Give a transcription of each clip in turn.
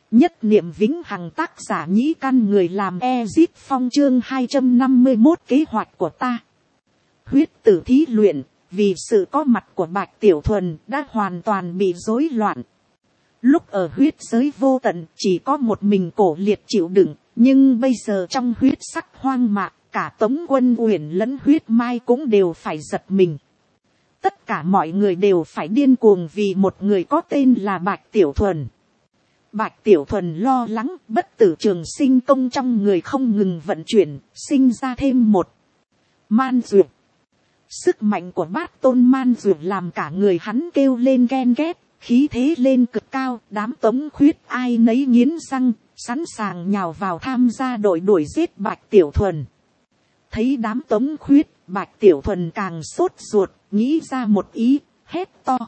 Nhất niệm vĩnh hằng, tác giả Nhĩ Căn, người làm Ezip Phong, chương 251 kế hoạch của ta. Huyết tử thí luyện, vì sự có mặt của Bạch Tiểu Thuần đã hoàn toàn bị rối loạn. Lúc ở huyết giới vô tận chỉ có một mình Cổ Liệt chịu đựng, nhưng bây giờ trong huyết sắc hoang mạc, cả Tống Quân Uyển lẫn Huyết Mai cũng đều phải giật mình. Tất cả mọi người đều phải điên cuồng vì một người có tên là Bạch Tiểu Thuần. Bạch Tiểu Thuần lo lắng bất tử trường sinh công trong người không ngừng vận chuyển, sinh ra thêm một man dược. Sức mạnh của Bát Tôn man dược làm cả người hắn kêu lên ghen ghét, khí thế lên cực cao. Đám Tống Khuyết ai nấy nghiến răng, sẵn sàng nhào vào tham gia đội đuổi giết Bạch Tiểu Thuần. Thấy đám Tống Khuyết, Bạch Tiểu Thuần càng sốt ruột, nghĩ ra một ý, hét to: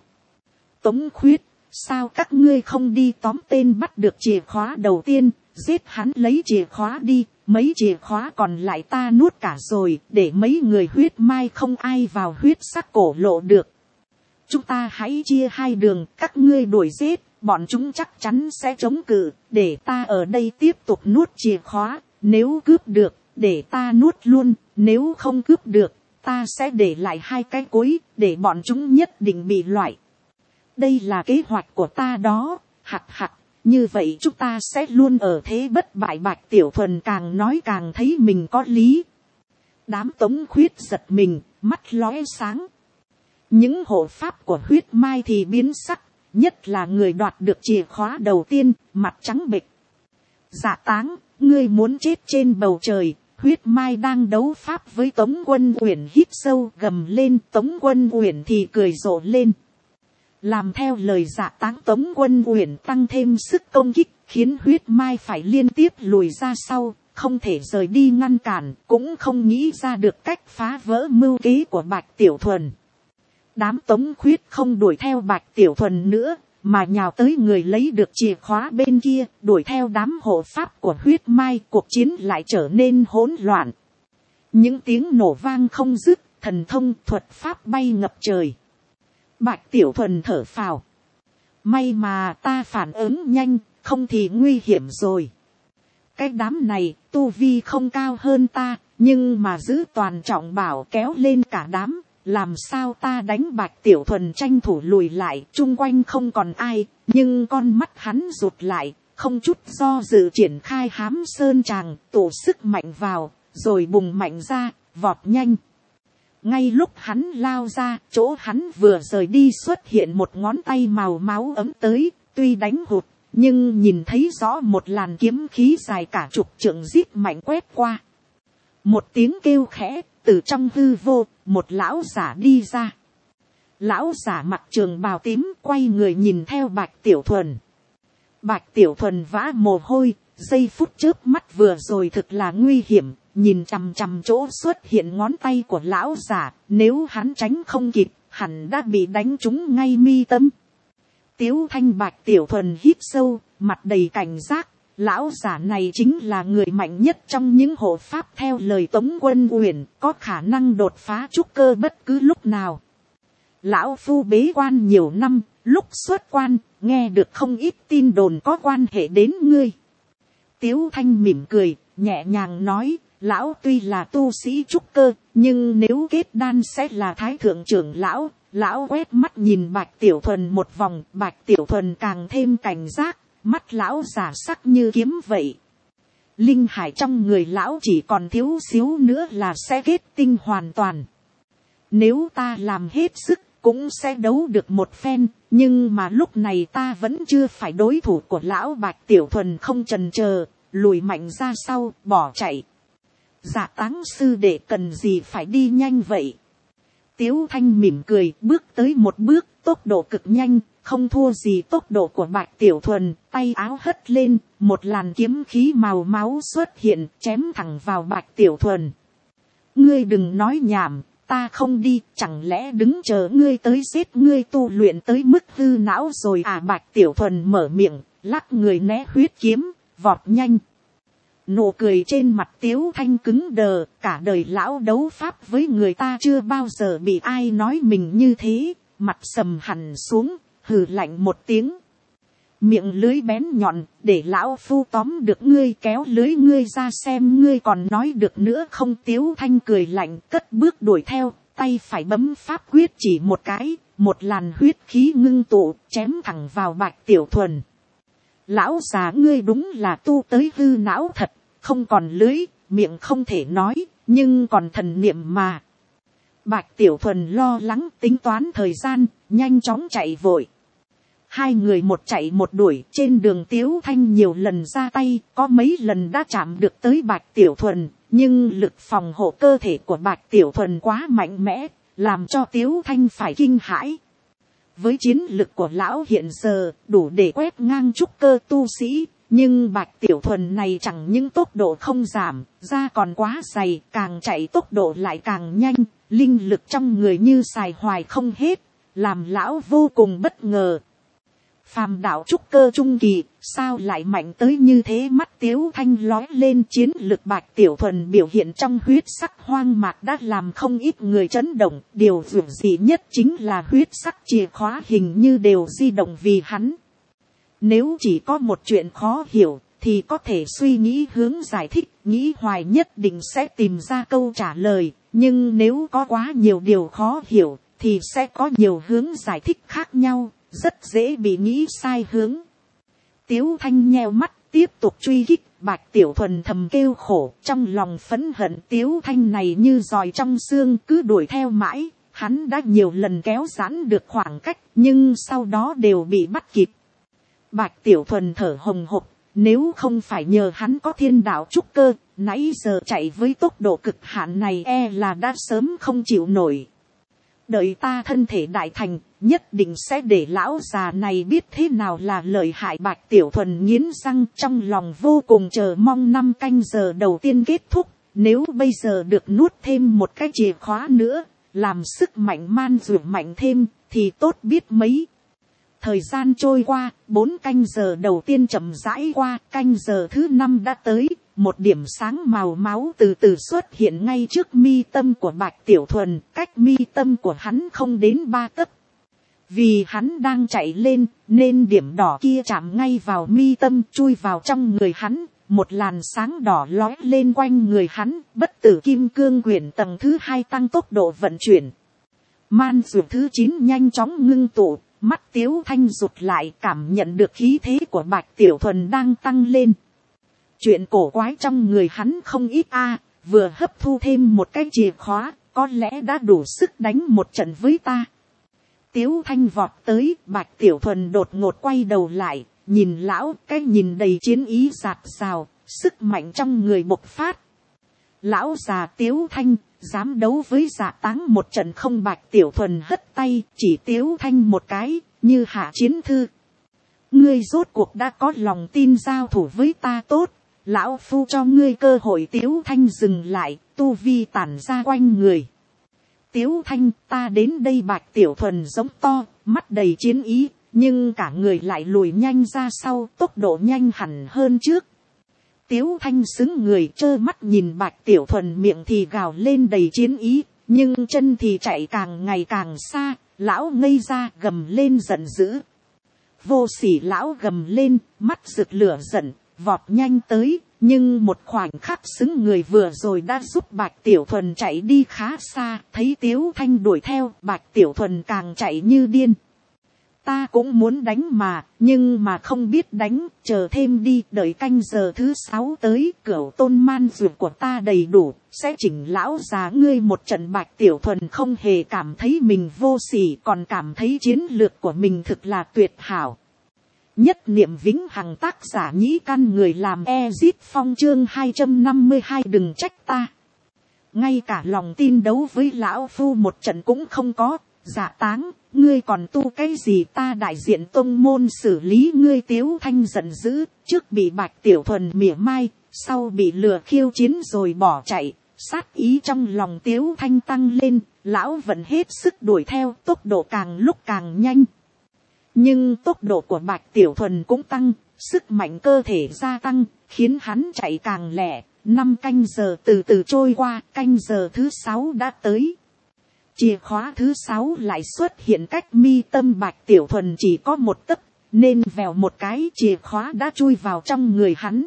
Tống Khuyết, sao các ngươi không đi tóm tên bắt được chìa khóa đầu tiên, giết hắn lấy chìa khóa đi, mấy chìa khóa còn lại ta nuốt cả rồi, để mấy người Huyết Mai không ai vào huyết sắc cổ lộ được. Chúng ta hãy chia hai đường, các ngươi đuổi giết, bọn chúng chắc chắn sẽ chống cự, để ta ở đây tiếp tục nuốt chìa khóa, nếu cướp được, để ta nuốt luôn, nếu không cướp được, ta sẽ để lại hai cái cối, để bọn chúng nhất định bị loại. Đây là kế hoạch của ta đó, hặc hặc, như vậy chúng ta sẽ luôn ở thế bất bại. Bạch Tiểu Thuần càng nói càng thấy mình có lý. Đám Tống Khuyết giật mình, mắt lóe sáng. Những hộ pháp của Huyết Mai thì biến sắc, nhất là người đoạt được chìa khóa đầu tiên, mặt trắng bệch. Dạ Táng, ngươi muốn chết trên bầu trời. Huyết Mai đang đấu pháp với Tống Quân Uyển hít sâu gầm lên, Tống Quân Uyển thì cười rộ lên. Làm theo lời Dạ Táng, Tống Quân Uyển tăng thêm sức công kích, khiến Huyết Mai phải liên tiếp lùi ra sau, không thể rời đi ngăn cản, cũng không nghĩ ra được cách phá vỡ mưu kế của Bạch Tiểu Thuần. Đám Tống Khuyết không đuổi theo Bạch Tiểu Thuần nữa, mà nhào tới người lấy được chìa khóa bên kia, đuổi theo đám hộ pháp của Huyết Mai. Cuộc chiến lại trở nên hỗn loạn. Những tiếng nổ vang không dứt, thần thông thuật pháp bay ngập trời. Bạch Tiểu Thuần thở phào. May mà ta phản ứng nhanh, không thì nguy hiểm rồi. Cái đám này tu vi không cao hơn ta, nhưng mà giữ toàn trọng bảo kéo lên cả đám. Làm sao ta đánh? Bạch Tiểu Thuần tranh thủ lùi lại, chung quanh không còn ai, nhưng con mắt hắn rụt lại, không chút do dự triển khai Hám Sơn Tràng, tụ sức mạnh vào, rồi bùng mạnh ra, vọt nhanh. Ngay lúc hắn lao ra, chỗ hắn vừa rời đi xuất hiện một ngón tay màu máu ấm tới, tuy đánh hụt, nhưng nhìn thấy rõ một làn kiếm khí dài cả chục trượng rít mạnh quét qua. Một tiếng kêu khẽ, từ trong hư vô, một lão giả đi ra. Lão giả mặc trường bào tím, quay người nhìn theo Bạch Tiểu Thuần. Bạch Tiểu Thuần vã mồ hôi, giây phút chớp mắt vừa rồi thực là nguy hiểm, nhìn chằm chằm chỗ xuất hiện ngón tay của lão giả, nếu hắn tránh không kịp, hẳn đã bị đánh trúng ngay mi tâm. Tiếu Thanh. Bạch Tiểu Thuần hít sâu, mặt đầy cảnh giác. Lão giả này chính là người mạnh nhất trong những hộ pháp theo lời Tống Quân Uyển, có khả năng đột phá trúc cơ bất cứ lúc nào. Lão phu bế quan nhiều năm, lúc xuất quan, nghe được không ít tin đồn có quan hệ đến ngươi. Tiếu Thanh mỉm cười, nhẹ nhàng nói, lão tuy là tu sĩ trúc cơ, nhưng nếu kết đan sẽ là thái thượng trưởng lão. Lão quét mắt nhìn Bạch Tiểu Thuần một vòng, Bạch Tiểu Thuần càng thêm cảnh giác. Mắt lão giả sắc như kiếm vậy. Linh hải trong người lão chỉ còn thiếu xíu nữa là sẽ kết tinh hoàn toàn. Nếu ta làm hết sức cũng sẽ đấu được một phen. Nhưng mà lúc này ta vẫn chưa phải đối thủ của lão. Bạch Tiểu Thuần không chần chờ, lùi mạnh ra sau, bỏ chạy. Dạ Táng sư đệ cần gì phải đi nhanh vậy? Tiếu Thanh mỉm cười, bước tới một bước, tốc độ cực nhanh, không thua gì tốc độ của Bạch Tiểu Thuần. Tay áo hất lên, một làn kiếm khí màu máu xuất hiện, chém thẳng vào Bạch Tiểu Thuần. Ngươi đừng nói nhảm, ta không đi, chẳng lẽ đứng chờ ngươi tới giết? Ngươi tu luyện tới mức hư não rồi à? Bạch Tiểu Thuần mở miệng, lắc người né huyết kiếm, vọt nhanh. Nụ cười trên mặt Tiếu Thanh cứng đờ, cả đời lão đấu pháp với người ta chưa bao giờ bị ai nói mình như thế, mặt sầm hẳn xuống, hừ lạnh một tiếng. miệng lưới bén nhọn, để lão phu tóm được ngươi, kéo lưới ngươi ra xem ngươi còn nói được nữa không. Tiếu Thanh cười lạnh cất bước đuổi theo, tay phải bấm pháp quyết chỉ một cái, một làn huyết khí ngưng tụ, chém thẳng vào Bạch Tiểu Thuần. Lão già ngươi đúng là tu tới hư não thật, không còn lưới, miệng không thể nói, nhưng còn thần niệm mà. Bạch Tiểu Thuần lo lắng tính toán thời gian, nhanh chóng chạy vội. Hai người một chạy một đuổi, trên đường Tiếu Thanh nhiều lần ra tay, có mấy lần đã chạm được tới Bạch Tiểu Thuần, nhưng lực phòng hộ cơ thể của Bạch Tiểu Thuần quá mạnh mẽ, làm cho Tiếu Thanh phải kinh hãi. Với chiến lực của lão hiện giờ, đủ để quét ngang trúc cơ tu sĩ, nhưng Bạch Tiểu Thuần này chẳng những tốc độ không giảm, da còn quá dày, càng chạy tốc độ lại càng nhanh, linh lực trong người như xài hoài không hết, làm lão vô cùng bất ngờ. Phàm đạo trúc cơ trung kỳ, sao lại mạnh tới như thế? Mắt Tiếu Thanh lói lên, chiến lực Bạch Tiểu Thuần biểu hiện trong huyết sắc hoang mạc đã làm không ít người chấn động. Điều dữ dị nhất chính là huyết sắc chìa khóa hình như đều di động vì hắn. Nếu chỉ có một chuyện khó hiểu, thì có thể suy nghĩ hướng giải thích, nghĩ hoài nhất định sẽ tìm ra câu trả lời. Nhưng nếu có quá nhiều điều khó hiểu, thì sẽ có nhiều hướng giải thích khác nhau, rất dễ bị nghĩ sai hướng. Tiếu Thanh nheo mắt, tiếp tục truy kích. Bạch Tiểu Thuần thầm kêu khổ, trong lòng phẫn hận Tiếu Thanh này như giòi trong xương, cứ đuổi theo mãi. Hắn đã nhiều lần kéo giãn được khoảng cách, nhưng sau đó đều bị bắt kịp. Bạch Tiểu Thuần thở hồng hộc, nếu không phải nhờ hắn có thiên đạo trúc cơ, nãy giờ chạy với tốc độ cực hạn này e là đã sớm không chịu nổi. Đợi ta thân thể đại thành, nhất định sẽ để lão già này biết thế nào là lợi hại. Bạch Tiểu Thuần nghiến răng, trong lòng vô cùng chờ mong 5 canh giờ đầu tiên kết thúc. Nếu bây giờ được nuốt thêm một cái chìa khóa nữa, làm sức mạnh man dược mạnh thêm, thì tốt biết mấy. Thời gian trôi qua, 4 canh giờ đầu tiên chậm rãi qua, canh giờ thứ 5 đã tới. Một điểm sáng màu máu từ từ xuất hiện ngay trước mi tâm của Bạch Tiểu Thuần, cách mi tâm của hắn không đến 3 tấc. Vì hắn đang chạy lên, nên điểm đỏ kia chạm ngay vào mi tâm, chui vào trong người hắn. Một làn sáng đỏ lóe lên quanh người hắn, bất tử kim cương quyển tầng thứ 2 tăng tốc độ vận chuyển. Man dược thứ 9 nhanh chóng ngưng tụ, mắt Tiếu Thanh rụt lại, cảm nhận được khí thế của Bạch Tiểu Thuần đang tăng lên. Chuyện cổ quái trong người hắn không ít vừa hấp thu thêm một cái chìa khóa, có lẽ đã đủ sức đánh một trận với ta. Tiếu Thanh vọt tới, Bạch Tiểu Thuần đột ngột quay đầu lại, nhìn lão, cái nhìn đầy chiến ý rạt rào, sức mạnh trong người bộc phát. Lão già Tiếu Thanh, dám đấu với Dạ Táng một trận không? Bạch Tiểu Thuần hất tay, chỉ Tiếu Thanh một cái, như hạ chiến thư. Ngươi rốt cuộc đã có lòng tin giao thủ với ta tốt, lão phu cho ngươi cơ hội. Tiếu Thanh dừng lại, tu vi tản ra quanh người. Tiếu Thanh, ta đến đây. Bạch Tiểu Thuần giống to, mắt đầy chiến ý, nhưng cả người lại lùi nhanh ra sau, tốc độ nhanh hẳn hơn trước. Tiếu Thanh xứng người, trơ mắt nhìn Bạch Tiểu Thuần, miệng thì gào lên đầy chiến ý, nhưng chân thì chạy càng ngày càng xa. Lão ngây ra, gầm lên giận dữ. Vô sỉ lão gầm lên, mắt rực lửa giận, vọt nhanh tới, nhưng một khoảnh khắc xứng người vừa rồi đã giúp Bạch Tiểu Thuần chạy đi khá xa. Thấy Tiếu Thanh đuổi theo, Bạch Tiểu Thuần càng chạy như điên. Ta cũng muốn đánh mà, nhưng mà không biết đánh, chờ thêm đi, đợi canh giờ thứ 6 tới, cửu tôn man dược của ta đầy đủ, sẽ chỉnh lão già ngươi một trận. Bạch Tiểu Thuần không hề cảm thấy mình vô sỉ, còn cảm thấy chiến lược của mình thực là tuyệt hảo. Nhất niệm vĩnh hằng, tác giả Nhĩ Căn, người làm Ezit Phong, chương 252. Đừng trách ta, ngay cả lòng tin đấu với lão phu một trận cũng không có. Dạ Táng, ngươi còn tu cái gì? Ta đại diện tông môn xử lý ngươi. Tiếu Thanh giận dữ, trước bị Bạch Tiểu Thuần mỉa mai, sau bị lừa khiêu chiến rồi bỏ chạy. Sát ý trong lòng Tiếu Thanh tăng lên, lão vẫn hết sức đuổi theo, tốc độ càng lúc càng nhanh. Nhưng tốc độ của Bạch Tiểu Thuần cũng tăng, sức mạnh cơ thể gia tăng, khiến hắn chạy càng lẹ. 5 canh giờ từ từ trôi qua, canh giờ thứ 6 đã tới. Chìa khóa thứ 6 lại xuất hiện cách mi tâm Bạch Tiểu Thuần chỉ có 1 tấc, nên vèo một cái chìa khóa đã chui vào trong người hắn.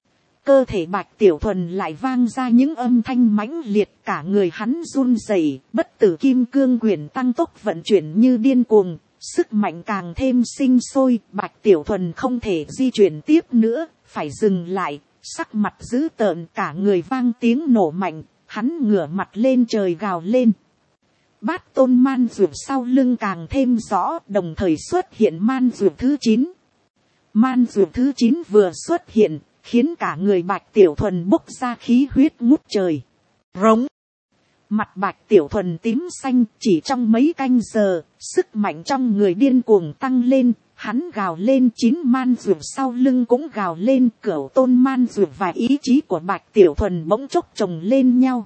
Cơ thể Bạch Tiểu Thuần lại vang ra những âm thanh mãnh liệt, cả người hắn run rẩy, bất tử kim cương quyển tăng tốc vận chuyển như điên cuồng, sức mạnh càng thêm sinh sôi. Bạch Tiểu Thuần không thể di chuyển tiếp nữa, phải dừng lại, sắc mặt dữ tợn, cả người vang tiếng nổ mạnh, hắn ngửa mặt lên trời gào lên. Bát tôn man dược sau lưng càng thêm rõ, đồng thời xuất hiện man dược thứ 9. Man dược thứ 9 vừa xuất hiện, khiến cả người Bạch Tiểu Thuần bốc ra khí huyết ngút trời. Rống. Mặt Bạch Tiểu Thuần tím xanh, chỉ trong mấy canh giờ, sức mạnh trong người điên cuồng tăng lên, hắn gào lên, 9 man dược sau lưng cũng gào lên, cửu tôn man dược và ý chí của Bạch Tiểu Thuần bỗng chốc chồng lên nhau,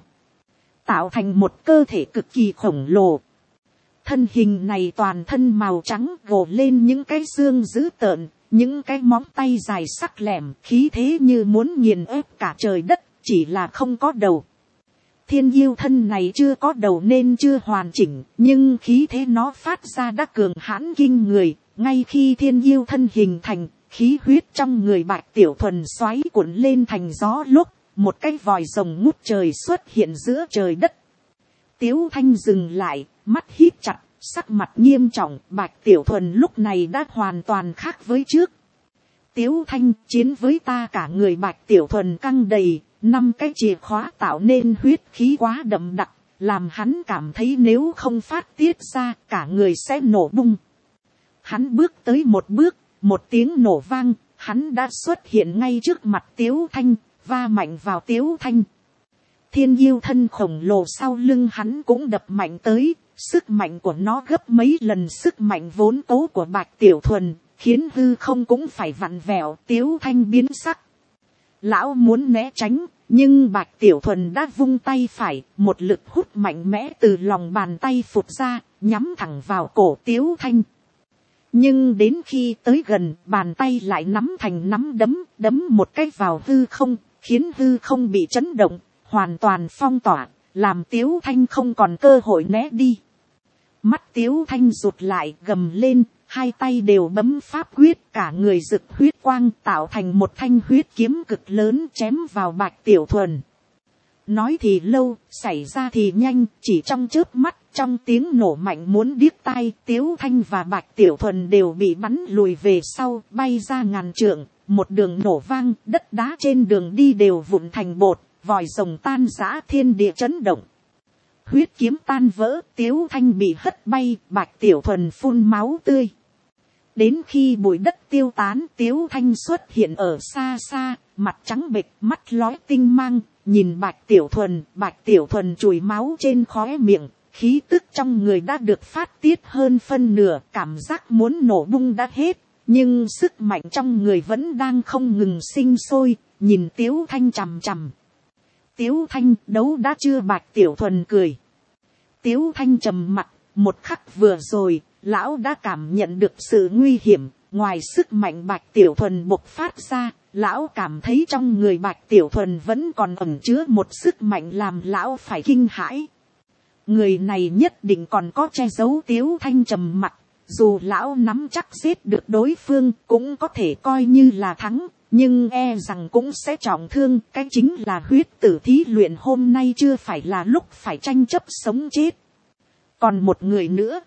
tạo thành một cơ thể cực kỳ khổng lồ. Thân hình này toàn thân màu trắng, gồ lên những cái xương dữ tợn, những cái móng tay dài sắc lẻm, khí thế như muốn nghiền ép cả trời đất, chỉ là không có đầu. Thiên yêu thân này chưa có đầu nên chưa hoàn chỉnh, nhưng khí thế nó phát ra đã cường hãn kinh người. Ngay khi thiên yêu thân hình thành, khí huyết trong người Bạch Tiểu Thuần xoáy cuộn lên thành gió lúc, một cái vòi rồng ngút trời xuất hiện giữa trời đất. Tiếu Thanh dừng lại, mắt híp chặt, sắc mặt nghiêm trọng. Bạch Tiểu Thuần lúc này đã hoàn toàn khác với trước. Tiếu Thanh, chiến với ta. Cả người Bạch Tiểu Thuần căng đầy, 5 cái chìa khóa tạo nên huyết khí quá đậm đặc, làm hắn cảm thấy nếu không phát tiết ra, cả người sẽ nổ bung. Hắn bước tới một bước, một tiếng nổ vang, hắn đã xuất hiện ngay trước mặt Tiếu Thanh, va mạnh vào Tiếu Thanh. Thiên yêu thân khổng lồ sau lưng hắn cũng đập mạnh tới, sức mạnh của nó gấp mấy lần sức mạnh vốn có của Bạch Tiểu Thuần, khiến hư không cũng phải vặn vẹo. Tiếu Thanh biến sắc. Lão muốn né tránh, nhưng Bạch Tiểu Thuần đã vung tay phải, một lực hút mạnh mẽ từ lòng bàn tay phụt ra, nhắm thẳng vào cổ Tiếu Thanh. Nhưng đến khi tới gần, bàn tay lại nắm thành nắm đấm, đấm một cái vào hư không, khiến hư không bị chấn động, hoàn toàn phong tỏa, làm Tiếu Thanh không còn cơ hội né đi. Mắt Tiếu Thanh rụt lại, gầm lên, hai tay đều bấm pháp quyết, cả người rực huyết quang, tạo thành một thanh huyết kiếm cực lớn chém vào Bạch Tiểu Thuần. Nói thì lâu, xảy ra thì nhanh, chỉ trong chớp mắt, trong tiếng nổ mạnh muốn điếc tai, Tiếu Thanh và Bạch Tiểu Thuần đều bị bắn lùi về sau, bay ra ngàn trượng, một đường nổ vang, đất đá trên đường đi đều vụn thành bột, vòi rồng tan rã, thiên địa chấn động. Huyết kiếm tan vỡ, Tiếu Thanh bị hất bay, Bạch Tiểu Thuần phun máu tươi. Đến khi bụi đất tiêu tán, Tiếu Thanh xuất hiện ở xa xa, mặt trắng bệch, mắt lóe tinh mang, nhìn Bạch Tiểu Thuần chùi máu trên khóe miệng, khí tức trong người đã được phát tiết hơn phân nửa, cảm giác muốn nổ bung đã hết, nhưng sức mạnh trong người vẫn đang không ngừng sinh sôi, nhìn Tiếu Thanh chằm chằm. Tiếu Thanh, đấu đã chưa? Bạch Tiểu Thuần cười. Tiếu Thanh trầm mặt, một khắc vừa rồi, lão đã cảm nhận được sự nguy hiểm, ngoài sức mạnh Bạch Tiểu Thuần bộc phát ra, lão cảm thấy trong người Bạch Tiểu Thuần vẫn còn ẩn chứa một sức mạnh làm lão phải kinh hãi. Người này nhất định còn có che giấu. Tiếu Thanh trầm mặt, dù lão nắm chắc giết được đối phương cũng có thể coi như là thắng, nhưng e rằng cũng sẽ trọng thương. Cái chính là huyết tử thí luyện hôm nay chưa phải là lúc phải tranh chấp sống chết. Còn một người nữa.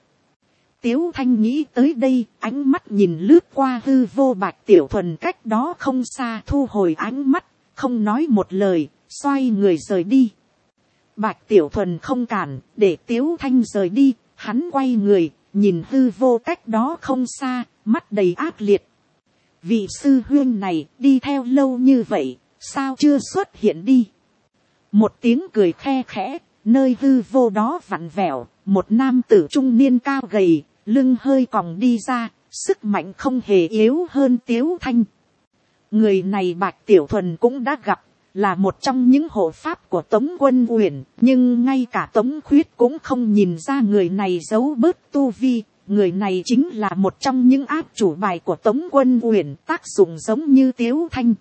Tiếu Thanh nghĩ tới đây, ánh mắt nhìn lướt qua hư vô Bạch Tiểu Thuần cách đó không xa, thu hồi ánh mắt, không nói một lời, xoay người rời đi. Bạch Tiểu Thuần không cản, để Tiếu Thanh rời đi, hắn quay người, nhìn hư vô cách đó không xa, mắt đầy ác liệt. Vị sư huynh này đi theo lâu như vậy, sao chưa xuất hiện đi? Một tiếng cười khe khẽ, nơi hư vô đó vặn vẹo, một nam tử trung niên cao gầy, lưng hơi còng đi ra, sức mạnh không hề yếu hơn Tiếu Thanh. Người này Bạch Tiểu Thuần cũng đã gặp, là một trong những hộ pháp của Tống Quân Uyển, nhưng ngay cả Tống Khuyết cũng không nhìn ra người này giấu bớt tu vi. Người này chính là một trong những áp chủ bài của Tống Quân Uyển, tác dụng giống như Tiếu Thanh.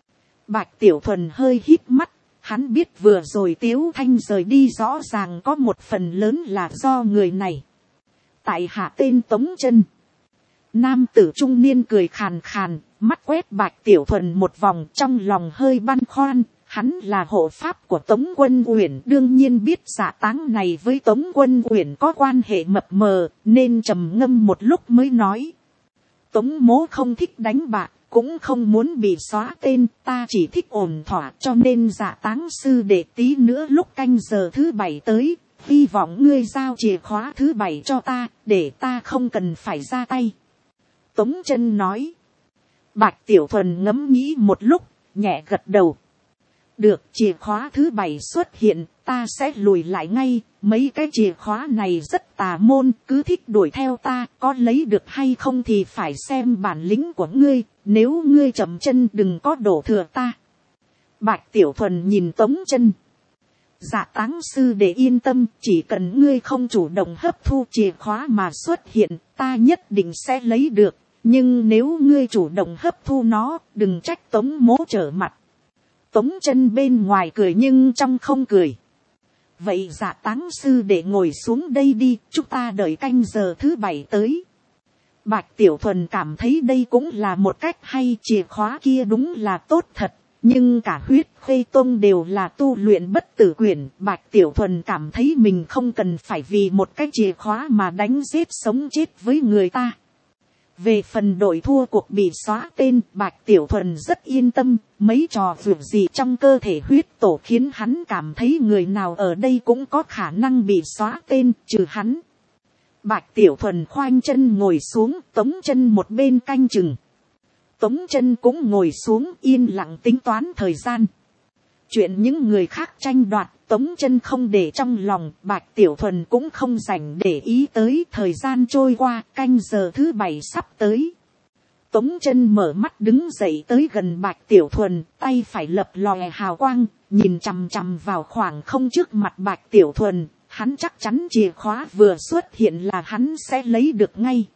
Bạch Tiểu Thuần hơi híp mắt, hắn biết vừa rồi Tiếu Thanh rời đi rõ ràng có một phần lớn là do người này. Tại hạ tên Tống Chân. Nam tử trung niên cười khàn khàn, mắt quét Bạch Tiểu Thuần một vòng, trong lòng hơi băn khoăn. Hắn là hộ pháp của Tống Quân Uyển, đương nhiên biết Dạ Táng này với Tống Quân Uyển có quan hệ mập mờ, nên trầm ngâm một lúc mới nói. Tống mỗ không thích đánh bạc, cũng không muốn bị xóa tên, ta chỉ thích ổn thỏa, cho nên Dạ Táng sư để tí nữa lúc canh giờ thứ 7 tới, hy vọng ngươi giao chìa khóa thứ 7 cho ta, để ta không cần phải ra tay. Tống Chân nói. Bạch Tiểu Thuần ngẫm nghĩ một lúc, nhẹ gật đầu. Được, chìa khóa thứ 7 xuất hiện, ta sẽ lùi lại ngay, mấy cái chìa khóa này rất tà môn, cứ thích đuổi theo ta, có lấy được hay không thì phải xem bản lĩnh của ngươi, nếu ngươi chậm chân đừng có đổ thừa ta. Bạch Tiểu Thuần nhìn Tống Chân. Dạ Táng sư để yên tâm, chỉ cần ngươi không chủ động hấp thu chìa khóa mà xuất hiện, ta nhất định sẽ lấy được, nhưng nếu ngươi chủ động hấp thu nó, đừng trách Tống mỗ trở mặt. Tống Chân bên ngoài cười nhưng trong không cười. Vậy Dạ Táng sư để ngồi xuống đây đi, chúng ta đợi canh giờ thứ 7 tới. Bạch Tiểu Thuần cảm thấy đây cũng là một cách hay, chìa khóa kia đúng là tốt thật. Nhưng cả Huyết Khuê Tông đều là tu luyện bất tử quyển. Bạch Tiểu Thuần cảm thấy mình không cần phải vì một cái chìa khóa mà đánh giết sống chết với người ta. Về phần đội thua cuộc bị xóa tên, Bạch Tiểu Thuần rất yên tâm, mấy trò vượt gì trong cơ thể huyết tổ khiến hắn cảm thấy người nào ở đây cũng có khả năng bị xóa tên, trừ hắn. Bạch Tiểu Thuần khoanh chân ngồi xuống, Tống Chân một bên canh chừng. Tống Chân cũng ngồi xuống yên lặng tính toán thời gian. Chuyện những người khác tranh đoạt, Tống Chân không để trong lòng, Bạch Tiểu Thuần cũng không dành để ý tới. Thời gian trôi qua, canh giờ thứ 7 sắp tới. Tống Chân mở mắt đứng dậy tới gần Bạch Tiểu Thuần, tay phải lập lòe hào quang, nhìn chằm chằm vào khoảng không trước mặt Bạch Tiểu Thuần. Hắn chắc chắn chìa khóa vừa xuất hiện là hắn sẽ lấy được ngay.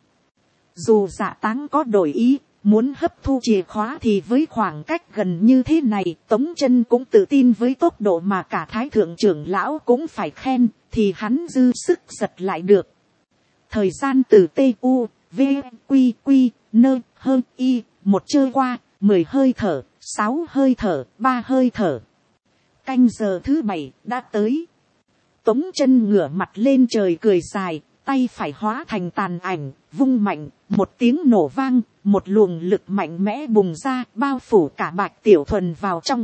Dù Dạ Táng có đổi ý, muốn hấp thu chìa khóa thì với khoảng cách gần như thế này, Tống Chân cũng tự tin với tốc độ mà cả Thái Thượng trưởng lão cũng phải khen, thì hắn dư sức giật lại được. Thời gian từ T.U. V. Quy. Quy. Nơ. Hơi. Y. Một trôi qua, 10 hơi thở, 6 hơi thở, 3 hơi thở. Canh giờ thứ 7 đã tới. Tống Chân ngửa mặt lên trời cười dài, tay phải hóa thành tàn ảnh, vung mạnh, một tiếng nổ vang, một luồng lực mạnh mẽ bùng ra, bao phủ cả Bạch Tiểu Thuần vào trong.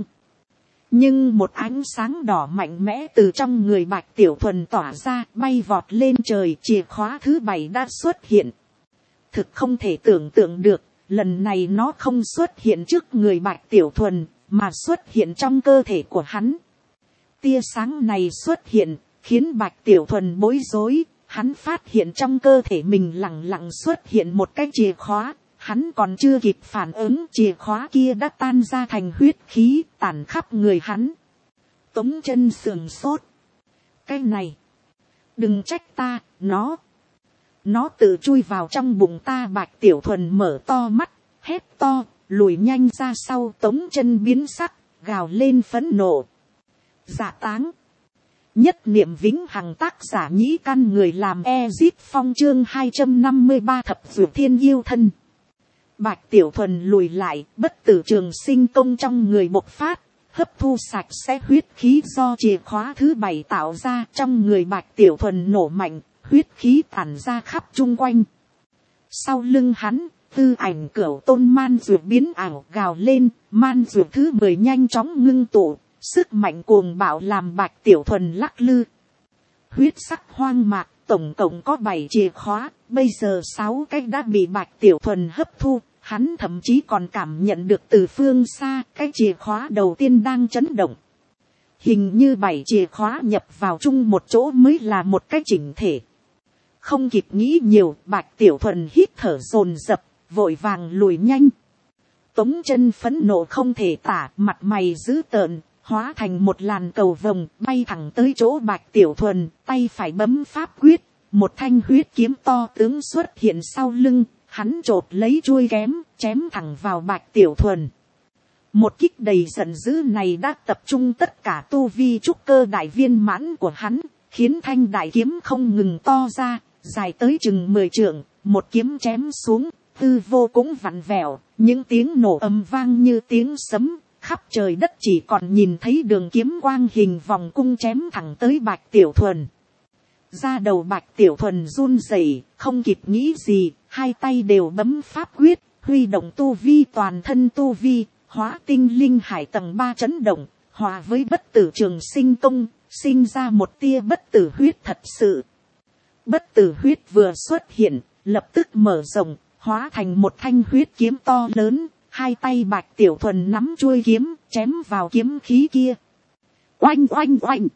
Nhưng một ánh sáng đỏ mạnh mẽ từ trong người Bạch Tiểu Thuần tỏa ra, bay vọt lên trời, chìa khóa thứ 7 đã xuất hiện. Thực không thể tưởng tượng được, lần này nó không xuất hiện trước người Bạch Tiểu Thuần, mà xuất hiện trong cơ thể của hắn. Tia sáng này xuất hiện, khiến Bạch Tiểu Thuần bối rối. Hắn phát hiện trong cơ thể mình lẳng lặng xuất hiện một cái chìa khóa. Hắn còn chưa kịp phản ứng, chìa khóa kia đã tan ra thành huyết khí, tản khắp người hắn. Tống Chân sườn sốt. Cái này, đừng trách ta, nó tự chui vào trong bụng ta. Bạch Tiểu Thuần mở to mắt, hét to, lùi nhanh ra sau. Tống Chân biến sắc, gào lên phẫn nộ. Dạ Táng. Nhất niệm vĩnh hằng, tác giả Nhĩ Căn, người làm Ezip Phong, chương 253 thập dược thiên yêu thân. Bạch Tiểu Thuần lùi lại, bất tử trường sinh công trong người bộc phát, hấp thu sạch sẽ huyết khí do chìa khóa thứ 7 tạo ra. Trong người Bạch Tiểu Thuần nổ mạnh, huyết khí tản ra khắp chung quanh. Sau lưng hắn, tư ảnh Cửu Tôn man dược biến ảo gào lên, man dược thứ 10 nhanh chóng ngưng tụ. Sức mạnh cuồng bạo làm Bạch Tiểu Thuần lắc lư. Huyết sắc hoang mạc, tổng cộng có 7 chìa khóa, bây giờ 6 cái đã bị Bạch Tiểu Thuần hấp thu. Hắn thậm chí còn cảm nhận được từ phương xa, cái chìa khóa đầu tiên đang chấn động. Hình như 7 chìa khóa nhập vào chung một chỗ mới là một cái chỉnh thể. Không kịp nghĩ nhiều, Bạch Tiểu Thuần hít thở dồn dập, vội vàng lùi nhanh. Tống Chân phẫn nộ không thể tả, mặt mày dữ tợn, hóa thành một làn cầu vồng, bay thẳng tới chỗ Bạch Tiểu Thuần, tay phải bấm pháp quyết, một thanh huyết kiếm to tướng xuất hiện sau lưng, hắn chộp lấy chuôi kém, chém thẳng vào Bạch Tiểu Thuần. Một kích đầy giận dữ này đã tập trung tất cả tu vi trúc cơ đại viên mãn của hắn, khiến thanh đại kiếm không ngừng to ra, dài tới chừng 10 trượng, một kiếm chém xuống, tư vô cũng vặn vẹo, những tiếng nổ ầm vang như tiếng sấm, khắp trời đất chỉ còn nhìn thấy đường kiếm quang hình vòng cung chém thẳng tới Bạch Tiểu Thuần. Da đầu Bạch Tiểu Thuần run rẩy, không kịp nghĩ gì, hai tay đều bấm pháp quyết, huy động tu vi toàn thân tu vi, hóa tinh linh hải tầng 3 chấn động, hòa với bất tử trường sinh công, sinh ra một tia bất tử huyết thật sự. Bất tử huyết vừa xuất hiện, lập tức mở rộng, hóa thành một thanh huyết kiếm to lớn, hai tay Bạch Tiểu Thuần nắm chuôi kiếm, chém vào kiếm khí kia. Oanh oanh oanh!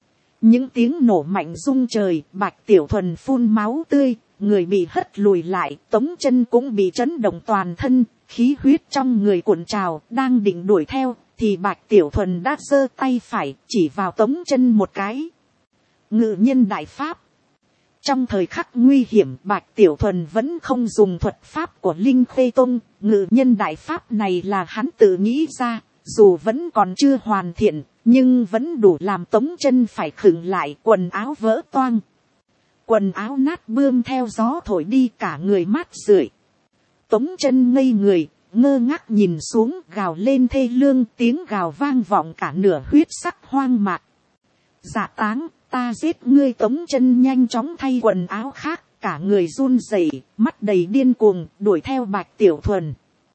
Những tiếng nổ mạnh rung trời, Bạch Tiểu Thuần phun máu tươi, người bị hất lùi lại, Tống Chân cũng bị chấn động toàn thân, khí huyết trong người cuộn trào, đang định đuổi theo, thì Bạch Tiểu Thuần đã giơ tay phải, chỉ vào Tống Chân một cái. Ngự nhân đại pháp. Trong thời khắc nguy hiểm, Bạch Tiểu Thuần vẫn không dùng thuật pháp của Linh Khê Tông, ngự nhân đại pháp này là hắn tự nghĩ ra, dù vẫn còn chưa hoàn thiện, nhưng vẫn đủ làm Tống Chân phải khựng lại, quần áo vỡ toang. Quần áo nát bươm theo gió thổi đi, cả người mát rượi. Tống Chân ngây người, ngơ ngác nhìn xuống, gào lên thê lương, tiếng gào vang vọng cả nửa huyết sắc hoang mạc. Dạ Táng, ta giết ngươi! Tống Chân nhanh chóng thay quần áo khác, cả người run rẩy, mắt đầy điên cuồng, đuổi theo Bạch Tiểu Thuần.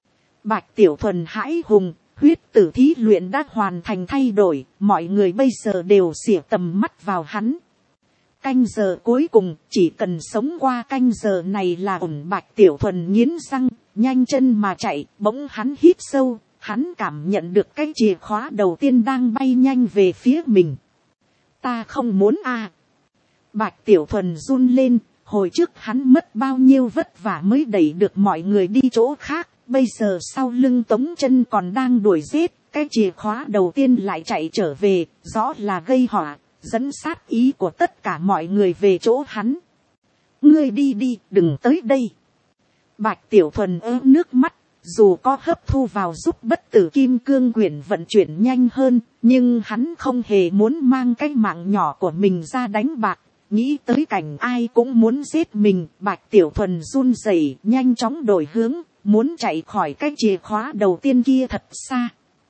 Bạch Tiểu Thuần hãi hùng, huyết tử thí luyện đã hoàn thành thay đổi, mọi người bây giờ đều xỉa tầm mắt vào hắn. Canh giờ cuối cùng, chỉ cần sống qua canh giờ này là ổn. Bạch Tiểu Thuần nghiến răng, nhanh chân mà chạy, bỗng hắn hít sâu, hắn cảm nhận được cái chìa khóa đầu tiên đang bay nhanh về phía mình. Ta không muốn à. Bạch Tiểu Thuần run lên, hồi trước hắn mất bao nhiêu vất vả mới đẩy được mọi người đi chỗ khác, bây giờ sau lưng Tống Chân còn đang đuổi giết, cái chìa khóa đầu tiên lại chạy trở về, rõ là gây họa, dẫn sát ý của tất cả mọi người về chỗ hắn. Ngươi đi đi, đừng tới đây. Bạch Tiểu Thuần nước mắt, dù có hấp thu vào giúp bất tử kim cương quyển vận chuyển nhanh hơn, nhưng hắn không hề muốn mang cái mạng nhỏ của mình ra đánh bạc, nghĩ tới cảnh ai cũng muốn giết mình. Bạch Tiểu Thuần run rẩy, nhanh chóng đổi hướng, muốn chạy khỏi cái chìa khóa đầu tiên kia thật xa.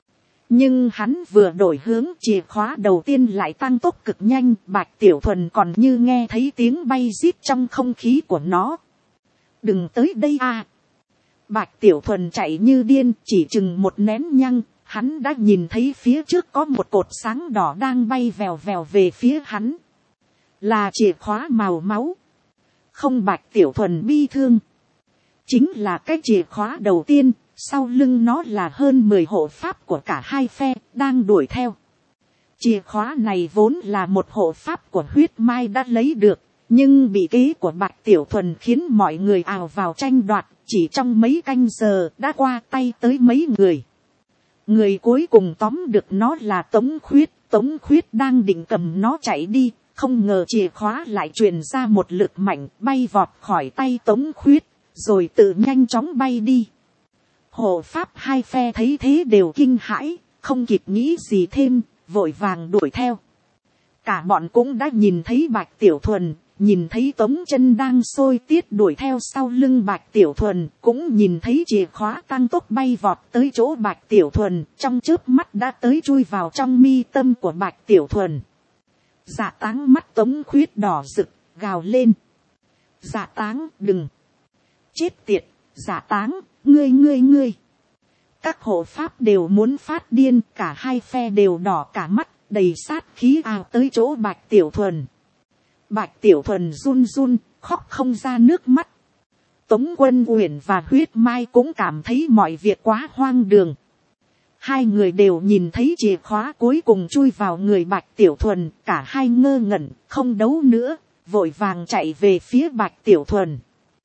Nhưng hắn vừa đổi hướng, chìa khóa đầu tiên lại tăng tốc cực nhanh, Bạch Tiểu Thuần còn như nghe thấy tiếng bay rít trong không khí của nó. Đừng tới đây à. Bạch Tiểu Thuần chạy như điên, chỉ chừng một nén nhăng, hắn đã nhìn thấy phía trước có một cột sáng đỏ đang bay vèo vèo về phía hắn. Là chìa khóa màu máu. Không, Bạch Tiểu Thuần bi thương. Chính là cái chìa khóa đầu tiên, sau lưng nó là hơn 10 hộ pháp của cả hai phe, đang đuổi theo. Chìa khóa này vốn là một hộ pháp của huyết mai đã lấy được, nhưng bị kế của Bạch Tiểu Thuần khiến mọi người ào vào tranh đoạt, chỉ trong mấy canh giờ đã qua tay tới mấy người. Người cuối cùng tóm được nó là Tống Khuyết. Tống Khuyết đang định cầm nó chạy đi, không ngờ chìa khóa lại truyền ra một lực mạnh, bay vọt khỏi tay Tống Khuyết, rồi tự nhanh chóng bay đi. Hộ pháp hai phe thấy thế đều kinh hãi, không kịp nghĩ gì thêm, vội vàng đuổi theo. Cả bọn cũng đã nhìn thấy Bạch Tiểu Thuần, nhìn thấy Tống Chân đang sôi tiết đuổi theo sau lưng Bạch Tiểu Thuần, cũng nhìn thấy chìa khóa tăng tốc bay vọt tới chỗ Bạch Tiểu Thuần, trong chớp mắt đã tới chui vào trong mi tâm của Bạch Tiểu Thuần. Dạ Táng mắt Tống Khuyết đỏ rực, gào lên. Dạ Táng, đừng. Chết tiệt, Dạ Táng, ngươi. Các hộ pháp đều muốn phát điên, cả hai phe đều đỏ cả mắt, đầy sát khí ào tới chỗ Bạch Tiểu Thuần. Bạch Tiểu Thuần run run, khóc không ra nước mắt. Tống Quân Uyển và Huyết Mai cũng cảm thấy mọi việc quá hoang đường. Hai người đều nhìn thấy chìa khóa cuối cùng chui vào người Bạch Tiểu Thuần, cả hai ngơ ngẩn, không đấu nữa, vội vàng chạy về phía Bạch Tiểu Thuần.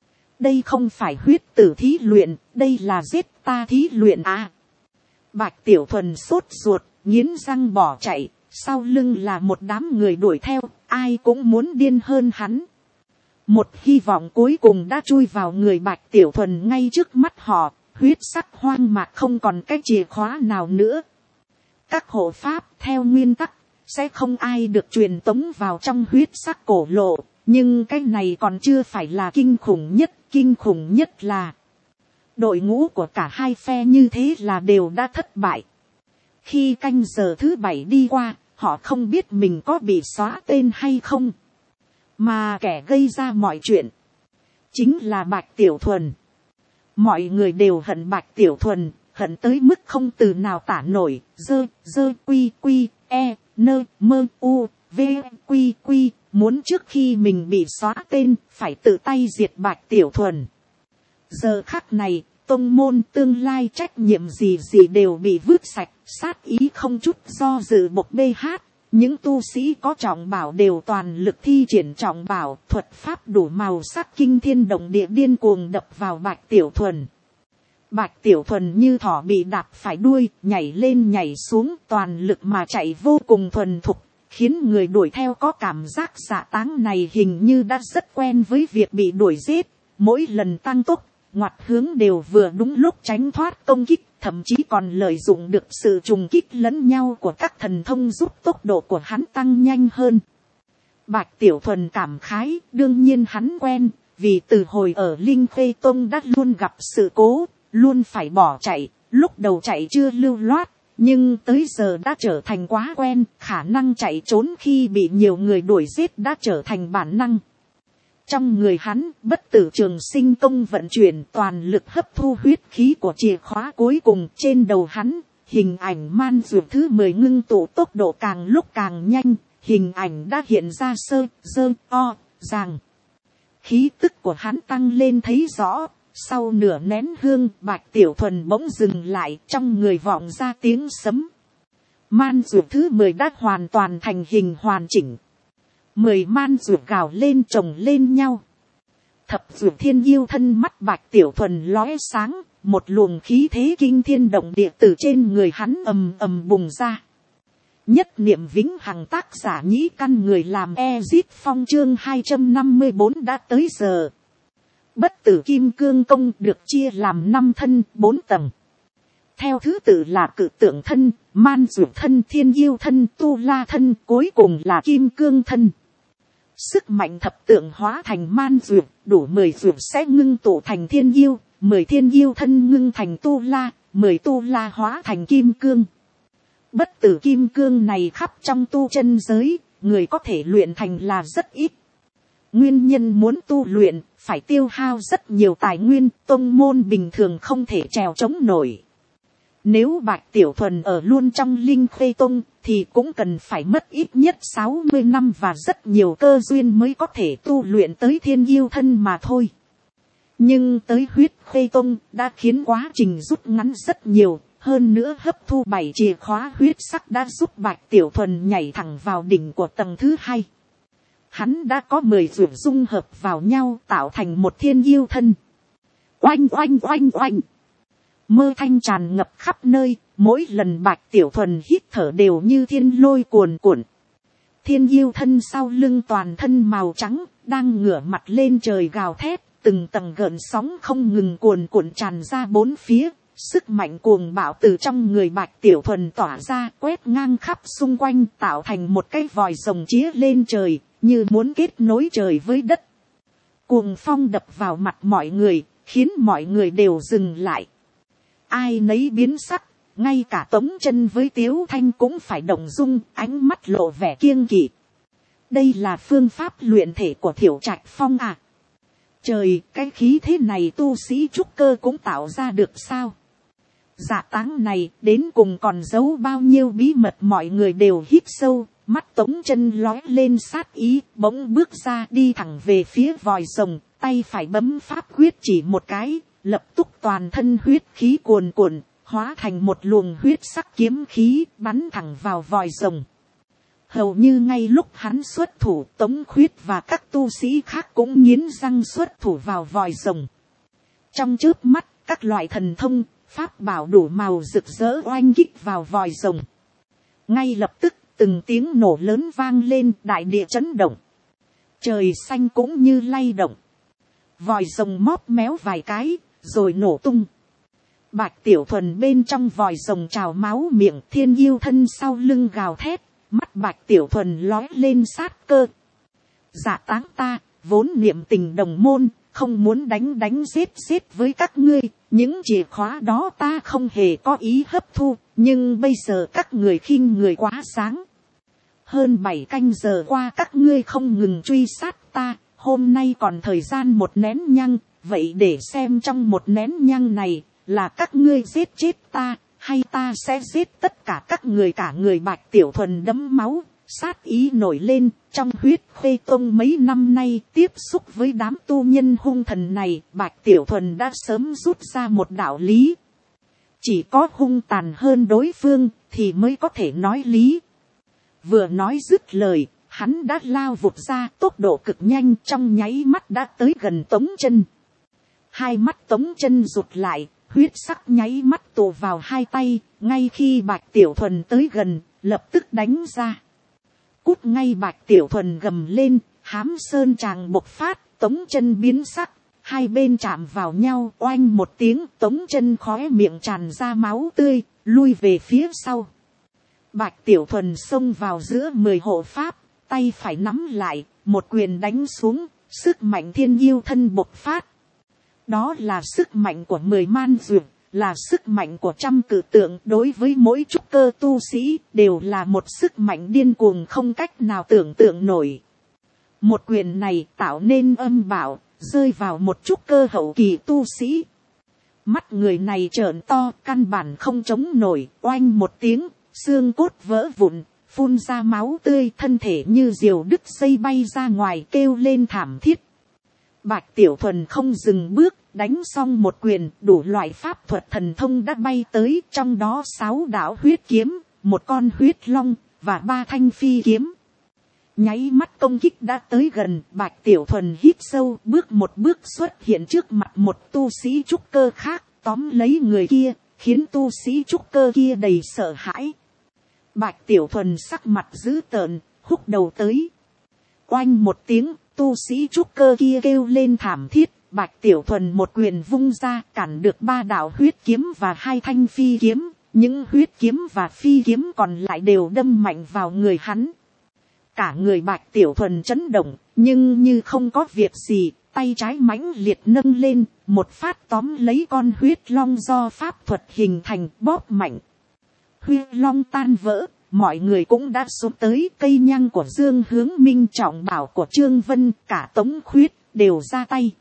Đây không phải huyết tử thí luyện, đây là giết ta thí luyện à. Bạch Tiểu Thuần sốt ruột, nghiến răng bỏ chạy, sau lưng là một đám người đuổi theo, ai cũng muốn điên hơn hắn. Một hy vọng cuối cùng đã chui vào người Bạch Tiểu Thuần ngay trước mắt họ, huyết sắc hoang mạc không còn cái chìa khóa nào nữa. Các hộ pháp theo nguyên tắc, sẽ không ai được truyền tống vào trong huyết sắc cổ lộ, nhưng cái này còn chưa phải là kinh khủng nhất là đội ngũ của cả hai phe như thế là đều đã thất bại. Khi canh giờ thứ 7 đi qua, họ không biết mình có bị xóa tên hay không. Mà kẻ gây ra mọi chuyện chính là Bạch Tiểu Thuần. Mọi người đều hận Bạch Tiểu Thuần, hận tới mức không từ nào tả nổi. Quy quy e nơ mơ u v quy quy, muốn trước khi mình bị xóa tên phải tự tay diệt Bạch Tiểu Thuần. Giờ khắc này, tông môn tương lai trách nhiệm gì đều bị vứt sạch, sát ý không chút do dự bộc bê hát. Những tu sĩ có trọng bảo đều toàn lực thi triển trọng bảo, thuật pháp đủ màu sắc kinh thiên động địa điên cuồng đập vào Bạch Tiểu Thuần. Bạch Tiểu Thuần như thỏ bị đạp phải đuôi, nhảy lên nhảy xuống, toàn lực mà chạy vô cùng thuần thục, khiến người đuổi theo có cảm giác dạ táng này hình như đã rất quen với việc bị đuổi giết. Mỗi lần tăng tốc, ngoặt hướng đều vừa đúng lúc tránh thoát công kích, thậm chí còn lợi dụng được sự trùng kích lẫn nhau của các thần thông giúp tốc độ của hắn tăng nhanh hơn. Bạch Tiểu Thuần cảm khái, đương nhiên hắn quen, vì từ hồi ở Linh Khê Tông đã luôn gặp sự cố, luôn phải bỏ chạy, lúc đầu chạy chưa lưu loát, nhưng tới giờ đã trở thành quá quen, khả năng chạy trốn khi bị nhiều người đuổi giết đã trở thành bản năng. Trong người hắn, bất tử trường sinh công vận chuyển toàn lực hấp thu huyết khí của chìa khóa cuối cùng. Trên đầu hắn, hình ảnh man dược thứ 10 ngưng tụ tốc độ càng lúc càng nhanh, hình ảnh đã hiện ra ràng. Khí tức của hắn tăng lên thấy rõ, sau nửa nén hương Bạch Tiểu Thuần bỗng dừng lại, trong người vọng ra tiếng sấm. Man dược thứ 10 đã hoàn toàn thành hình hoàn chỉnh. 10 man dược gào lên chồng lên nhau. Thập dược thiên yêu thân mắt Bạch Tiểu Thuần lóe sáng, một luồng khí thế kinh thiên động địa từ trên người hắn ầm ầm bùng ra. Nhất niệm vĩnh hằng, tác giả Nhĩ Căn, người làm Ezit Phong, chương 254 đã tới giờ. Bất tử kim cương công được chia làm 5 thân 4 tầng. Theo thứ tự là cự tượng thân, man dược thân, thiên yêu thân, tu la thân, cuối cùng là kim cương thân. Sức mạnh thập tượng hóa thành man dược, đủ 10 dược sẽ ngưng tụ thành thiên yêu, 10 thiên yêu thân ngưng thành tu la, 10 tu la hóa thành kim cương. Bất tử kim cương này khắp trong tu chân giới, người có thể luyện thành là rất ít. Nguyên nhân muốn tu luyện, phải tiêu hao rất nhiều tài nguyên, tông môn bình thường không thể trèo chống nổi. Nếu Bạch Tiểu Thuần ở luôn trong Linh Khê Tông, thì cũng cần phải mất ít nhất 60 năm và rất nhiều cơ duyên mới có thể tu luyện tới thiên yêu thân mà thôi. Nhưng tới Huyết Khê Tông đã khiến quá trình rút ngắn rất nhiều, hơn nữa hấp thu 7 chìa khóa huyết sắc đã giúp Bạch Tiểu Thuần nhảy thẳng vào đỉnh của tầng thứ 2. Hắn đã có 10 dược dung hợp vào nhau tạo thành một thiên yêu thân. Oanh oanh oanh oanh. Mơ thanh tràn ngập khắp nơi, mỗi lần Bạch Tiểu Thuần hít thở đều như thiên lôi cuồn cuộn. Thiên yêu thân sau lưng toàn thân màu trắng, đang ngửa mặt lên trời gào thét, từng tầng gợn sóng không ngừng cuồn cuộn tràn ra bốn phía. Sức mạnh cuồng bạo từ trong người Bạch Tiểu Thuần tỏa ra, quét ngang khắp xung quanh, tạo thành một cái vòi rồng chĩa lên trời, như muốn kết nối trời với đất. Cuồng phong đập vào mặt mọi người, khiến mọi người đều dừng lại. Ai nấy biến sắc, ngay cả Tống Chân với Tiếu Thanh cũng phải động dung, ánh mắt lộ vẻ kiêng kỵ. Đây là phương pháp luyện thể của Thiểu Trạch Phong à? Trời, cái khí thế này tu sĩ trúc cơ cũng tạo ra được sao? Dạ táng này đến cùng còn giấu bao nhiêu bí mật, mọi người đều hít sâu, mắt Tống Chân lóe lên sát ý, bỗng bước ra đi thẳng về phía vòi rồng, tay phải bấm pháp quyết chỉ một cái, lập tức toàn thân huyết khí cuồn cuộn, hóa thành một luồng huyết sắc kiếm khí bắn thẳng vào vòi rồng. Hầu như ngay lúc hắn xuất thủ, Tống Khuyết và các tu sĩ khác cũng nghiến răng xuất thủ vào vòi rồng. Trong chớp mắt, các loại thần thông, pháp bảo đủ màu rực rỡ oanh kích vào vòi rồng. Ngay lập tức, từng tiếng nổ lớn vang lên, đại địa chấn động. Trời xanh cũng như lay động. Vòi rồng móp méo vài cái, rồi nổ tung. Bạch Tiểu Thuần bên trong vòi rồng trào máu miệng, thiên yêu thân sau lưng gào thét, mắt Bạch Tiểu Thuần lóe lên sát cơ. Dạ táng ta, vốn niệm tình đồng môn, không muốn đánh giết với các ngươi, những chìa khóa đó ta không hề có ý hấp thu, nhưng bây giờ các người khinh người quá sáng. Hơn 7 canh giờ qua các ngươi không ngừng truy sát ta, hôm nay còn thời gian một nén nhang, vậy để xem trong một nén nhang này, là các ngươi giết chết ta, hay ta sẽ giết tất cả các người. Cả người Bạch Tiểu Thuần đẫm máu, sát ý nổi lên, trong huyết Khuê Tông mấy năm nay tiếp xúc với đám tu nhân hung thần này, Bạch Tiểu Thuần đã sớm rút ra một đạo lý. Chỉ có hung tàn hơn đối phương, thì mới có thể nói lý. Vừa nói dứt lời, hắn đã lao vụt ra tốc độ cực nhanh, trong nháy mắt đã tới gần Tống Chân. Hai mắt Tống Chân rụt lại, huyết sắc nháy mắt tụ vào hai tay, ngay khi Bạch Tiểu Thuần tới gần, lập tức đánh ra. Cút ngay! Bạch Tiểu Thuần gầm lên, hám sơn tràng bộc phát, Tống Chân biến sắc, hai bên chạm vào nhau, oanh một tiếng, Tống Chân khóe miệng tràn ra máu tươi, lui về phía sau. Bạch Tiểu Thuần xông vào giữa 10 hộ pháp, tay phải nắm lại, một quyền đánh xuống, sức mạnh thiên yêu thân bộc phát. Đó là sức mạnh của 10 man dược, là sức mạnh của trăm cử tượng, đối với mỗi trúc cơ tu sĩ đều là một sức mạnh điên cuồng không cách nào tưởng tượng nổi. Một quyền này tạo nên âm bạo, rơi vào một trúc cơ hậu kỳ tu sĩ. Mắt người này trợn to, căn bản không chống nổi, oanh một tiếng, xương cốt vỡ vụn, phun ra máu tươi, thân thể như diều đứt dây bay ra ngoài, kêu lên thảm thiết. Bạch Tiểu Thuần không dừng bước, đánh xong một quyền, đủ loại pháp thuật thần thông đã bay tới, trong đó 6 đạo huyết kiếm, một con huyết long, và 3 thanh phi kiếm. Nháy mắt công kích đã tới gần, Bạch Tiểu Thuần hít sâu, bước một bước xuất hiện trước mặt một tu sĩ trúc cơ khác, tóm lấy người kia, khiến tu sĩ trúc cơ kia đầy sợ hãi. Bạch Tiểu Thuần sắc mặt dữ tợn, húc đầu tới. Oanh một tiếng, tu sĩ trúc cơ kia kêu lên thảm thiết, Bạch Tiểu Thuần một quyền vung ra, cản được 3 đạo huyết kiếm và 2 thanh phi kiếm, những huyết kiếm và phi kiếm còn lại đều đâm mạnh vào người hắn. Cả người Bạch Tiểu Thuần chấn động, nhưng như không có việc gì, tay trái mãnh liệt nâng lên, một phát tóm lấy con huyết long do pháp thuật hình thành, bóp mạnh. Huyết long tan vỡ, mọi người cũng đã xuống tới, cây nhang của Dương Hướng Minh, trọng bảo của Trương Vân, cả Tống Khuyết đều ra tay.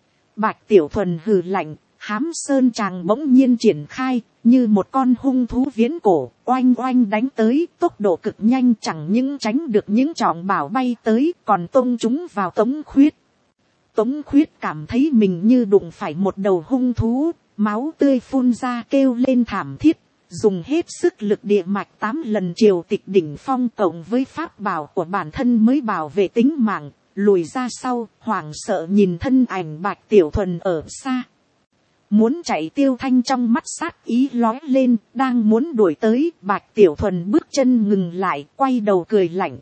Bạch Tiểu Thuần hừ lạnh, hám sơn tràng bỗng nhiên triển khai, như một con hung thú viễn cổ, oanh oanh đánh tới, tốc độ cực nhanh, chẳng những tránh được những trọng bảo bay tới, còn tông chúng vào Tống Khuyết. Tống Khuyết cảm thấy mình như đụng phải một đầu hung thú, máu tươi phun ra, kêu lên thảm thiết, dùng hết sức lực địa mạch 8 lần triều tịch đỉnh phong cộng với pháp bảo của bản thân mới bảo vệ tính mạng, lùi ra sau, hoảng sợ nhìn thân ảnh Bạch Tiểu Thuần ở xa. Muốn chạy Tiêu Thanh trong mắt sát ý lóe lên, đang muốn đuổi tới, Bạch Tiểu Thuần bước chân ngừng lại, quay đầu cười lạnh.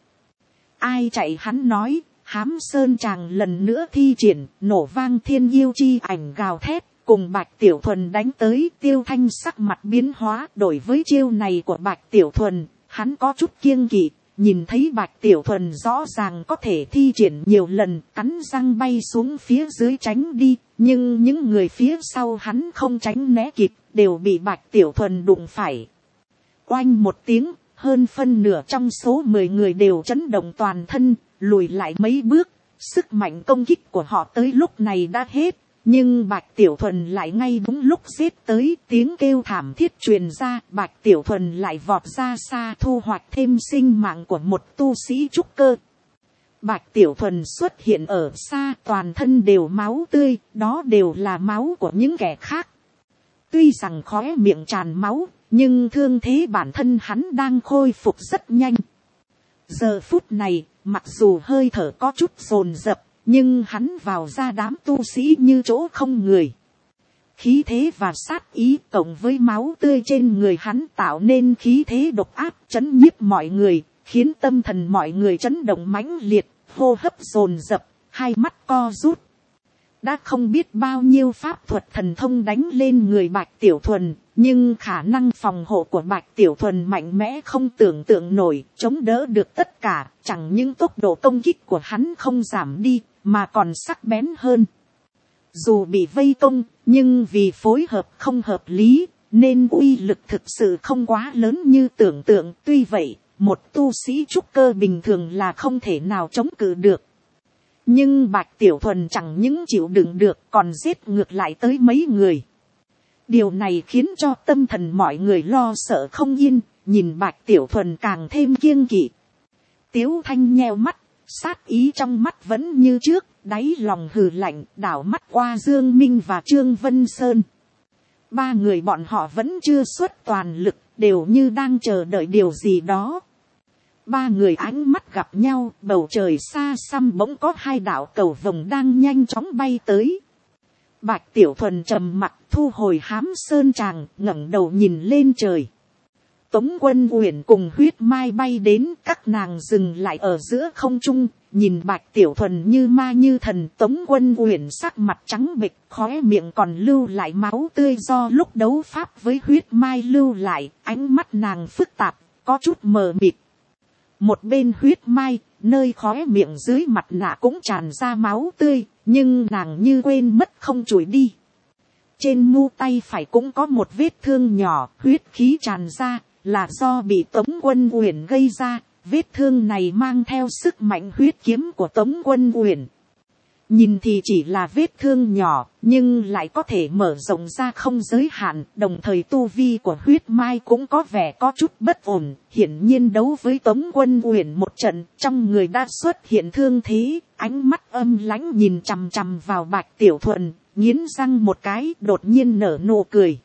Ai chạy? Hắn nói. Hám sơn tràng lần nữa thi triển, nổ vang thiên yêu chi ảnh gào thét, cùng Bạch Tiểu Thuần đánh tới. Tiêu Thanh sắc mặt biến hóa, đổi với chiêu này của Bạch Tiểu Thuần, hắn có chút kiêng kỵ, nhìn thấy Bạch Tiểu Thuần rõ ràng có thể thi triển nhiều lần, cắn răng bay xuống phía dưới tránh đi, nhưng những người phía sau hắn không tránh né kịp, đều bị Bạch Tiểu Thuần đụng phải. Oanh một tiếng, hơn phân nửa trong số 10 người đều chấn động toàn thân, lùi lại mấy bước, sức mạnh công kích của họ tới lúc này đã hết, nhưng Bạch Tiểu Thuần lại ngay đúng lúc giết tới, tiếng kêu thảm thiết truyền ra, Bạch Tiểu Thuần lại vọt ra xa, thu hoạch thêm sinh mạng của một tu sĩ trúc cơ. Bạch Tiểu Thuần xuất hiện ở xa, toàn thân đều máu tươi, đó đều là máu của những kẻ khác. Tuy rằng khóe miệng tràn máu, nhưng thương thế bản thân hắn đang khôi phục rất nhanh. Giờ phút này, mặc dù hơi thở có chút dồn dập, nhưng hắn vào ra đám tu sĩ như chỗ không người. Khí thế và sát ý cộng với máu tươi trên người hắn tạo nên khí thế độc áp chấn nhiếp mọi người, khiến tâm thần mọi người chấn động mãnh liệt, hô hấp dồn dập, hai mắt co rút. Đã không biết bao nhiêu pháp thuật thần thông đánh lên người Bạch Tiểu Thuần, nhưng khả năng phòng hộ của Bạch Tiểu Thuần mạnh mẽ không tưởng tượng nổi, chống đỡ được tất cả, chẳng những tốc độ công kích của hắn không giảm đi, mà còn sắc bén hơn. Dù bị vây công, nhưng vì phối hợp không hợp lý, nên uy lực thực sự không quá lớn như tưởng tượng. Tuy vậy, một tu sĩ trúc cơ bình thường là không thể nào chống cự được. Nhưng Bạch Tiểu Thuần chẳng những chịu đựng được, còn giết ngược lại tới mấy người. Điều này khiến cho tâm thần mọi người lo sợ không yên, nhìn Bạch Tiểu Thuần càng thêm kiêng kỵ. Tiếu Thanh nheo mắt, sát ý trong mắt vẫn như trước, đáy lòng hừ lạnh, đảo mắt qua Dương Minh và Trương Vân Sơn. Ba người bọn họ vẫn chưa xuất toàn lực, đều như đang chờ đợi điều gì đó. Ba người ánh mắt gặp nhau, bầu trời xa xăm bỗng có hai đạo cầu vồng đang nhanh chóng bay tới. Bạch Tiểu Thuần trầm mặc thu hồi hám sơn tràng, ngẩng đầu nhìn lên trời. Tống Quân Uyển cùng Huyết Mai bay đến, các nàng dừng lại ở giữa không trung, nhìn Bạch Tiểu Thuần như ma như thần. Tống Quân Uyển sắc mặt trắng bệch, khóe miệng còn lưu lại máu tươi do lúc đấu pháp với Huyết Mai lưu lại, ánh mắt nàng phức tạp, có chút mờ mịt. Một bên Huyết Mai, nơi khóe miệng dưới mặt nạ cũng tràn ra máu tươi, nhưng nàng như quên mất không chùi đi. Trên mu tay phải cũng có một vết thương nhỏ, huyết khí tràn ra, là do bị Tống Quân Uyển gây ra. Vết thương này mang theo sức mạnh huyết kiếm của Tống Quân Uyển. Nhìn thì chỉ là vết thương nhỏ, nhưng lại có thể mở rộng ra không giới hạn. Đồng thời tu vi của Huyết Mai cũng có vẻ có chút bất ổn. Hiển nhiên đấu với Tống Quân Uyển một trận, trong người đã xuất hiện thương thế. Ánh mắt âm lãnh nhìn chằm chằm vào Bạch Tiểu Thuần, nghiến răng một cái, đột nhiên nở nụ cười.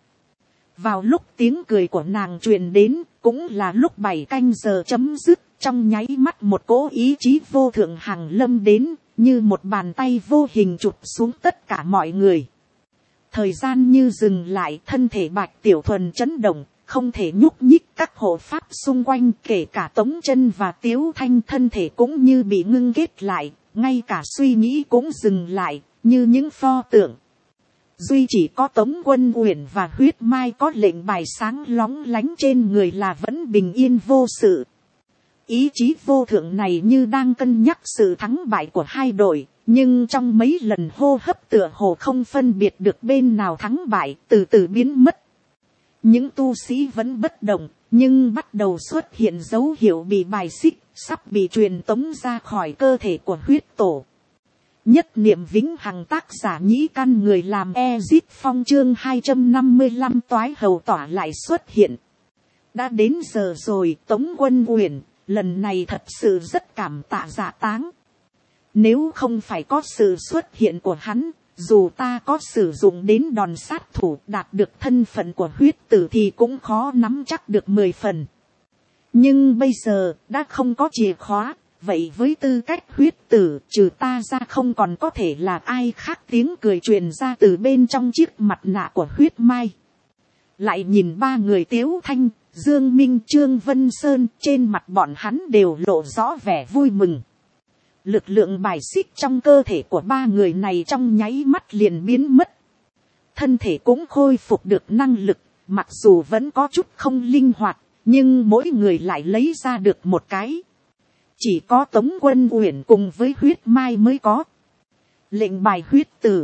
Vào lúc tiếng cười của nàng truyền đến, cũng là lúc 7 canh giờ chấm dứt. Trong nháy mắt một cỗ ý chí vô thượng hằng lâm đến, như một bàn tay vô hình chụp xuống tất cả mọi người. Thời gian như dừng lại, thân thể Bạch Tiểu Thuần chấn động, không thể nhúc nhích. Các hộ pháp xung quanh, kể cả Tống Chân và Tiếu Thanh, thân thể cũng như bị ngưng kết lại, ngay cả suy nghĩ cũng dừng lại, như những pho tượng. Duy chỉ có Tống Quân Uyển và Huyết Mai có lệnh bài sáng lóng lánh trên người là vẫn bình yên vô sự. Ý chí vô thượng này như đang cân nhắc sự thắng bại của hai đội, nhưng trong mấy lần hô hấp tựa hồ không phân biệt được bên nào thắng bại, từ từ biến mất. Những tu sĩ vẫn bất động, nhưng bắt đầu xuất hiện dấu hiệu bị bài xích, sắp bị truyền tống ra khỏi cơ thể của huyết tổ. Nhất niệm vĩnh hằng, tác giả Nhĩ Căn, người làm Ezit Phong, chương 255 toái hầu tỏa lại xuất hiện. Đã đến giờ rồi. Tống Quân Uyển, lần này thật sự rất cảm tạ Dạ Táng. Nếu không phải có sự xuất hiện của hắn, dù ta có sử dụng đến đòn sát thủ đạt được thân phận của huyết tử thì cũng khó nắm chắc được 10 phần. Nhưng bây giờ đã không có chìa khóa, vậy với tư cách huyết tử, trừ ta ra không còn có thể là ai khác. Tiếng cười truyền ra từ bên trong chiếc mặt nạ của Huyết Mai. Lại nhìn ba người Tiếu Thanh, Dương Minh, Trương Vân Sơn, trên mặt bọn hắn đều lộ rõ vẻ vui mừng. Lực lượng bài xích trong cơ thể của ba người này trong nháy mắt liền biến mất. Thân thể cũng khôi phục được năng lực, mặc dù vẫn có chút không linh hoạt, nhưng mỗi người lại lấy ra được một cái. Chỉ có Tống Quân Uyển cùng với Huyết Mai mới có. Lệnh bài huyết tử.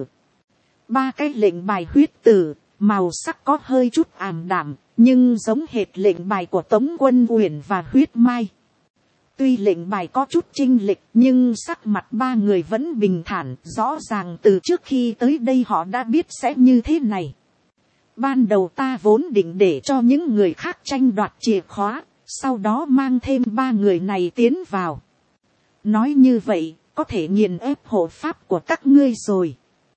3 cái lệnh bài huyết tử, màu sắc có hơi chút ảm đạm, nhưng giống hệt lệnh bài của Tống Quân Uyển và Huyết Mai. Tuy lệnh bài có chút chênh lệch, nhưng sắc mặt ba người vẫn bình thản, rõ ràng từ trước khi tới đây họ đã biết sẽ như thế này. Ban đầu ta vốn định để cho những người khác tranh đoạt chìa khóa, sau đó mang thêm 3 người này tiến vào. Nói như vậy, có thể nghiền ép hộ pháp của các ngươi rồi.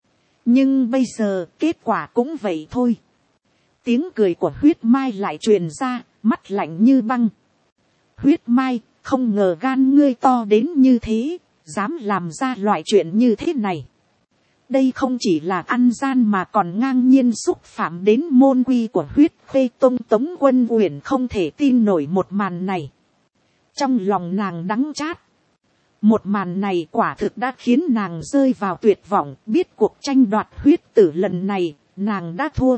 Nhưng bây giờ, kết quả cũng vậy thôi. Tiếng cười của Huyết Mai lại truyền ra, mắt lạnh như băng. Huyết Mai, không ngờ gan ngươi to đến như thế, dám làm ra loại chuyện như thế này. Đây không chỉ là ăn gian mà còn ngang nhiên xúc phạm đến môn quy của Huyết Khê Tông. Tống Quân Uyển không thể tin nổi một màn này. Trong lòng nàng đắng chát. Một màn này quả thực đã khiến nàng rơi vào tuyệt vọng, biết cuộc tranh đoạt huyết tử lần này, nàng đã thua.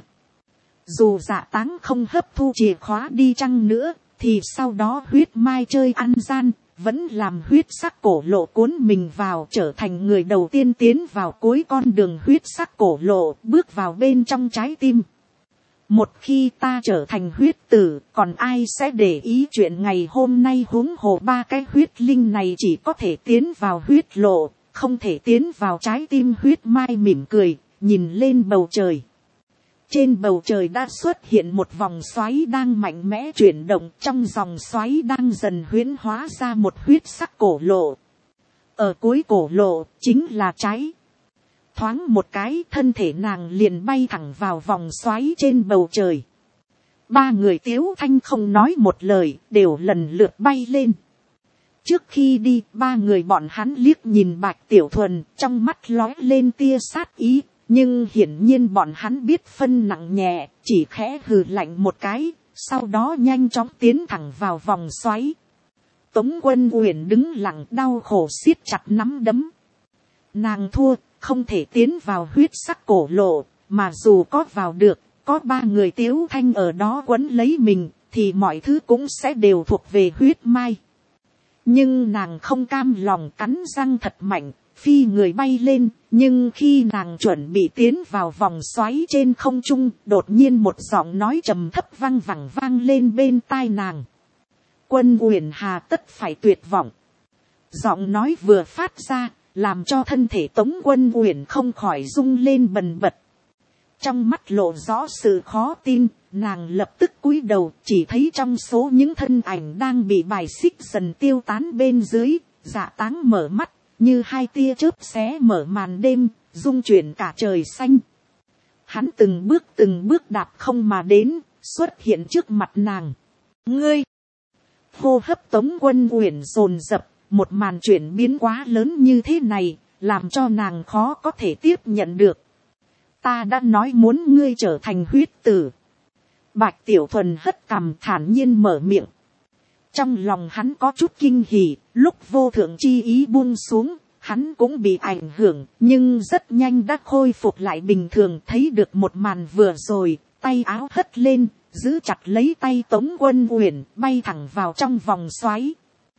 Dù Dạ Táng không hấp thu chìa khóa đi chăng nữa, thì sau đó Huyết Mai chơi ăn gian, vẫn làm huyết sắc cổ lộ cuốn mình vào, trở thành người đầu tiên tiến vào cuối con đường huyết sắc cổ lộ, bước vào bên trong trái tim. Một khi ta trở thành huyết tử, còn ai sẽ để ý chuyện ngày hôm nay, huống hồ ba cái huyết linh này chỉ có thể tiến vào huyết lộ, không thể tiến vào trái tim. Huyết mai mỉm cười, nhìn lên bầu trời. Trên bầu trời đã xuất hiện một vòng xoáy đang mạnh mẽ chuyển động, trong dòng xoáy đang dần huyễn hóa ra một huyết sắc cổ lộ. Ở cuối cổ lộ chính là trái. Thoáng một cái, thân thể nàng liền bay thẳng vào vòng xoáy trên bầu trời. Ba người Tiếu Thanh không nói một lời, đều lần lượt bay lên. Trước khi đi, ba người bọn hắn liếc nhìn Bạch Tiểu Thuần, trong mắt lóe lên tia sát ý. Nhưng hiển nhiên bọn hắn biết phân nặng nhẹ, chỉ khẽ hừ lạnh một cái, sau đó nhanh chóng tiến thẳng vào vòng xoáy. Tống Quân Uyển đứng lặng, đau khổ siết chặt nắm đấm. Nàng thua, không thể tiến vào huyết sắc cổ lộ, mà dù có vào được, có ba người Tiếu Thanh ở đó quấn lấy mình, thì mọi thứ cũng sẽ đều thuộc về huyết mai. Nhưng nàng không cam lòng, cắn răng thật mạnh, phi người bay lên. Nhưng khi nàng chuẩn bị tiến vào vòng xoáy trên không trung, đột nhiên một giọng nói trầm thấp vang vẳng vang lên bên tai nàng. Quân Uyển hà tất phải tuyệt vọng. Giọng nói vừa phát ra, làm cho thân thể Tống Quân Uyển không khỏi rung lên bần bật. Trong mắt lộ rõ sự khó tin, nàng lập tức cúi đầu, chỉ thấy trong số những thân ảnh đang bị bài xích dần tiêu tán bên dưới. Dạ Táng mở mắt, như hai tia chớp xé mở màn đêm, rung chuyển cả trời xanh. Hắn từng bước đạp không mà đến, xuất hiện trước mặt nàng. Ngươi! Hô hấp Tống Quân Uyển dồn dập, một màn chuyển biến quá lớn như thế này, làm cho nàng khó có thể tiếp nhận được. Ta đã nói muốn ngươi trở thành huyết tử. Bạch Tiểu Thuần hất cằm thản nhiên mở miệng. Trong lòng hắn có chút kinh hỉ, lúc vô thượng chi ý buông xuống, hắn cũng bị ảnh hưởng, nhưng rất nhanh đã khôi phục lại bình thường. Thấy được một màn vừa rồi, tay áo hất lên, giữ chặt lấy tay Tống Quân Uyển, bay thẳng vào trong vòng xoáy.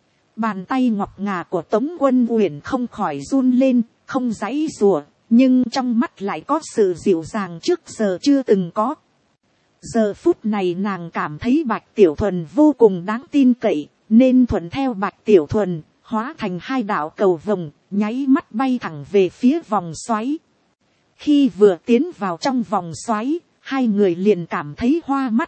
Bàn tay ngọc ngà của Tống Quân Uyển không khỏi run lên, không giãy giụa, nhưng trong mắt lại có sự dịu dàng trước giờ chưa từng có. Giờ phút này nàng cảm thấy Bạch Tiểu Thuần vô cùng đáng tin cậy, nên thuận theo Bạch Tiểu Thuần, hóa thành hai đạo cầu vồng, nháy mắt bay thẳng về phía vòng xoáy. Khi vừa tiến vào trong vòng xoáy, hai người liền cảm thấy hoa mắt.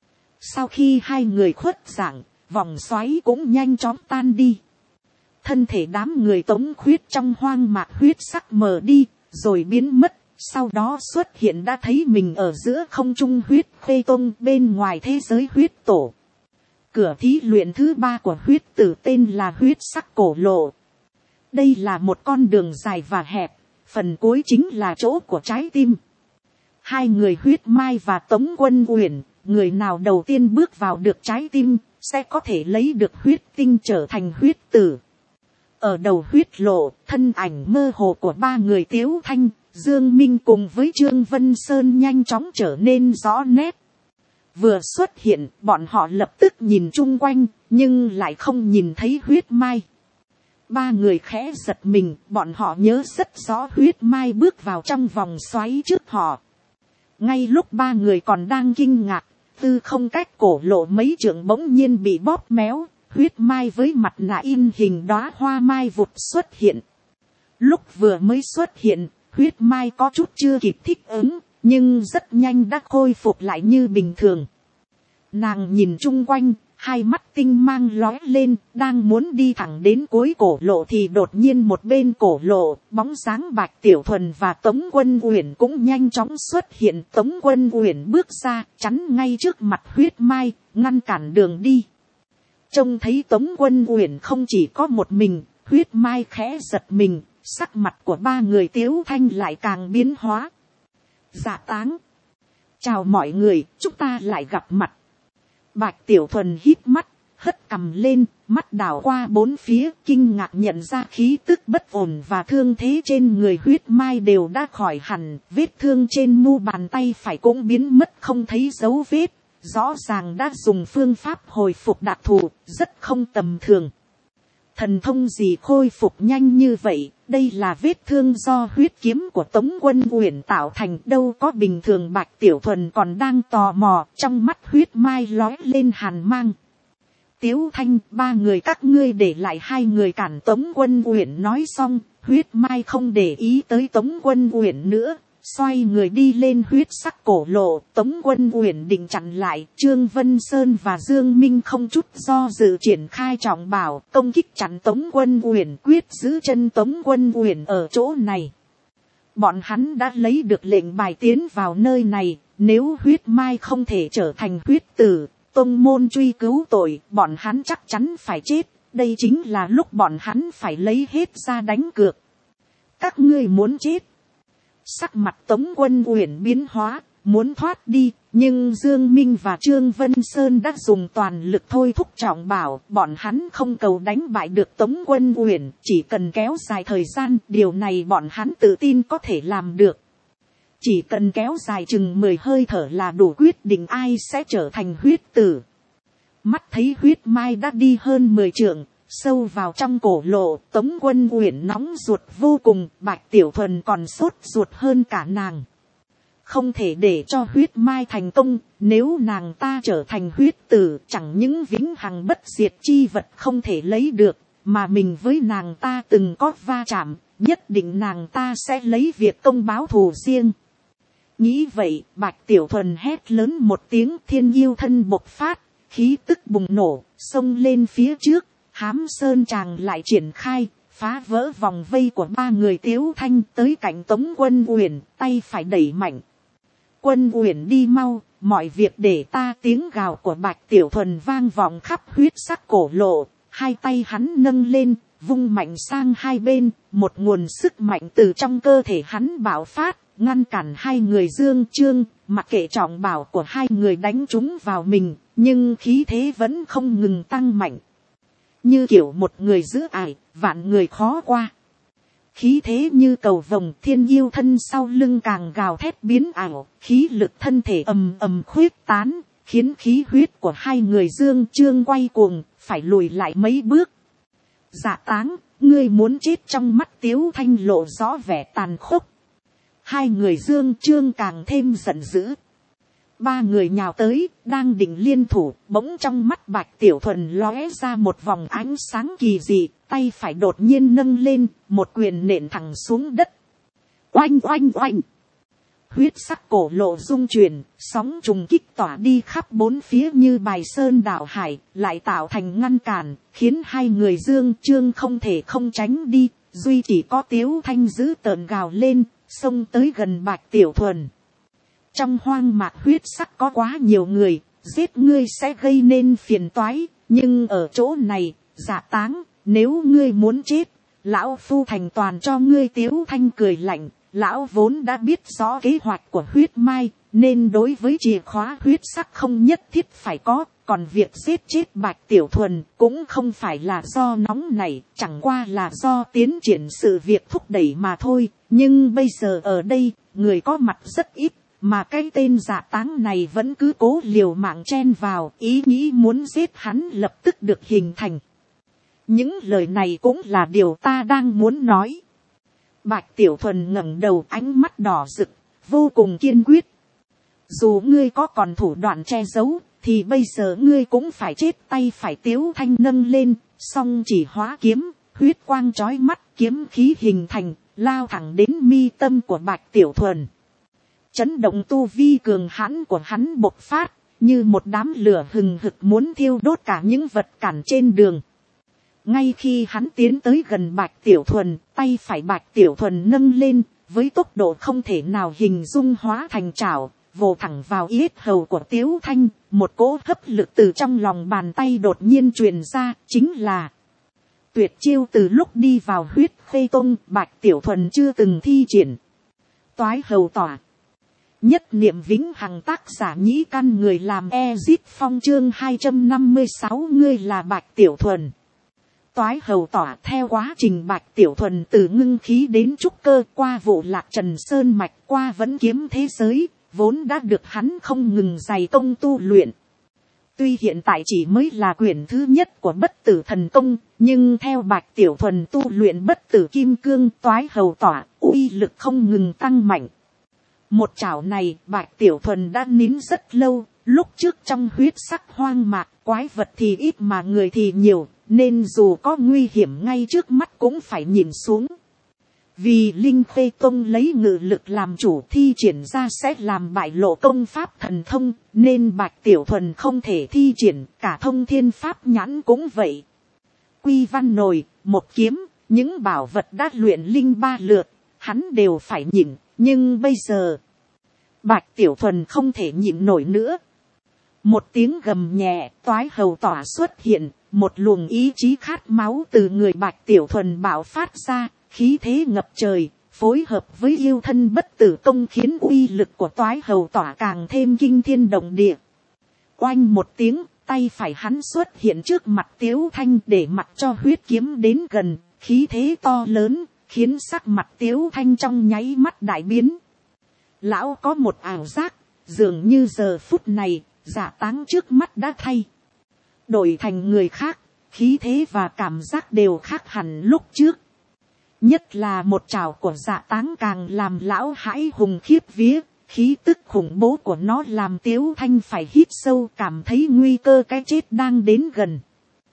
Sau khi hai người khuất dạng, vòng xoáy cũng nhanh chóng tan đi. Thân thể đám người Tống Khuyết trong hoang mạc huyết sắc mờ đi, rồi biến mất. Sau đó xuất hiện đã thấy mình ở giữa không trung huyết khê tông, bên ngoài thế giới huyết tổ. Cửa thí luyện thứ 3 của huyết tử tên là huyết sắc cổ lộ. Đây là một con đường dài và hẹp, phần cuối chính là chỗ của trái tim. Hai người huyết mai và Tống Quân Uyển, người nào đầu tiên bước vào được trái tim, sẽ có thể lấy được huyết tinh trở thành huyết tử. Ở đầu huyết lộ, thân ảnh mơ hồ của ba người Tiếu Thanh, Dương Minh cùng với Trương Vân Sơn nhanh chóng trở nên rõ nét. Vừa xuất hiện, bọn họ lập tức nhìn chung quanh, nhưng lại không nhìn thấy huyết mai. Ba người khẽ giật mình, bọn họ nhớ rất rõ huyết mai bước vào trong vòng xoáy trước họ. Ngay lúc ba người còn đang kinh ngạc, tư không cách cổ lộ mấy trượng bỗng nhiên bị bóp méo, huyết mai với mặt nạ in hình đóa hoa mai vụt xuất hiện. Lúc vừa mới xuất hiện, huyết mai có chút chưa kịp thích ứng, nhưng rất nhanh đã khôi phục lại như bình thường. Nàng nhìn chung quanh, hai mắt tinh mang lóe lên, đang muốn đi thẳng đến cuối cổ lộ thì đột nhiên một bên cổ lộ, bóng dáng Bạch Tiểu Thuần và Tống Quân Uyển cũng nhanh chóng xuất hiện. Tống Quân Uyển bước ra, chắn ngay trước mặt huyết mai, ngăn cản đường đi. Trông thấy Tống Quân Uyển không chỉ có một mình, huyết mai khẽ giật mình, sắc mặt của ba người Tiếu Thanh lại càng biến hóa. Dạ Táng. Chào mọi người, chúng ta lại gặp mặt. Bạch Tiểu Thuần híp mắt, hất cằm lên, mắt đảo qua bốn phía, kinh ngạc nhận ra khí tức bất ổn và thương thế trên người huyết mai đều đã khỏi hẳn, vết thương trên mu bàn tay phải cũng biến mất không thấy dấu vết, rõ ràng đã dùng phương pháp hồi phục đặc thù, rất không tầm thường. Thần thông gì khôi phục nhanh như vậy, đây là vết thương do huyết kiếm của Tống Quân Uyển tạo thành, đâu có bình thường. Bạch Tiểu Thuần còn đang tò mò, trong mắt huyết mai lóe lên hàn mang. Tiếu Thanh, ba người các ngươi để lại hai người cản Tống Quân Uyển. Nói xong, huyết mai không để ý tới Tống Quân Uyển nữa, xoay người đi lên huyết sắc cổ lộ. Tống Quân Uyển định chặn lại, Trương Vân Sơn và Dương Minh không chút do dự triển khai trọng bảo công kích chặn Tống Quân Uyển, quyết giữ chân Tống Quân Uyển ở chỗ này. Bọn hắn đã lấy được lệnh bài tiến vào nơi này, nếu huyết mai không thể trở thành huyết tử, tông môn truy cứu tội, bọn hắn chắc chắn phải chết. Đây chính là lúc bọn hắn phải lấy hết ra đánh cược. Các ngươi muốn chết. Sắc mặt Tống Quân Uyển biến hóa, muốn thoát đi, nhưng Dương Minh và Trương Vân Sơn đã dùng toàn lực thôi thúc trọng bảo. Bọn hắn không cầu đánh bại được Tống Quân Uyển, chỉ cần kéo dài thời gian, điều này bọn hắn tự tin có thể làm được. Chỉ cần kéo dài chừng 10 hơi thở là đủ quyết định ai sẽ trở thành huyết tử. Mắt thấy huyết mai đã đi hơn 10 trượng, sâu vào trong cổ lộ, Tống Quân Uyển nóng ruột vô cùng. Bạch Tiểu Thuần còn sốt ruột hơn cả nàng. Không thể để cho huyết mai thành công, nếu nàng ta trở thành huyết tử, chẳng những vĩnh hằng bất diệt chi vật không thể lấy được, mà mình với nàng ta từng có va chạm, nhất định nàng ta sẽ lấy việc công báo thù riêng. Nghĩ vậy, Bạch Tiểu Thuần hét lớn một tiếng, thiên yêu thân bộc phát, khí tức bùng nổ, xông lên phía trước. Hám Sơn Tràng lại triển khai, phá vỡ vòng vây của ba người Tiếu Thanh, tới cạnh Tống Quân Uyển, tay phải đẩy mạnh. Quân Uyển đi mau, mọi việc để ta. Tiếng gào của Bạch Tiểu Thuần vang vọng khắp huyết sắc cổ lộ, hai tay hắn nâng lên, vung mạnh sang hai bên, một nguồn sức mạnh từ trong cơ thể hắn bạo phát, ngăn cản hai người Dương Trương. Mặc kệ trọng bảo của hai người đánh trúng vào mình, nhưng khí thế vẫn không ngừng tăng mạnh. Như kiểu một người giữ ải, vạn người khó qua. Khí thế như cầu vồng, thiên yêu thân sau lưng càng gào thét biến ảo, khí lực thân thể ầm ầm khuyết tán, khiến khí huyết của hai người Dương Trương quay cuồng, phải lùi lại mấy bước. Dạ Táng, ngươi muốn chết. Trong mắt Tiếu Thanh lộ rõ vẻ tàn khốc. Hai người Dương Trương càng thêm giận dữ. Ba người nhào tới, đang định liên thủ, bỗng trong mắt Bạch Tiểu Thuần lóe ra một vòng ánh sáng kỳ dị, tay phải đột nhiên nâng lên, một quyền nện thẳng xuống đất. Oanh oanh oanh. Huyết sắc cổ lộ rung chuyển, sóng trùng kích tỏa đi khắp bốn phía như bài sơn đảo hải, lại tạo thành ngăn cản, khiến hai người Dương Trương không thể không tránh đi, duy chỉ có Tiếu Thanh giữ tợn gào lên, xông tới gần Bạch Tiểu Thuần. Trong hoang mạc huyết sắc có quá nhiều người, giết ngươi sẽ gây nên phiền toái, nhưng ở chỗ này, Dạ Táng, nếu ngươi muốn chết, lão phu thành toàn cho ngươi. Tiếu Thanh cười lạnh, lão vốn đã biết rõ kế hoạch của huyết mai, nên đối với chìa khóa huyết sắc không nhất thiết phải có, còn việc giết chết Bạch Tiểu Thuần cũng không phải là do nóng nảy, chẳng qua là do tiến triển sự việc thúc đẩy mà thôi. Nhưng bây giờ ở đây, người có mặt rất ít, mà cái tên Dạ Táng này vẫn cứ cố liều mạng chen vào, ý nghĩ muốn giết hắn lập tức được hình thành. Những lời này cũng là điều ta đang muốn nói. Bạch Tiểu Thuần ngẩng đầu, ánh mắt đỏ rực, vô cùng kiên quyết. Dù ngươi có còn thủ đoạn che giấu, thì bây giờ ngươi cũng phải chết. Tay phải Tiếu Thanh nâng lên, song chỉ hóa kiếm, huyết quang chói mắt, kiếm khí hình thành, lao thẳng đến mi tâm của Bạch Tiểu Thuần. Chấn động tu vi cường hãn của hắn bộc phát, như một đám lửa hừng hực muốn thiêu đốt cả những vật cản trên đường. Ngay khi hắn tiến tới gần Bạch Tiểu Thuần, tay phải Bạch Tiểu Thuần nâng lên, với tốc độ không thể nào hình dung hóa thành chảo, vồ thẳng vào yết hầu của Tiếu Thanh. Một cỗ hấp lực từ trong lòng bàn tay đột nhiên truyền ra, chính là tuyệt chiêu từ lúc đi vào huyết khê tông, Bạch Tiểu Thuần chưa từng thi triển. Toái hầu tỏa. Nhất niệm vĩnh hằng, tác giả Nhĩ Căn, người làm Ezip Phong. Chương 256, ngươi là Bạch Tiểu Thuần. Toái hầu tỏa. Theo quá trình Bạch Tiểu Thuần từ ngưng khí đến trúc cơ, qua vụ Lạc Trần Sơn Mạch, qua vẫn kiếm thế giới, vốn đã được hắn không ngừng dày công tu luyện. Tuy hiện tại chỉ mới là quyển thứ nhất của bất tử thần công, nhưng theo Bạch Tiểu Thuần tu luyện bất tử kim cương toái hầu tỏa, uy lực không ngừng tăng mạnh. Một chảo này Bạch Tiểu Thuần đã nín rất lâu, lúc trước trong huyết sắc hoang mạc, quái vật thì ít mà người thì nhiều, nên dù có nguy hiểm ngay trước mắt cũng phải nhìn xuống. Vì Linh Khê Tông lấy ngự lực làm chủ thi triển ra sẽ làm bại lộ công pháp thần thông, nên Bạch Tiểu Thuần không thể thi triển, cả thông thiên pháp nhãn cũng vậy. Quy văn nồi, một kiếm, những bảo vật đã luyện linh 3 lượt, hắn đều phải nhịn, nhưng bây giờ, Bạch Tiểu Thuần không thể nhịn nổi nữa. Một tiếng gầm nhẹ, toái hầu tỏa xuất hiện, một luồng ý chí khát máu từ người Bạch Tiểu Thuần bạo phát ra, khí thế ngập trời, phối hợp với yêu thân bất tử công khiến uy lực của toái hầu tỏa càng thêm kinh thiên động địa. Oanh một tiếng, tay phải hắn xuất hiện trước mặt Tiếu Thanh để mặc cho huyết kiếm đến gần, khí thế to lớn, khiến sắc mặt Tiếu Thanh trong nháy mắt đại biến. Lão có một ảo giác, dường như giờ phút này, Dạ Táng trước mắt đã thay đổi thành người khác, khí thế và cảm giác đều khác hẳn lúc trước. Nhất là một trảo của Dạ Táng càng làm lão hãi hùng khiếp vía, khí tức khủng bố của nó làm Tiếu Thanh phải hít sâu, cảm thấy nguy cơ cái chết đang đến gần.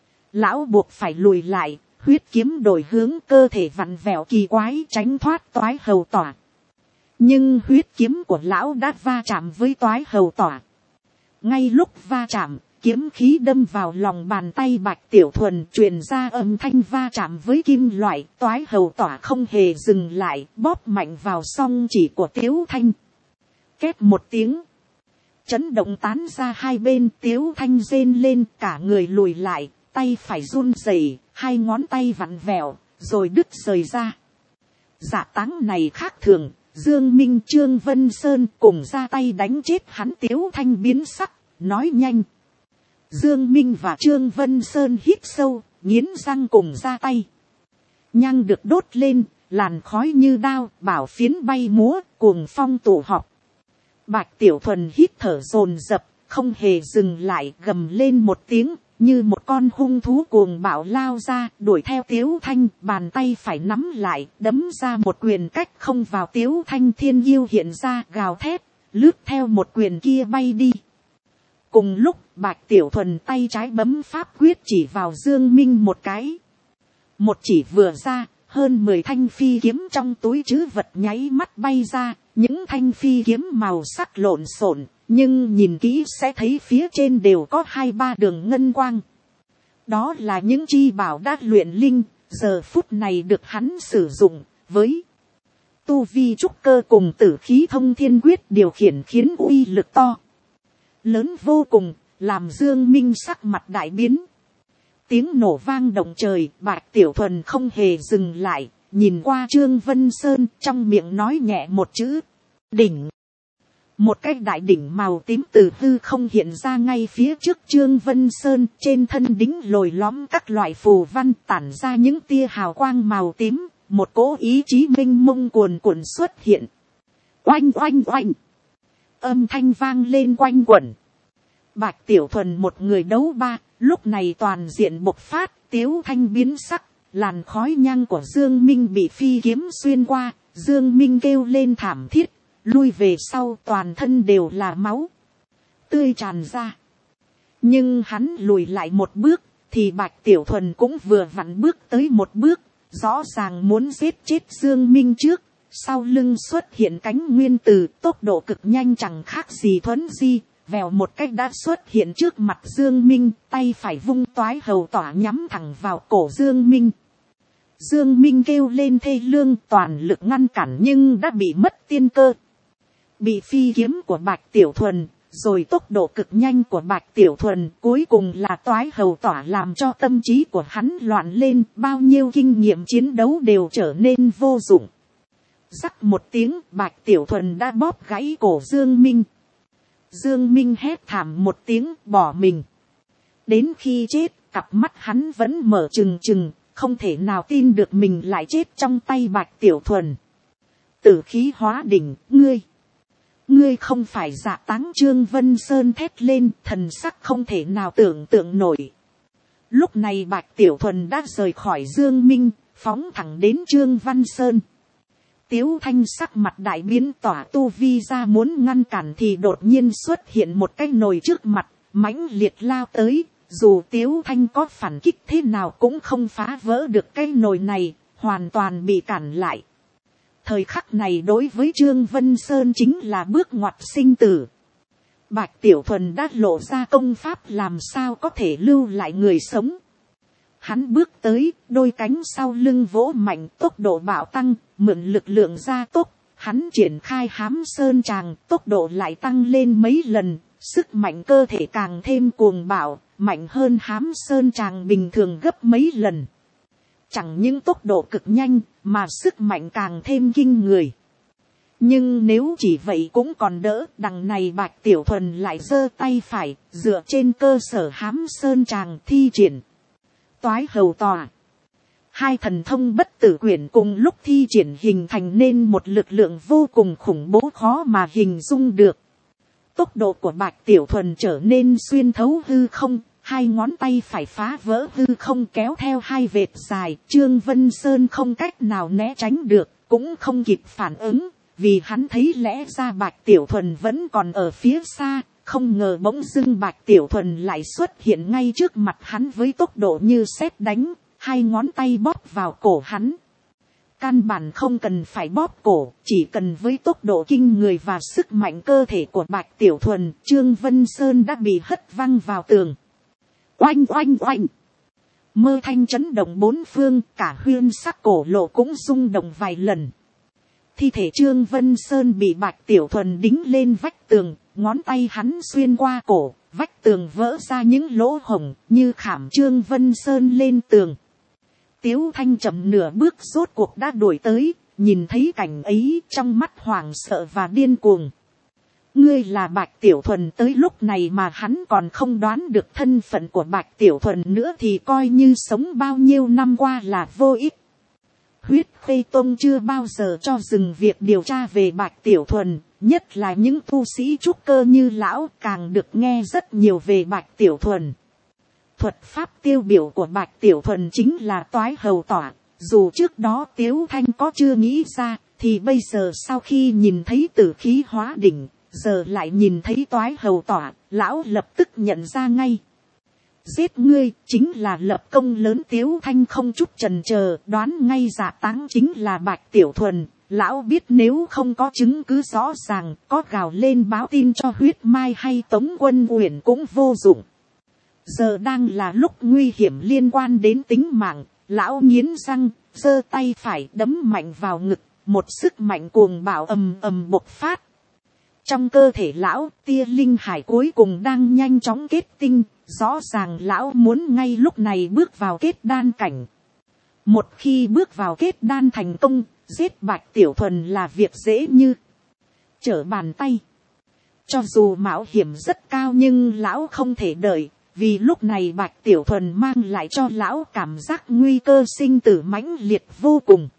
Lão buộc phải lùi lại, huyết kiếm đổi hướng, cơ thể vặn vẹo kỳ quái tránh thoát toái hầu tỏa. Nhưng huyết kiếm của lão đã va chạm với toái hầu tỏa. Ngay lúc va chạm, kiếm khí đâm vào lòng bàn tay Bạch Tiểu Thuần, truyền ra âm thanh va chạm với kim loại. Toái hầu tỏa không hề dừng lại, bóp mạnh vào song chỉ của Tiếu Thanh. Két một tiếng, chấn động tán ra hai bên. Tiếu Thanh rên lên, cả người lùi lại, tay phải run rẩy, hai ngón tay vặn vẹo, rồi đứt rời ra. Dạ Táng này khác thường, Dương Minh, Trương Vân Sơn cùng ra tay đánh chết hắn. Tiếu Thanh biến sắc, nói nhanh. Dương Minh và Trương Vân Sơn hít sâu, nghiến răng cùng ra tay. Nhang được đốt lên, làn khói như đao, bảo phiến bay múa, cuồng phong tụ họp. Bạch Tiểu Thuần hít thở dồn dập, không hề dừng lại, gầm lên một tiếng, như một con hung thú cuồng bạo lao ra, đuổi theo Tiếu Thanh. Bàn tay phải nắm lại, đấm ra một quyền cách không vào Tiếu Thanh. Thiên yêu hiện ra, gào thét, lướt theo một quyền kia bay đi. Cùng lúc, Bạch Tiểu Thuần tay trái bấm pháp quyết chỉ vào Dương Minh một cái. Một chỉ vừa ra, hơn 10 thanh phi kiếm trong túi trữ vật nháy mắt bay ra. Những thanh phi kiếm màu sắc lộn xộn, nhưng nhìn kỹ sẽ thấy phía trên đều có 2-3 đường ngân quang. Đó là những chi bảo đã luyện linh, giờ phút này được hắn sử dụng, với tu vi trúc cơ cùng tử khí thông thiên quyết điều khiển khiến uy lực to lớn vô cùng, làm Dương Minh sắc mặt đại biến. Tiếng nổ vang động trời, Bạch Tiểu Thuần không hề dừng lại, nhìn qua Trương Vân Sơn, trong miệng nói nhẹ một chữ, đỉnh. Một cái đại đỉnh màu tím từ hư không hiện ra ngay phía trước Trương Vân Sơn, trên thân đính lồi lõm các loại phù văn tản ra những tia hào quang màu tím, một cỗ ý chí mênh mông cuồn cuộn xuất hiện. Oanh oanh oanh, âm thanh vang lên quanh quẩn. Bạch Tiểu Thuần một người đấu 3, lúc này toàn diện bộc phát. Tiếu Thanh biến sắc, làn khói nhang của Dương Minh bị phi kiếm xuyên qua, Dương Minh kêu lên thảm thiết, lui về sau, toàn thân đều là máu tươi tràn ra. Nhưng hắn lùi lại một bước, thì Bạch Tiểu Thuần cũng vừa vặn bước tới một bước, rõ ràng muốn giết chết Dương Minh trước. Sau lưng xuất hiện cánh nguyên tử, tốc độ cực nhanh chẳng khác gì thuấn di, vèo một cách đã xuất hiện trước mặt Dương Minh, tay phải vung toái hầu tỏa nhắm thẳng vào cổ Dương Minh. Dương Minh kêu lên thê lương, toàn lực ngăn cản nhưng đã bị mất tiên cơ. Bị phi kiếm của Bạch Tiểu Thuần, rồi tốc độ cực nhanh của Bạch Tiểu Thuần, cuối cùng là toái hầu tỏa làm cho tâm trí của hắn loạn lên, bao nhiêu kinh nghiệm chiến đấu đều trở nên vô dụng. Rắc một tiếng, Bạch Tiểu Thuần đã bóp gãy cổ Dương Minh. Dương Minh hét thảm một tiếng, bỏ mình. Đến khi chết, cặp mắt hắn vẫn mở trừng trừng, không thể nào tin được mình lại chết trong tay Bạch Tiểu Thuần. Tử khí hóa đỉnh, ngươi. ngươi không phải Dạ Táng. Trương Vân Sơn thét lên, thần sắc không thể nào tưởng tượng nổi. Lúc này Bạch Tiểu Thuần đã rời khỏi Dương Minh, phóng thẳng đến Trương Văn Sơn. Tiếu Thanh sắc mặt đại biến, tỏa tu vi ra muốn ngăn cản thì đột nhiên xuất hiện một cái nồi trước mặt, mãnh liệt lao tới. Dù Tiếu Thanh có phản kích thế nào cũng không phá vỡ được cái nồi này, hoàn toàn bị cản lại. Thời khắc này đối với Trương Vân Sơn chính là bước ngoặt sinh tử. Bạch Tiểu Thuần đã lộ ra công pháp, làm sao có thể lưu lại người sống. Hắn bước tới, đôi cánh sau lưng vỗ mạnh, tốc độ bạo tăng, mượn lực lượng gia tốc. Hắn triển khai Hám Sơn Tràng, tốc độ lại tăng lên mấy lần, sức mạnh cơ thể càng thêm cuồng bạo, mạnh hơn Hám Sơn Tràng bình thường gấp mấy lần. Chẳng những tốc độ cực nhanh, mà sức mạnh càng thêm kinh người. Nhưng nếu chỉ vậy cũng còn đỡ, đằng này Bạch Tiểu Thuần lại giơ tay phải, dựa trên cơ sở Hám Sơn Tràng thi triển Toái Hầu Tòa. Hai thần thông bất tử quyển cùng lúc thi triển hình thành nên một lực lượng vô cùng khủng bố, khó mà hình dung được. Tốc độ của Bạch Tiểu Thuần trở nên xuyên thấu hư không, hai ngón tay phải phá vỡ hư không kéo theo hai vệt dài. Trương Vân Sơn không cách nào né tránh được, cũng không kịp phản ứng, vì hắn thấy lẽ ra Bạch Tiểu Thuần vẫn còn ở phía xa. Không ngờ bỗng dưng Bạch Tiểu Thuần lại xuất hiện ngay trước mặt hắn với tốc độ như sét đánh, hai ngón tay bóp vào cổ hắn. Căn bản không cần phải bóp cổ, chỉ cần với tốc độ kinh người và sức mạnh cơ thể của Bạch Tiểu Thuần, Trương Vân Sơn đã bị hất văng vào tường. Oanh oanh oanh! Mơ thanh chấn động bốn phương, cả huyên sắc cổ lộ cũng rung động vài lần. Thi thể Trương Vân Sơn bị Bạch Tiểu Thuần đính lên vách tường, ngón tay hắn xuyên qua cổ, vách tường vỡ ra những lỗ hổng, như khảm Trương Vân Sơn lên tường. Tiếu Thanh chậm nửa bước rốt cuộc đã đuổi tới, nhìn thấy cảnh ấy trong mắt hoảng sợ và điên cuồng. Ngươi là Bạch Tiểu Thuần. Tới lúc này mà hắn còn không đoán được thân phận của Bạch Tiểu Thuần nữa thì coi như sống bao nhiêu năm qua là vô ích. Huyết Khê Tông chưa bao giờ cho dừng việc điều tra về Bạch Tiểu Thuần, nhất là những tu sĩ trúc cơ như lão càng được nghe rất nhiều về Bạch Tiểu Thuần. Thuật pháp tiêu biểu của Bạch Tiểu Thuần chính là Toái Hầu Tỏa. Dù trước đó Tiếu Thanh có chưa nghĩ ra, thì bây giờ sau khi nhìn thấy Tử Khí Hóa Đỉnh, giờ lại nhìn thấy Toái Hầu Tỏa, lão lập tức nhận ra ngay. Giết ngươi chính là lập công lớn. Tiếu Thanh không chút chần chờ đoán ngay Dạ Táng chính là Bạch Tiểu Thuần. Lão biết nếu không có chứng cứ rõ ràng, có gào lên báo tin cho Huyết Mai hay Tống Quân Uyển cũng vô dụng. Giờ đang là lúc nguy hiểm liên quan đến tính mạng, lão nghiến răng, giơ tay phải đấm mạnh vào ngực, một sức mạnh cuồng bạo ầm ầm bộc phát. Trong cơ thể lão, tia linh hải cuối cùng đang nhanh chóng kết tinh, rõ ràng lão muốn ngay lúc này bước vào kết đan cảnh. Một khi bước vào kết đan thành công, giết Bạch Tiểu Thuần là việc dễ như trở bàn tay. Cho dù mạo hiểm rất cao nhưng lão không thể đợi, vì lúc này Bạch Tiểu Thuần mang lại cho lão cảm giác nguy cơ sinh tử mãnh liệt vô cùng.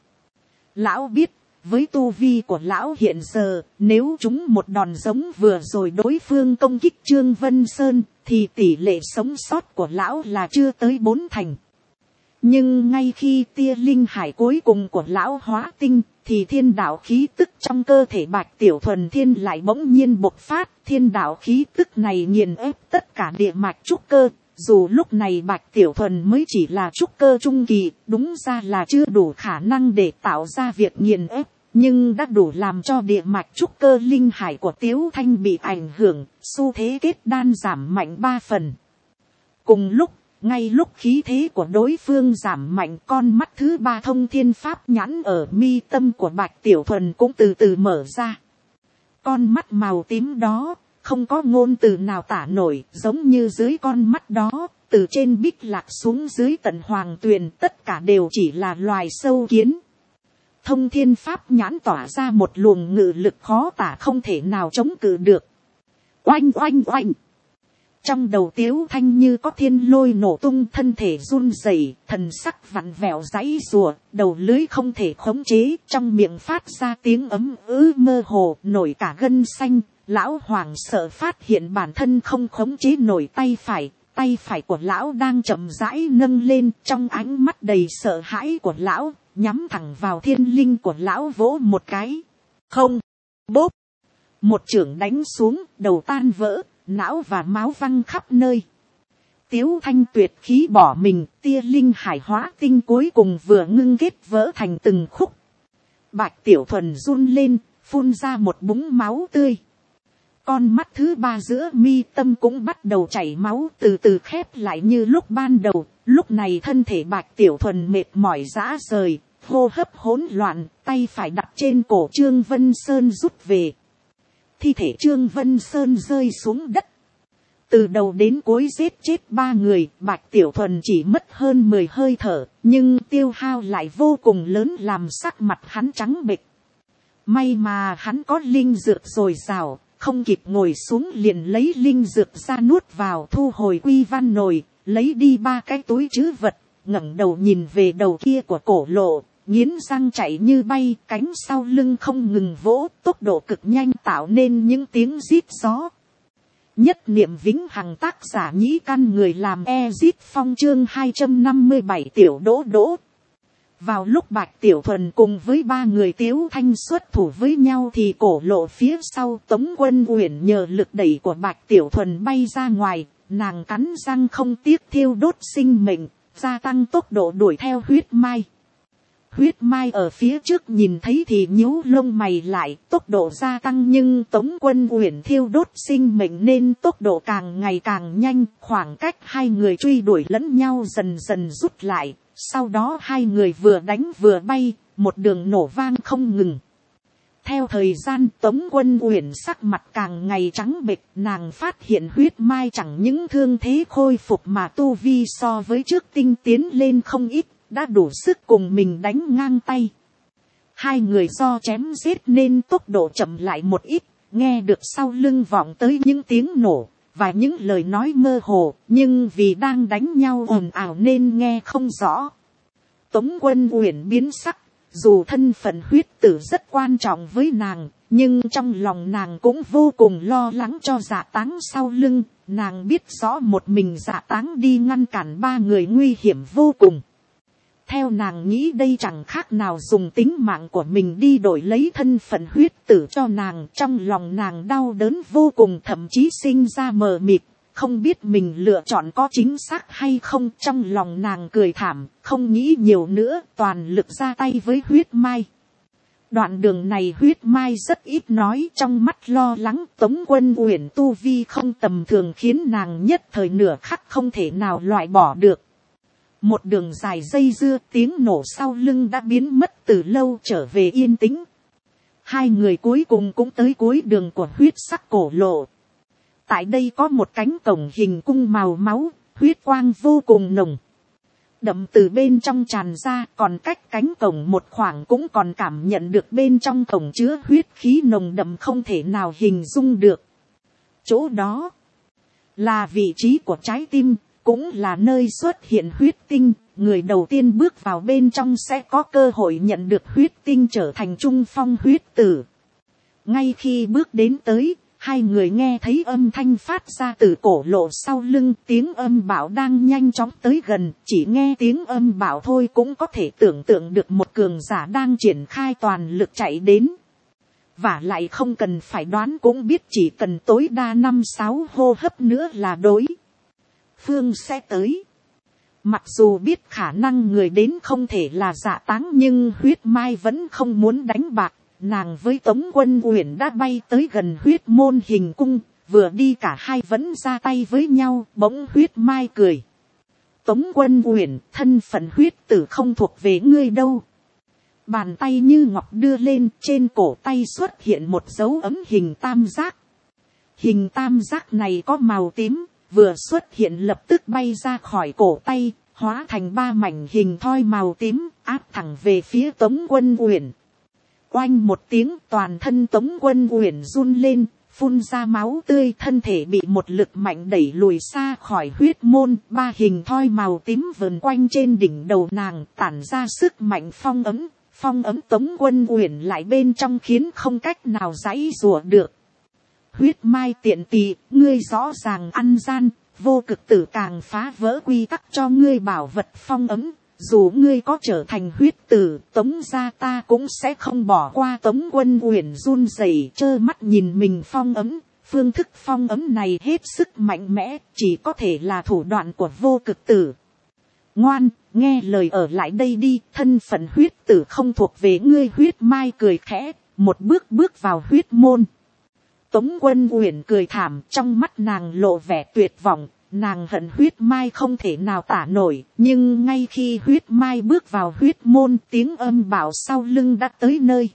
Lão biết, với tu vi của lão hiện giờ, nếu chúng một đòn giống vừa rồi đối phương công kích Trương Vân Sơn, thì tỷ lệ sống sót của lão là chưa tới 4 thành. Nhưng ngay khi tia linh hải cuối cùng của lão hóa tinh, thì thiên đạo khí tức trong cơ thể Bạch Tiểu Thuần thiên lại bỗng nhiên bộc phát. Thiên đạo khí tức này nghiền ép tất cả địa mạch trúc cơ. Dù lúc này Bạch Tiểu Thuần mới chỉ là trúc cơ trung kỳ, đúng ra là chưa đủ khả năng để tạo ra việc nghiền ép, nhưng đã đủ làm cho địa mạch trúc cơ linh hải của Tiếu Thanh bị ảnh hưởng, xu thế kết đan giảm mạnh 3 phần. Cùng lúc, ngay lúc khí thế của đối phương giảm mạnh, con mắt thứ ba thông thiên pháp nhãn ở mi tâm của Bạch Tiểu Thuần cũng từ từ mở ra. Con mắt màu tím đó, không có ngôn từ nào tả nổi, giống như dưới con mắt đó, từ trên Bích Lạc xuống dưới tận Hoàng Tuyền, tất cả đều chỉ là loài sâu kiến. Thông thiên pháp nhãn tỏa ra một luồng ngự lực khó tả, không thể nào chống cự được. Oanh oanh oanh! Trong đầu Tiếu Thanh như có thiên lôi nổ tung, thân thể run rẩy, thần sắc vặn vẹo giãy giụa, đầu lưỡi không thể khống chế, trong miệng phát ra tiếng ấm ứ mơ hồ, nổi cả gân xanh. Lão hoảng sợ phát hiện bản thân không khống chế nổi tay phải của lão đang chậm rãi nâng lên, trong ánh mắt đầy sợ hãi của lão, nhắm thẳng vào thiên linh của lão vỗ một cái. Không, bốp, một chưởng đánh xuống, đầu tan vỡ, não và máu văng khắp nơi. Tiếu Thanh tuyệt khí bỏ mình, tia linh hải hóa tinh cuối cùng vừa ngưng kết vỡ thành từng khúc. Bạch Tiểu Thuần run lên, phun ra một búng máu tươi. Con mắt thứ ba giữa mi tâm cũng bắt đầu chảy máu, từ từ khép lại như lúc ban đầu. Lúc này thân thể Bạch Tiểu Thuần mệt mỏi rã rời, hô hấp hỗn loạn, tay phải đặt trên cổ Trương Vân Sơn rút về. Thi thể Trương Vân Sơn rơi xuống đất. Từ đầu đến cuối giết chết 3 người, Bạch Tiểu Thuần chỉ mất hơn 10 hơi thở, nhưng tiêu hao lại vô cùng lớn làm sắc mặt hắn trắng bệch. May mà hắn có linh dược dồi dào, không kịp ngồi xuống liền lấy linh dược ra nuốt vào, thu hồi quy văn nồi, lấy đi 3 cái túi trữ vật, ngẩng đầu nhìn về đầu kia của cổ lộ, nghiến răng chạy như bay, cánh sau lưng không ngừng vỗ, tốc độ cực nhanh tạo nên những tiếng rít gió. Nhất niệm vĩnh hằng, tác giả Nhĩ Căn, người làm Ezit Phong, chương 257 tiểu đỗ đỗ. Vào lúc Bạch Tiểu Thuần cùng với 3 người Tiếu Thanh xuất thủ với nhau thì cổ lộ phía sau Tống Quân Uyển nhờ lực đẩy của Bạch Tiểu Thuần bay ra ngoài, nàng cắn răng không tiếc thiêu đốt sinh mệnh, gia tăng tốc độ đuổi theo Huyết Mai. Huyết Mai ở phía trước nhìn thấy thì nhíu lông mày lại, tốc độ gia tăng, nhưng Tống Quân Uyển thiêu đốt sinh mệnh nên tốc độ càng ngày càng nhanh, khoảng cách hai người truy đuổi lẫn nhau dần dần rút lại, sau đó hai người vừa đánh vừa bay, một đường nổ vang không ngừng. Theo thời gian, Tống Quân Uyển sắc mặt càng ngày trắng bệch, nàng phát hiện Huyết Mai chẳng những thương thế khôi phục mà tu vi so với trước tinh tiến lên không ít, đã đủ sức cùng mình đánh ngang tay. Hai người do chém giết nên tốc độ chậm lại một ít, nghe được sau lưng vọng tới những tiếng nổ và những lời nói mơ hồ, nhưng vì đang đánh nhau ồn ào nên nghe không rõ. Tống Quân Uyển biến sắc, dù thân phận huyết tử rất quan trọng với nàng, nhưng trong lòng nàng cũng vô cùng lo lắng cho Dạ Táng sau lưng. Nàng biết rõ một mình Dạ Táng đi ngăn cản 3 người nguy hiểm vô cùng. Theo nàng nghĩ đây chẳng khác nào dùng tính mạng của mình đi đổi lấy thân phận huyết tử cho nàng. Trong lòng nàng đau đớn vô cùng, thậm chí sinh ra mờ mịt, không biết mình lựa chọn có chính xác hay không. Trong lòng nàng cười thảm, không nghĩ nhiều nữa, toàn lực ra tay với Huyết Mai. Đoạn đường này Huyết Mai rất ít nói, trong mắt lo lắng. Tống Quân Uyển tu vi không tầm thường khiến nàng nhất thời nửa khắc không thể nào loại bỏ được. Một đường dài dây dưa, tiếng nổ sau lưng đã biến mất từ lâu, trở về yên tĩnh. Hai người cuối cùng cũng tới cuối đường của huyết sắc cổ lộ. Tại đây có một cánh cổng hình cung màu máu, huyết quang vô cùng nồng đậm từ bên trong tràn ra, còn cách cánh cổng một khoảng cũng còn cảm nhận được bên trong cổng chứa huyết khí nồng đậm không thể nào hình dung được. Chỗ đó là vị trí của trái tim, cũng là nơi xuất hiện huyết tinh. Người đầu tiên bước vào bên trong sẽ có cơ hội nhận được huyết tinh, trở thành trung phong huyết tử. Ngay khi bước đến tới, hai người nghe thấy âm thanh phát ra từ cổ lộ sau lưng, tiếng âm bạo đang nhanh chóng tới gần. Chỉ nghe tiếng âm bạo thôi cũng có thể tưởng tượng được một cường giả đang triển khai toàn lực chạy đến. Và lại không cần phải đoán cũng biết chỉ cần tối đa 5-6 hô hấp nữa là đối phương sẽ tới. Mặc dù biết khả năng người đến không thể là Dạ Táng, nhưng Huyết Mai vẫn không muốn đánh bạc. Nàng với Tống Quân Uyển đã bay tới gần huyết môn hình cung, vừa đi cả hai vẫn ra tay với nhau. Bỗng Huyết Mai cười. Tống Quân Uyển, thân phận huyết tử không thuộc về ngươi đâu. Bàn tay như ngọc đưa lên, trên cổ tay xuất hiện một dấu ấm hình tam giác. Hình tam giác này có màu tím, vừa xuất hiện lập tức bay ra khỏi cổ tay, hóa thành 3 mảnh hình thoi màu tím, áp thẳng về phía Tống Quân Uyển. Oanh một tiếng, toàn thân Tống Quân Uyển run lên, phun ra máu tươi, thân thể bị một lực mạnh đẩy lùi xa khỏi huyết môn. Ba hình thoi màu tím vờn quanh trên đỉnh đầu nàng, tản ra sức mạnh phong ấm. Phong ấm Tống Quân Uyển lại bên trong khiến không cách nào giãy giụa được. Huyết mai tiện tỳ, ngươi rõ ràng ăn gian, vô cực tử càng phá vỡ quy tắc cho ngươi bảo vật phong ấm. Dù ngươi có trở thành huyết tử, Tống gia ta cũng sẽ không bỏ qua. Tống Quân Uyển run rẩy trơ mắt nhìn mình phong ấm. Phương thức phong ấm này hết sức mạnh mẽ, chỉ có thể là thủ đoạn của vô cực tử. Ngoan, nghe lời ở lại đây đi, thân phận huyết tử không thuộc về ngươi. Huyết mai cười khẽ, một bước bước vào huyết môn. Tống Quân Uyển cười thảm, trong mắt nàng lộ vẻ tuyệt vọng. Nàng hận huyết mai không thể nào tả nổi, nhưng ngay khi huyết mai bước vào huyết môn, tiếng âm bảo sau lưng đã tới nơi.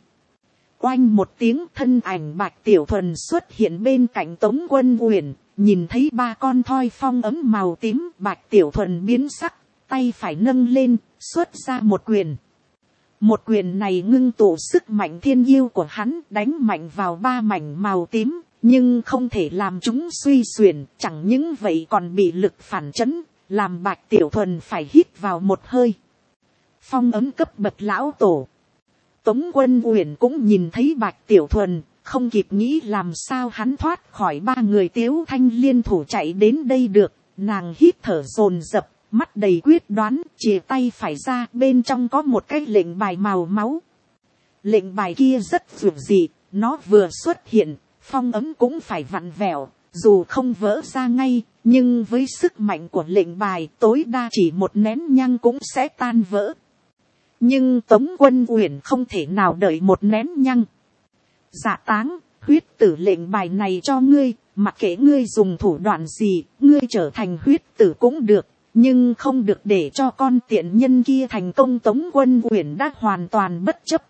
Oanh một tiếng, thân ảnh Bạch Tiểu Thuần xuất hiện bên cạnh Tống Quân Uyển, nhìn thấy ba con thoi phong ấm màu tím. Bạch Tiểu Thuần biến sắc, tay phải nâng lên, xuất ra một quyền. Một quyền này ngưng tụ sức mạnh thiên yêu của hắn, đánh mạnh vào ba mảnh màu tím, nhưng không thể làm chúng suy xuyển. Chẳng những vậy còn bị lực phản chấn, làm Bạch Tiểu Thuần phải hít vào một hơi. Phong ấm cấp bậc lão tổ. Tống Quân Uyển cũng nhìn thấy Bạch Tiểu Thuần, không kịp nghĩ làm sao hắn thoát khỏi ba người Tiếu Thanh liên thủ chạy đến đây được. Nàng hít thở dồn dập, mắt đầy quyết đoán, chìa tay phải ra, bên trong có một cái lệnh bài màu máu. Lệnh bài kia rất dữ dị, nó vừa xuất hiện, phong ấm cũng phải vặn vẹo, dù không vỡ ra ngay, nhưng với sức mạnh của lệnh bài, tối đa chỉ một nén nhang cũng sẽ tan vỡ. Nhưng Tống Quân Uyển không thể nào đợi một nén nhang. Dạ Táng, huyết tử lệnh bài này cho ngươi, mặc kệ ngươi dùng thủ đoạn gì, ngươi trở thành huyết tử cũng được, nhưng không được để cho con tiện nhân kia thành công. Tống Quân Uyển đã hoàn toàn bất chấp.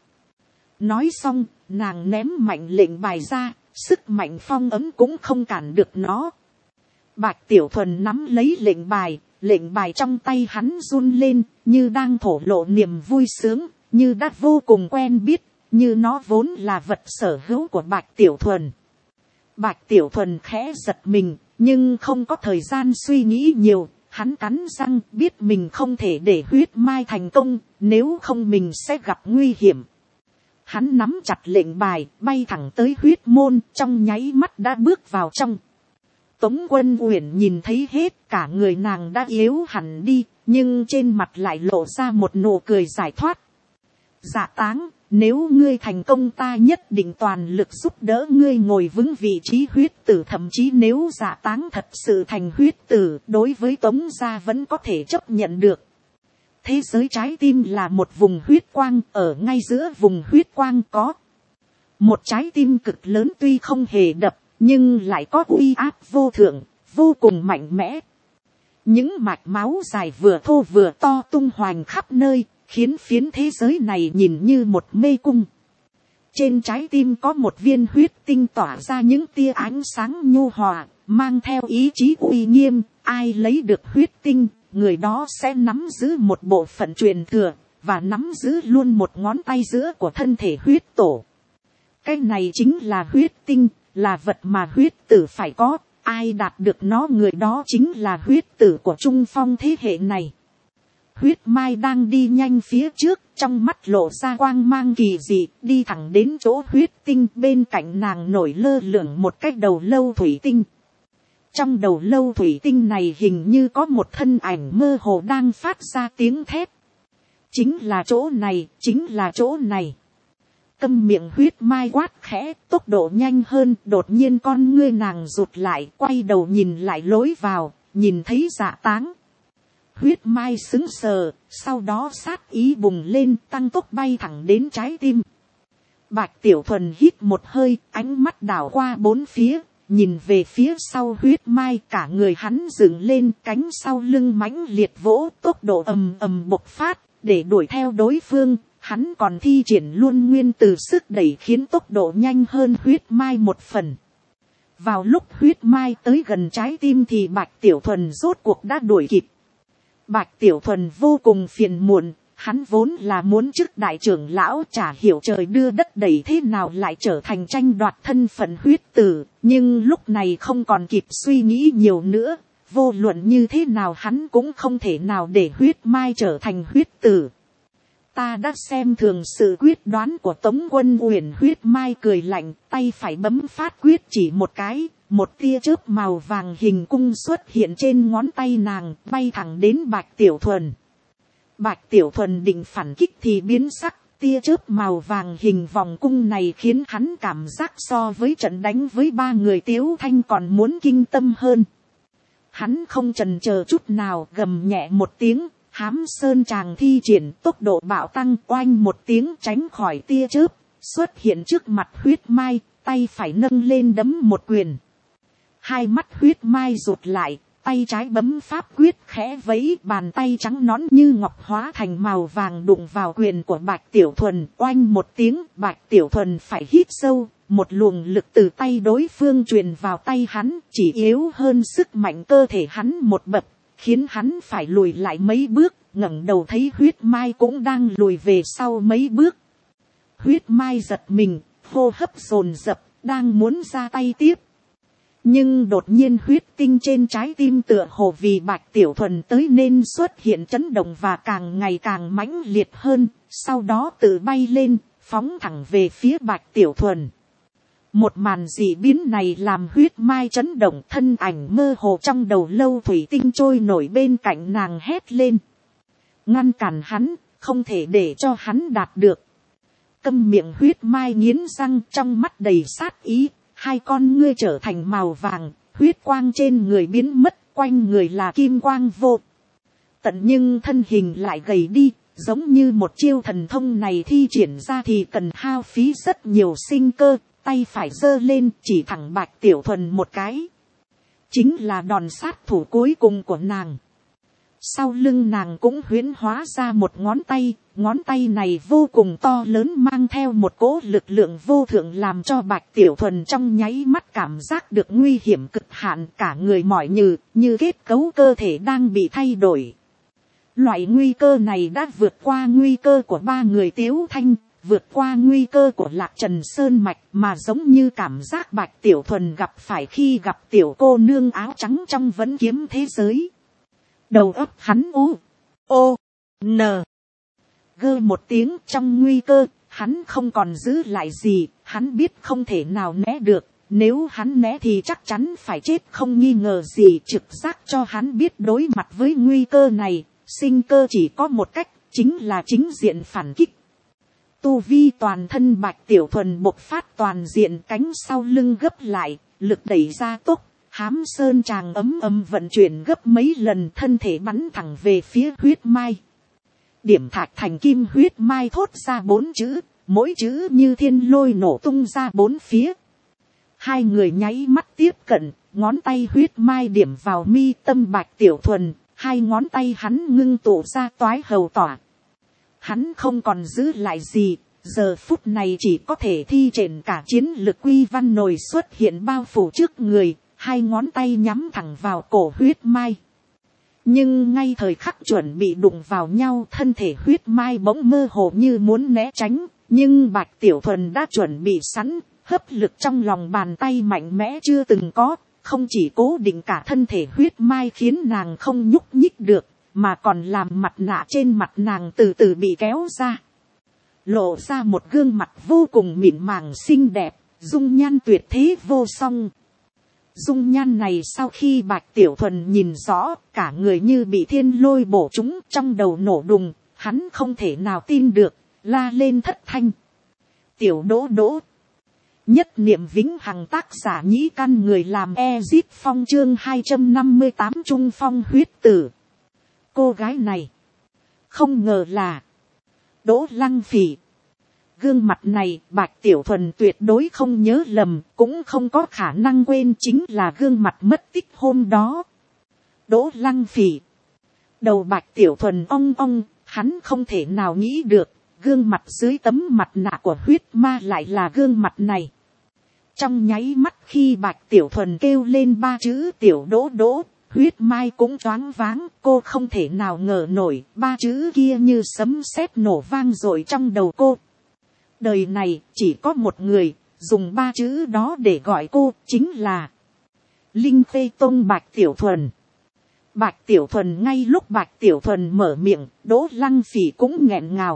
Nói xong, nàng ném mạnh lệnh bài ra, sức mạnh phong ấm cũng không cản được nó. Bạch Tiểu Thuần nắm lấy lệnh bài trong tay hắn run lên, như đang thổ lộ niềm vui sướng, như đã vô cùng quen biết, như nó vốn là vật sở hữu của Bạch Tiểu Thuần. Bạch Tiểu Thuần khẽ giật mình, nhưng không có thời gian suy nghĩ nhiều. Hắn cắn răng, biết mình không thể để huyết mai thành công, nếu không mình sẽ gặp nguy hiểm. Hắn nắm chặt lệnh bài, bay thẳng tới huyết môn, trong nháy mắt đã bước vào trong. Tống Quân Uyển nhìn thấy hết, cả người nàng đã yếu hẳn đi, nhưng trên mặt lại lộ ra một nụ cười giải thoát. Dạ Táng, nếu ngươi thành công ta nhất định toàn lực giúp đỡ ngươi ngồi vững vị trí huyết tử. Thậm chí nếu Dạ Táng thật sự thành huyết tử, đối với Tống gia vẫn có thể chấp nhận được. Thế giới trái tim là một vùng huyết quang, ở ngay giữa vùng huyết quang có một trái tim cực lớn, tuy không hề đập, nhưng lại có uy áp vô thượng, vô cùng mạnh mẽ. Những mạch máu dài vừa thô vừa to tung hoành khắp nơi, khiến phiến thế giới này nhìn như một mê cung. Trên trái tim có một viên huyết tinh tỏa ra những tia ánh sáng nhu hòa, mang theo ý chí uy nghiêm. Ai lấy được huyết tinh, người đó sẽ nắm giữ một bộ phận truyền thừa, và nắm giữ luôn một ngón tay giữa của thân thể huyết tổ. Cái này chính là huyết tinh, là vật mà huyết tử phải có. Ai đạt được nó, người đó chính là huyết tử của Trung Phong thế hệ này. Huyết mai đang đi nhanh phía trước, trong mắt lộ ra quang mang kỳ dị, đi thẳng đến chỗ huyết tinh. Bên cạnh nàng nổi lơ lửng một cái đầu lâu thủy tinh. Trong đầu lâu thủy tinh này hình như có một thân ảnh mơ hồ đang phát ra tiếng thét. Chính là chỗ này, chính là chỗ này. Câm miệng, huyết mai quát khẽ, tốc độ nhanh hơn. Đột nhiên con ngươi nàng rụt lại, quay đầu nhìn lại lối vào, nhìn thấy Dạ Táng. Huyết mai sững sờ, sau đó sát ý bùng lên, tăng tốc bay thẳng đến trái tim. Bạch Tiểu Thuần hít một hơi, ánh mắt đảo qua bốn phía, nhìn về phía sau huyết mai. Cả người hắn dựng lên, cánh sau lưng mãnh liệt vỗ, tốc độ ầm ầm bộc phát, để đuổi theo đối phương. Hắn còn thi triển luôn nguyên từ sức đẩy, khiến tốc độ nhanh hơn huyết mai một phần. Vào lúc huyết mai tới gần trái tim thì Bạch Tiểu Thuần rốt cuộc đã đuổi kịp. Bạch Tiểu Thuần vô cùng phiền muộn, Hắn vốn là muốn trước đại trưởng lão chả hiểu trời đưa đất đẩy thế nào lại trở thành tranh đoạt thân phận huyết tử, nhưng lúc này không còn kịp suy nghĩ nhiều nữa, vô luận như thế nào hắn cũng không thể nào để huyết mai trở thành huyết tử. Ta đã xem thường sự quyết đoán của Tống Quân Uyển. Huyết mai cười lạnh, tay phải bấm phát quyết chỉ một cái, một tia chớp màu vàng hình cung xuất hiện trên ngón tay nàng, bay thẳng đến Bạch Tiểu Thuần. Bạch Tiểu Thuần định phản kích thì biến sắc, tia chớp màu vàng hình vòng cung này khiến hắn cảm giác so với trận đánh với 3 người Tiếu Thanh còn muốn kinh tâm hơn. Hắn không chần chờ chút nào, gầm nhẹ một tiếng, hám sơn tràng thi triển, tốc độ bạo tăng, oanh một tiếng tránh khỏi tia chớp, xuất hiện trước mặt huyết mai, tay phải nâng lên đấm một quyền. Hai mắt huyết mai rụt lại, tay trái bấm pháp quyết khẽ vẫy, bàn tay trắng nõn như ngọc hóa thành màu vàng đụng vào quyền của Bạch Tiểu Thuần, oanh một tiếng, Bạch Tiểu Thuần phải hít sâu, một luồng lực từ tay đối phương truyền vào tay hắn, chỉ yếu hơn sức mạnh cơ thể hắn một bậc, khiến hắn phải lùi lại mấy bước, ngẩng đầu thấy huyết mai cũng đang lùi về sau mấy bước. Huyết mai giật mình, hô hấp dồn dập, đang muốn ra tay tiếp. Nhưng đột nhiên huyết tinh trên trái tim tựa hồ vì Bạch Tiểu Thuần tới nên xuất hiện chấn động và càng ngày càng mãnh liệt hơn, sau đó tự bay lên, phóng thẳng về phía Bạch Tiểu Thuần. Một màn dị biến này làm huyết mai chấn động, thân ảnh mơ hồ trong đầu lâu thủy tinh trôi nổi bên cạnh nàng hét lên. Ngăn cản hắn, không thể để cho hắn đạt được. Câm miệng, huyết mai nghiến răng, trong mắt đầy sát ý, hai con ngươi trở thành màu vàng, huyết quang trên người biến mất, quanh người là kim quang vô tận, nhưng thân hình lại gầy đi, giống như một chiêu thần thông này thi triển ra thì cần hao phí rất nhiều sinh cơ. Tay phải giơ lên chỉ thẳng Bạch Tiểu Thuần một cái, chính là đòn sát thủ cuối cùng của nàng. Sau lưng nàng cũng huyễn hóa ra một ngón tay này vô cùng to lớn, mang theo một cỗ lực lượng vô thượng, làm cho Bạch Tiểu Thuần trong nháy mắt cảm giác được nguy hiểm cực hạn, cả người mỏi như kết cấu cơ thể đang bị thay đổi. Loại nguy cơ này đã vượt qua nguy cơ của 3 người Tiếu Thanh, vượt qua nguy cơ của Lạc Trần Sơn Mạch, mà giống như cảm giác Bạch Tiểu Thuần gặp phải khi gặp tiểu cô nương áo trắng trong Vẫn Kiếm thế giới. Đầu óc hắn gơ một tiếng, trong nguy cơ, hắn không còn giữ lại gì, hắn biết không thể nào né được, nếu hắn né thì chắc chắn phải chết không nghi ngờ gì. Trực giác cho hắn biết đối mặt với nguy cơ này, sinh cơ chỉ có một cách, chính là chính diện phản kích. Tu vi toàn thân Bạch Tiểu Thuần bộc phát toàn diện, cánh sau lưng gấp lại, lực đẩy ra tốc, hám sơn tràng ấm vận chuyển gấp mấy lần, thân thể bắn thẳng về phía huyết mai. Điểm thạch thành kim, huyết mai thốt ra 4 chữ, mỗi chữ như thiên lôi nổ tung ra 4 phía. Hai người nháy mắt tiếp cận, ngón tay huyết mai điểm vào mi tâm Bạch Tiểu Thuần, hai ngón tay hắn ngưng tụ ra toái hầu tỏa. Hắn không còn giữ lại gì, giờ phút này chỉ có thể thi triển cả chiến lực quy văn nổi xuất hiện bao phủ trước người, hai ngón tay nhắm thẳng vào cổ huyết mai. Nhưng ngay thời khắc chuẩn bị đụng vào nhau, thân thể huyết mai bỗng mơ hồ như muốn né tránh, nhưng Bạch Tiểu Thuần đã chuẩn bị sẵn, hấp lực trong lòng bàn tay mạnh mẽ chưa từng có, không chỉ cố định cả thân thể huyết mai khiến nàng không nhúc nhích được, mà còn làm mặt nạ trên mặt nàng từ từ bị kéo ra, lộ ra một gương mặt vô cùng mịn màng xinh đẹp, dung nhan tuyệt thế vô song. Dung nhan này sau khi Bạch Tiểu Thuần nhìn rõ, cả người như bị thiên lôi bổ trúng, trong đầu nổ đùng, hắn không thể nào tin được, la lên thất thanh. Tiểu Đỗ Đỗ, nhất niệm vĩnh hằng, tác giả Nhĩ Căn, người làm Ezip Phong, chương 258 Trung Phong huyết tử. Cô gái này, không ngờ là Đỗ Lăng Phỉ. Gương mặt này Bạch Tiểu Thuần tuyệt đối không nhớ lầm, cũng không có khả năng quên, chính là gương mặt mất tích hôm đó. Đỗ Lăng Phỉ. Đầu Bạch Tiểu Thuần ong ong, hắn không thể nào nghĩ được, gương mặt dưới tấm mặt nạ của huyết ma lại là gương mặt này. Trong nháy mắt khi Bạch Tiểu Thuần kêu lên 3 chữ Tiểu Đỗ Đỗ, Huyết Mai cũng choáng váng, cô không thể nào ngờ nổi, ba chữ kia như sấm sét nổ vang rồi trong đầu cô. Đời này chỉ có một người, dùng ba chữ đó để gọi cô, chính là Linh Khê Tông Bạch Tiểu Thuần. Bạch Tiểu Thuần, ngay lúc Bạch Tiểu Thuần mở miệng, Đỗ Lăng Phỉ cũng nghẹn ngào.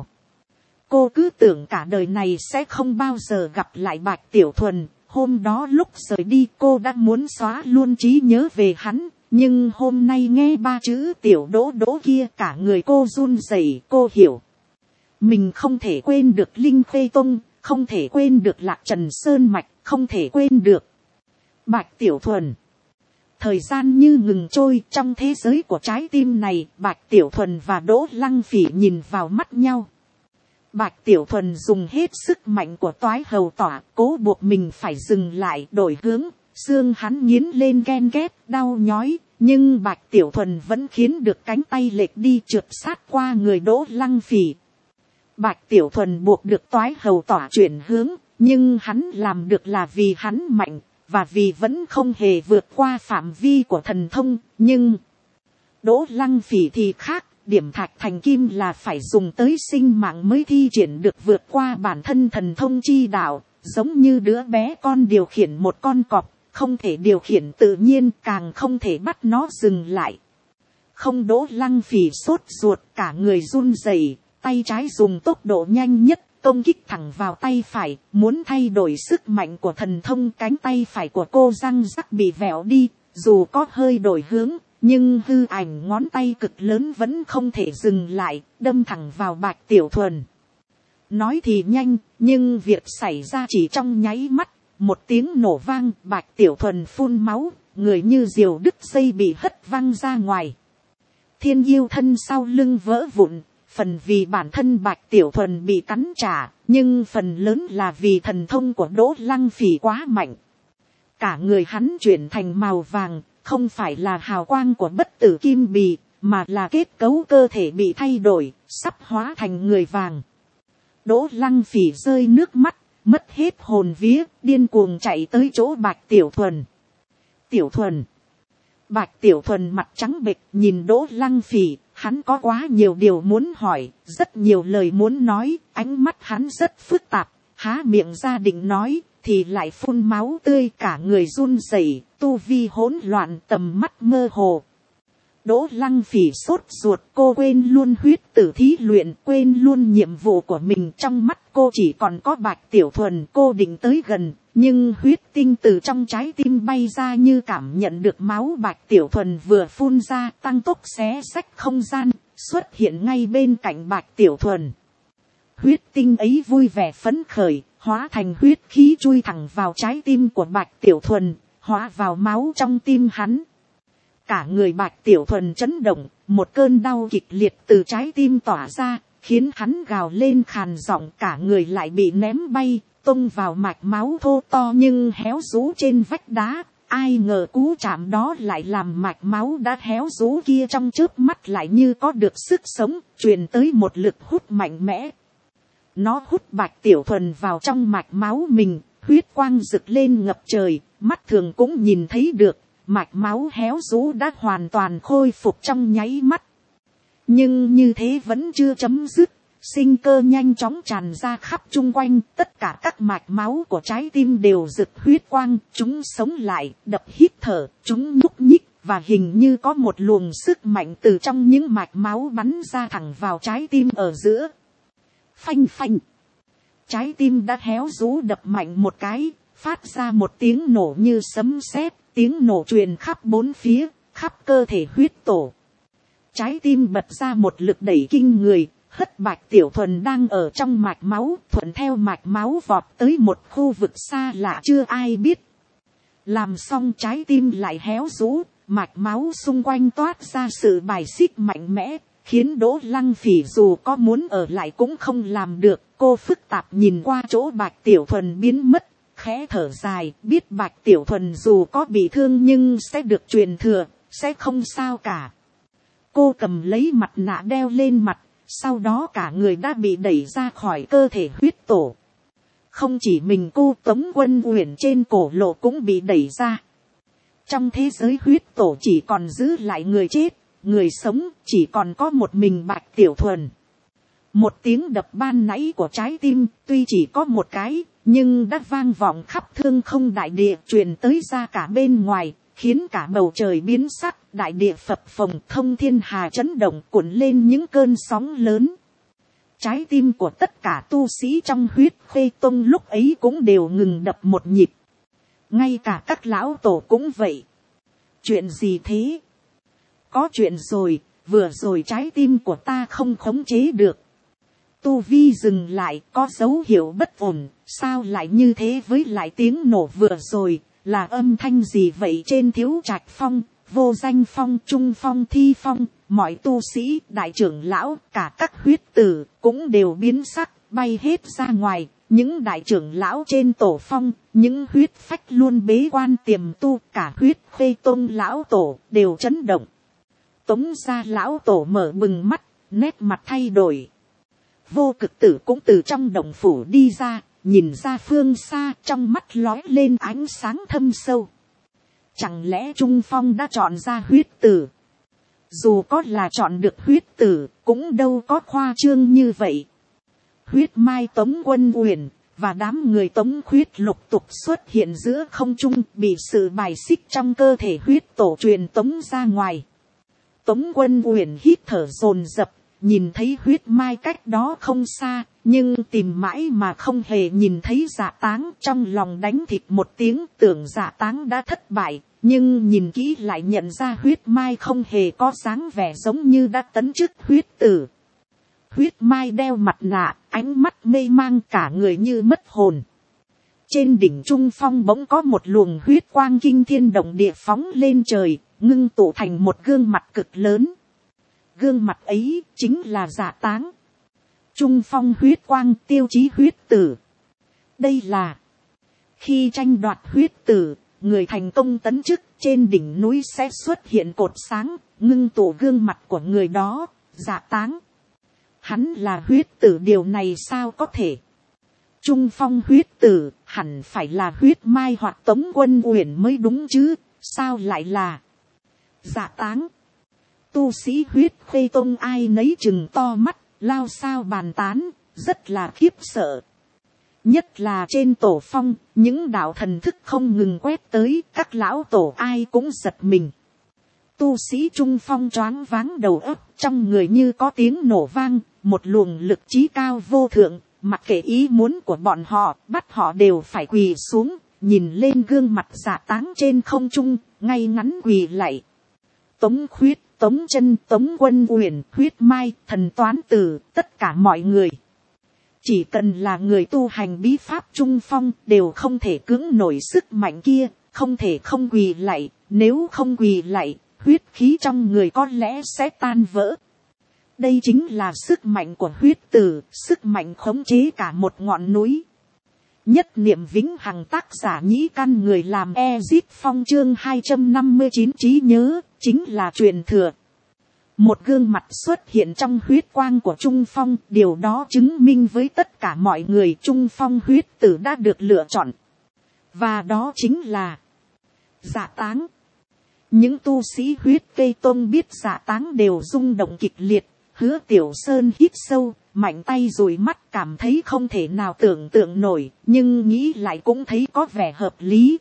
Cô cứ tưởng cả đời này sẽ không bao giờ gặp lại Bạch Tiểu Thuần. Hôm đó lúc rời đi cô đã muốn xóa luôn trí nhớ về hắn. Nhưng hôm nay nghe ba chữ Tiểu Đỗ Đỗ kia, cả người cô run rẩy. Cô hiểu, mình không thể quên được Linh Khê Tông, không thể quên được Lạc Trần Sơn Mạch, không thể quên được Bạch Tiểu Thuần. Thời gian như ngừng trôi, trong thế giới của trái tim này, Bạch Tiểu Thuần và Đỗ Lăng Phỉ nhìn vào mắt nhau. Bạch Tiểu Thuần dùng hết sức mạnh của toái hầu tỏa, cố buộc mình phải dừng lại, đổi hướng, xương hắn nghiến lên ghen ghét, đau nhói, nhưng Bạch Tiểu Thuần vẫn khiến được cánh tay lệch đi, trượt sát qua người Đỗ Lăng Phỉ. Bạch Tiểu Thuần buộc được toái hầu tỏa chuyển hướng, nhưng hắn làm được là vì hắn mạnh, và vì vẫn không hề vượt qua phạm vi của thần thông. Nhưng Đỗ Lăng Phỉ thì khác, điểm thạch thành kim là phải dùng tới sinh mạng mới thi triển được vượt qua bản thân thần thông chi đạo, giống như đứa bé con điều khiển một con cọp, không thể điều khiển tự nhiên, càng không thể bắt nó dừng lại. Không, Đỗ Lăng Phỉ sốt ruột, cả người run rẩy, tay trái dùng tốc độ nhanh nhất công kích thẳng vào tay phải, muốn thay đổi sức mạnh của thần thông. Cánh tay phải của cô răng rắc bị vẹo đi, dù có hơi đổi hướng, nhưng hư ảnh ngón tay cực lớn vẫn không thể dừng lại, đâm thẳng vào Bạch Tiểu Thuần. Nói thì nhanh, nhưng việc xảy ra chỉ trong nháy mắt. Một tiếng nổ vang, Bạch Tiểu Thuần phun máu, người như diều đứt dây bị hất văng ra ngoài. Thiên yêu thân sau lưng vỡ vụn, phần vì bản thân Bạch Tiểu Thuần bị cắn trả, nhưng phần lớn là vì thần thông của Đỗ Lăng Phỉ quá mạnh. Cả người hắn chuyển thành màu vàng, không phải là hào quang của bất tử kim bì, mà là kết cấu cơ thể bị thay đổi, sắp hóa thành người vàng. Đỗ Lăng Phỉ rơi nước mắt, mất hết hồn vía, điên cuồng chạy tới chỗ Bạch Tiểu Thuần. Tiểu Thuần. Bạch Tiểu Thuần mặt trắng bệch nhìn Đỗ Lăng Phỉ, hắn có quá nhiều điều muốn hỏi, rất nhiều lời muốn nói, ánh mắt hắn rất phức tạp, há miệng ra định nói, thì lại phun máu tươi, cả người run rẩy, tu vi hỗn loạn, tầm mắt mơ hồ. Đỗ Lăng Phỉ sốt ruột, cô quên luôn huyết tử thí luyện, quên luôn nhiệm vụ của mình. Trong mắt cô chỉ còn có Bạch Tiểu Thuần. Cô định tới gần, nhưng huyết tinh từ trong trái tim bay ra, như cảm nhận được máu Bạch Tiểu Thuần vừa phun ra, tăng tốc xé xách không gian, xuất hiện ngay bên cạnh Bạch Tiểu Thuần. Huyết tinh ấy vui vẻ phấn khởi, hóa thành huyết khí chui thẳng vào trái tim của Bạch Tiểu Thuần, hóa vào máu trong tim hắn. Cả người Bạch Tiểu Thuần chấn động, một cơn đau kịch liệt từ trái tim tỏa ra, khiến hắn gào lên khàn giọng, cả người lại bị ném bay, tung vào mạch máu thô to nhưng héo rũ trên vách đá. Ai ngờ cú chạm đó lại làm mạch máu đã héo rũ kia trong chớp mắt lại như có được sức sống, truyền tới một lực hút mạnh mẽ. Nó hút Bạch Tiểu Thuần vào trong mạch máu mình, huyết quang rực lên ngập trời, mắt thường cũng nhìn thấy được. Mạch máu héo rũ đã hoàn toàn khôi phục trong nháy mắt. Nhưng như thế vẫn chưa chấm dứt. Sinh cơ nhanh chóng tràn ra khắp chung quanh. Tất cả các mạch máu của trái tim đều rực huyết quang. Chúng sống lại, đập hít thở, chúng nhúc nhích. Và hình như có một luồng sức mạnh từ trong những mạch máu bắn ra thẳng vào trái tim ở giữa. Phanh phanh. Trái tim đã héo rũ đập mạnh một cái, phát ra một tiếng nổ như sấm sét. Tiếng nổ truyền khắp bốn phía, khắp cơ thể huyết tổ. Trái tim bật ra một lực đẩy kinh người, hất Bạch Tiểu Thuần đang ở trong mạch máu, thuận theo mạch máu vọt tới một khu vực xa lạ chưa ai biết. Làm xong trái tim lại héo rũ, mạch máu xung quanh toát ra sự bài xích mạnh mẽ, khiến Đỗ Lăng Phỉ dù có muốn ở lại cũng không làm được. Cô phức tạp nhìn qua chỗ Bạch Tiểu Thuần biến mất. Khẽ thở dài, biết Bạch Tiểu Thuần dù có bị thương nhưng sẽ được truyền thừa, sẽ không sao cả. Cô cầm lấy mặt nạ đeo lên mặt, sau đó cả người đã bị đẩy ra khỏi cơ thể huyết tổ. Không chỉ mình cô, Tống Quân Uyển trên cổ lộ cũng bị đẩy ra. Trong thế giới huyết tổ chỉ còn giữ lại người chết, người sống chỉ còn có một mình Bạch Tiểu Thuần. Một tiếng đập ban nãy của trái tim tuy chỉ có một cái, nhưng đã vang vọng khắp thương không đại địa, truyền tới ra cả bên ngoài, khiến cả bầu trời biến sắc, đại địa phập phồng, thông thiên hà chấn động, cuộn lên những cơn sóng lớn. Trái tim của tất cả tu sĩ trong huyết khê tông lúc ấy cũng đều ngừng đập một nhịp. Ngay cả các lão tổ cũng vậy. Chuyện gì thế? Có chuyện rồi, vừa rồi trái tim của ta không khống chế được. Tu vi dừng lại, có dấu hiệu bất ổn, sao lại như thế? Với lại tiếng nổ vừa rồi, là âm thanh gì vậy? Trên Thiếu Trạch Phong, Vô Danh Phong, Trung Phong, Thi Phong, mọi tu sĩ, đại trưởng lão, cả các huyết tử, cũng đều biến sắc, bay hết ra ngoài. Những đại trưởng lão trên tổ phong, những huyết phách luôn bế quan tiềm tu, cả huyết khê tôn lão tổ, đều chấn động. Tống gia lão tổ mở bừng mắt, nét mặt thay đổi. Vô Cực Tử cũng từ trong động phủ đi ra, nhìn ra phương xa, trong mắt lói lên ánh sáng thâm sâu. Chẳng lẽ Trung Phong đã chọn ra huyết tử? Dù có là chọn được huyết tử, cũng đâu có khoa trương như vậy. Huyết Mai Tống Quân Uyển và đám người Tống Khuyết lục tục xuất hiện giữa không trung, bị sự bài xích trong cơ thể huyết tổ truyền tống ra ngoài. Tống Quân Uyển hít thở dồn dập, nhìn thấy Huyết Mai cách đó không xa, nhưng tìm mãi mà không hề nhìn thấy Dạ Táng, trong lòng đánh thịt một tiếng, tưởng Dạ Táng đã thất bại, nhưng nhìn kỹ lại nhận ra Huyết Mai không hề có dáng vẻ giống như đã tấn chức huyết tử. Huyết Mai đeo mặt nạ, ánh mắt mê mang, cả người như mất hồn. Trên đỉnh Trung Phong bỗng có một luồng huyết quang kinh thiên động địa phóng lên trời, ngưng tụ thành một gương mặt cực lớn. Gương mặt ấy chính là Dạ Táng. Trung Phong huyết quang, tiêu chí huyết tử. Đây là khi tranh đoạt huyết tử, người thành công tấn chức, trên đỉnh núi sẽ xuất hiện cột sáng, ngưng tụ gương mặt của người đó, Dạ Táng. Hắn là huyết tử, điều này sao có thể? Trung Phong huyết tử, hẳn phải là Huyết Mai hoặc Tống Quân Uyển mới đúng chứ, sao lại là Dạ Táng? Tu sĩ huyết khê tông ai nấy chừng to mắt, lao sao bàn tán, rất là khiếp sợ. Nhất là trên tổ phong, những đạo thần thức không ngừng quét tới, các lão tổ ai cũng giật mình. Tu sĩ Trung Phong choáng váng đầu óc, trong người như có tiếng nổ vang, một luồng lực trí cao vô thượng, mặc kệ ý muốn của bọn họ, bắt họ đều phải quỳ xuống, nhìn lên gương mặt Dạ Táng trên không trung, ngay ngắn quỳ lạy. Tống Khuyết, Tống Chân, Tống Quân Uyển, Huyết Mai, Thần Toán Tử, tất cả mọi người. Chỉ cần là người tu hành bí pháp Trung Phong đều không thể cưỡng nổi sức mạnh kia, không thể không quỳ lạy, nếu không quỳ lạy, huyết khí trong người có lẽ sẽ tan vỡ. Đây chính là sức mạnh của huyết tử, sức mạnh khống chế cả một ngọn núi. Nhất niệm vĩnh hằng, tác giả Nhĩ Căn, người làm Ezit Phong, chương 259, trí nhớ, chính là truyền thừa. Một gương mặt xuất hiện trong huyết quang của Trung Phong, điều đó chứng minh với tất cả mọi người Trung Phong huyết tử đã được lựa chọn. Và đó chính là Dạ Táng. Những tu sĩ huyết cây tôn biết Dạ Táng đều rung động kịch liệt. Hứa Tiểu Sơn hít sâu, mạnh tay dụi mắt, cảm thấy không thể nào tưởng tượng nổi, nhưng nghĩ lại cũng thấy có vẻ hợp lý.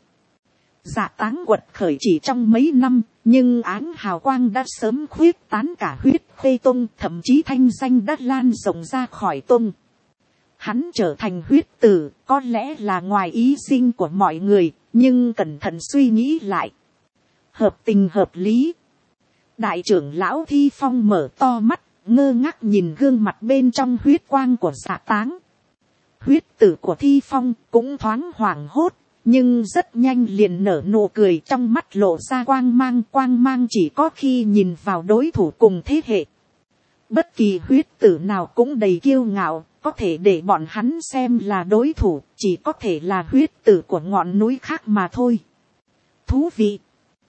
Dạ Táng quật khởi chỉ trong mấy năm, nhưng áng hào quang đã sớm khuyết tán cả huyết khê tông, thậm chí thanh danh đã lan rộng ra khỏi tông. Hắn trở thành huyết tử, có lẽ là ngoài ý sinh của mọi người, nhưng cẩn thận suy nghĩ lại, hợp tình hợp lý. Đại trưởng lão Thi Phong mở to mắt, ngơ ngác nhìn gương mặt bên trong huyết quang của Dạ Táng. Huyết tử của Thi Phong cũng thoáng hoảng hốt, nhưng rất nhanh liền nở nụ cười, trong mắt lộ ra quang mang chỉ có khi nhìn vào đối thủ cùng thế hệ. Bất kỳ huyết tử nào cũng đầy kiêu ngạo, có thể để bọn hắn xem là đối thủ, chỉ có thể là huyết tử của ngọn núi khác mà thôi. Thú vị!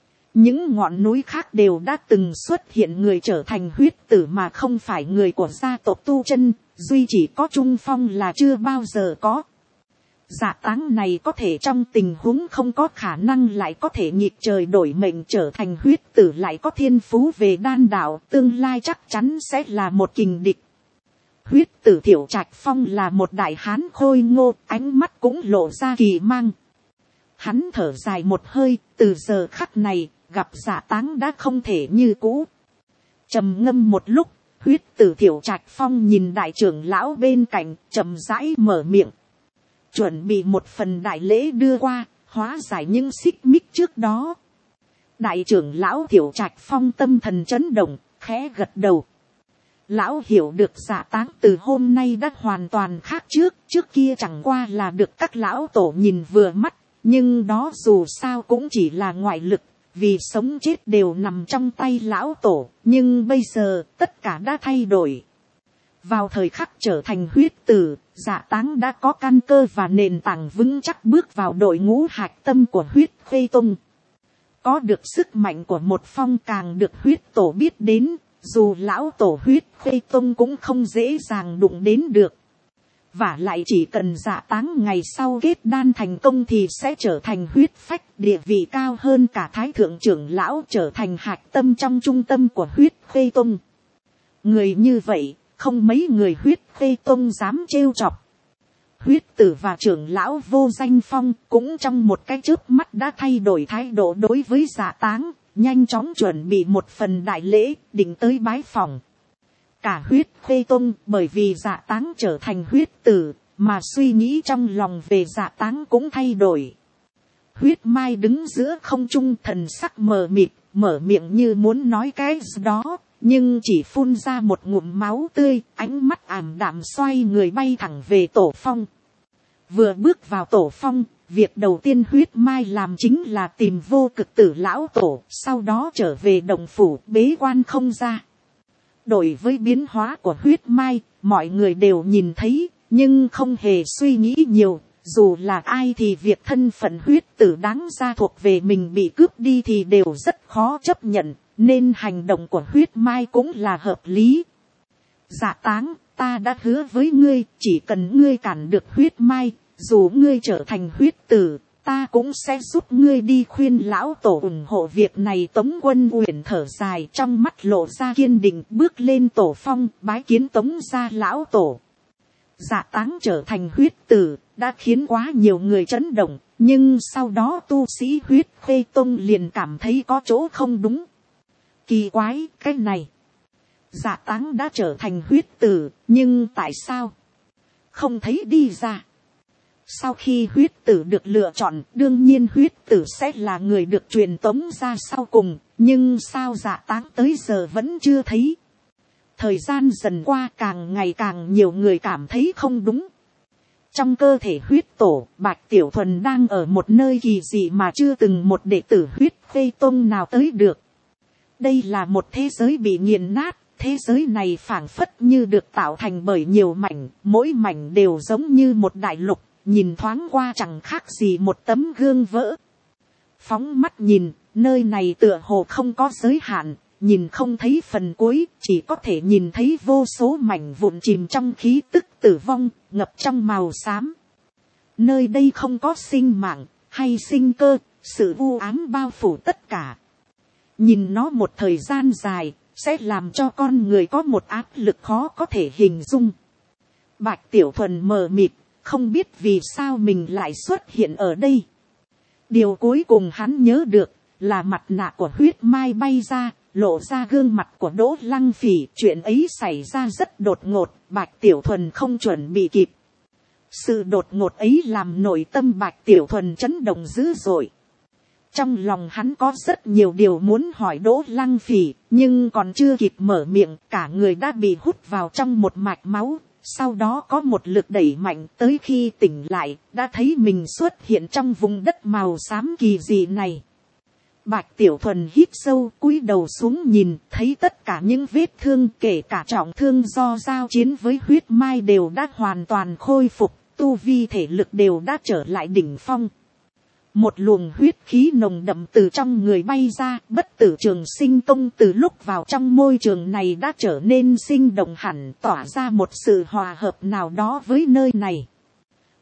Những ngọn núi khác đều đã từng xuất hiện người trở thành huyết tử mà không phải người của gia tộc Tu Chân, duy chỉ có Trung Phong là chưa bao giờ có. Dạ táng này có thể trong tình huống không có khả năng lại có thể nghịch trời đổi mệnh trở thành huyết tử, lại có thiên phú về đan đạo, tương lai chắc chắn sẽ là một kình địch. Huyết tử Thiệu Trạch Phong là một đại hán khôi ngô, ánh mắt cũng lộ ra kỳ mang. Hắn thở dài một hơi, từ giờ khắc này, gặp dạ táng đã không thể như cũ. Trầm ngâm một lúc, huyết tử Thiệu Trạch Phong nhìn đại trưởng lão bên cạnh, chậm rãi mở miệng. Chuẩn bị một phần đại lễ đưa qua, hóa giải những xích mích trước đó. Đại trưởng lão Thiệu Trạch Phong tâm thần chấn động, khẽ gật đầu. Lão hiểu được dạ táng từ hôm nay đã hoàn toàn khác trước kia chẳng qua là được các lão tổ nhìn vừa mắt, nhưng đó dù sao cũng chỉ là ngoại lực, vì sống chết đều nằm trong tay lão tổ, nhưng bây giờ tất cả đã thay đổi. Vào thời khắc trở thành huyết tử, dạ táng đã có căn cơ và nền tảng vững chắc bước vào đội ngũ hạch tâm của huyết khuê tông. Có được sức mạnh của một phong càng được huyết tổ biết đến, dù lão tổ huyết khuê tông cũng không dễ dàng đụng đến được. Và lại chỉ cần dạ táng ngày sau kết đan thành công thì sẽ trở thành huyết phách, địa vị cao hơn cả thái thượng trưởng lão, trở thành hạch tâm trong trung tâm của huyết khuê tông. Người như vậy, không mấy người huyết khuê tông dám trêu chọc. Huyết tử và trưởng lão Vô Danh Phong cũng trong một cái chớp mắt đã thay đổi thái độ đối với dạ táng, nhanh chóng chuẩn bị một phần đại lễ, định tới bái phòng. Cả huyết khuê tông bởi vì dạ táng trở thành huyết tử, mà suy nghĩ trong lòng về dạ táng cũng thay đổi. Huyết Mai đứng giữa không trung, thần sắc mờ mịt, mở miệng như muốn nói cái gì đó, nhưng chỉ phun ra một ngụm máu tươi, ánh mắt ảm đạm xoay người bay thẳng về tổ phong. Vừa bước vào tổ phong, việc đầu tiên Huyết Mai làm chính là tìm Vô Cực Tử lão tổ, sau đó trở về động phủ bế quan không ra. Đối với biến hóa của Huyết Mai, mọi người đều nhìn thấy, nhưng không hề suy nghĩ nhiều. Dù là ai thì việc thân phận huyết tử đáng ra thuộc về mình bị cướp đi thì đều rất khó chấp nhận, nên hành động của Huyết Mai cũng là hợp lý. Dạ táng, ta đã hứa với ngươi, chỉ cần ngươi cản được Huyết Mai, dù ngươi trở thành huyết tử, ta cũng sẽ giúp ngươi đi khuyên lão tổ ủng hộ việc này. Tống Quân Uyển thở dài, trong mắt lộ ra kiên định, bước lên tổ phong, bái kiến Tống gia lão tổ. Dạ táng trở thành huyết tử, đã khiến quá nhiều người chấn động, nhưng sau đó tu sĩ huyết khuê tông liền cảm thấy có chỗ không đúng. Kỳ quái, cái này. Dạ táng đã trở thành huyết tử, nhưng tại sao không thấy đi ra? Sau khi huyết tử được lựa chọn, đương nhiên huyết tử sẽ là người được truyền tống ra sau cùng, nhưng sao dạ táng tới giờ vẫn chưa thấy? Thời gian dần qua, càng ngày càng nhiều người cảm thấy không đúng. Trong cơ thể huyết tổ, Bạch Tiểu Thuần đang ở một nơi kỳ dị mà chưa từng một đệ tử huyết khuê tông nào tới được. Đây là một thế giới bị nghiền nát, thế giới này phảng phất như được tạo thành bởi nhiều mảnh, mỗi mảnh đều giống như một đại lục, nhìn thoáng qua chẳng khác gì một tấm gương vỡ. Phóng mắt nhìn, nơi này tựa hồ không có giới hạn, nhìn không thấy phần cuối, chỉ có thể nhìn thấy vô số mảnh vụn chìm trong khí tức tử vong, ngập trong màu xám. Nơi đây không có sinh mạng, hay sinh cơ, sự u ám bao phủ tất cả. Nhìn nó một thời gian dài, sẽ làm cho con người có một áp lực khó có thể hình dung. Bạch Tiểu Thuần mờ mịt, không biết vì sao mình lại xuất hiện ở đây. Điều cuối cùng hắn nhớ được, là mặt nạ của Huyết Mai bay ra, lộ ra gương mặt của Đỗ Lăng Phỉ. Chuyện ấy xảy ra rất đột ngột, Bạch Tiểu Thuần không chuẩn bị kịp. Sự đột ngột ấy làm nội tâm Bạch Tiểu Thuần chấn động dữ dội. Trong lòng hắn có rất nhiều điều muốn hỏi Đỗ Lăng Phỉ, nhưng còn chưa kịp mở miệng, cả người đã bị hút vào trong một mạch máu. Sau đó có một lực đẩy mạnh, tới khi tỉnh lại, đã thấy mình xuất hiện trong vùng đất màu xám kỳ dị này. Bạch Tiểu Thuần hít sâu, cúi đầu xuống nhìn, thấy tất cả những vết thương, kể cả trọng thương do giao chiến với Huyết Mai đều đã hoàn toàn khôi phục, tu vi thể lực đều đã trở lại đỉnh phong. Một luồng huyết khí nồng đậm từ trong người bay ra, Bất Tử Trường Sinh Công từ lúc vào trong môi trường này đã trở nên sinh động hẳn, tỏa ra một sự hòa hợp nào đó với nơi này.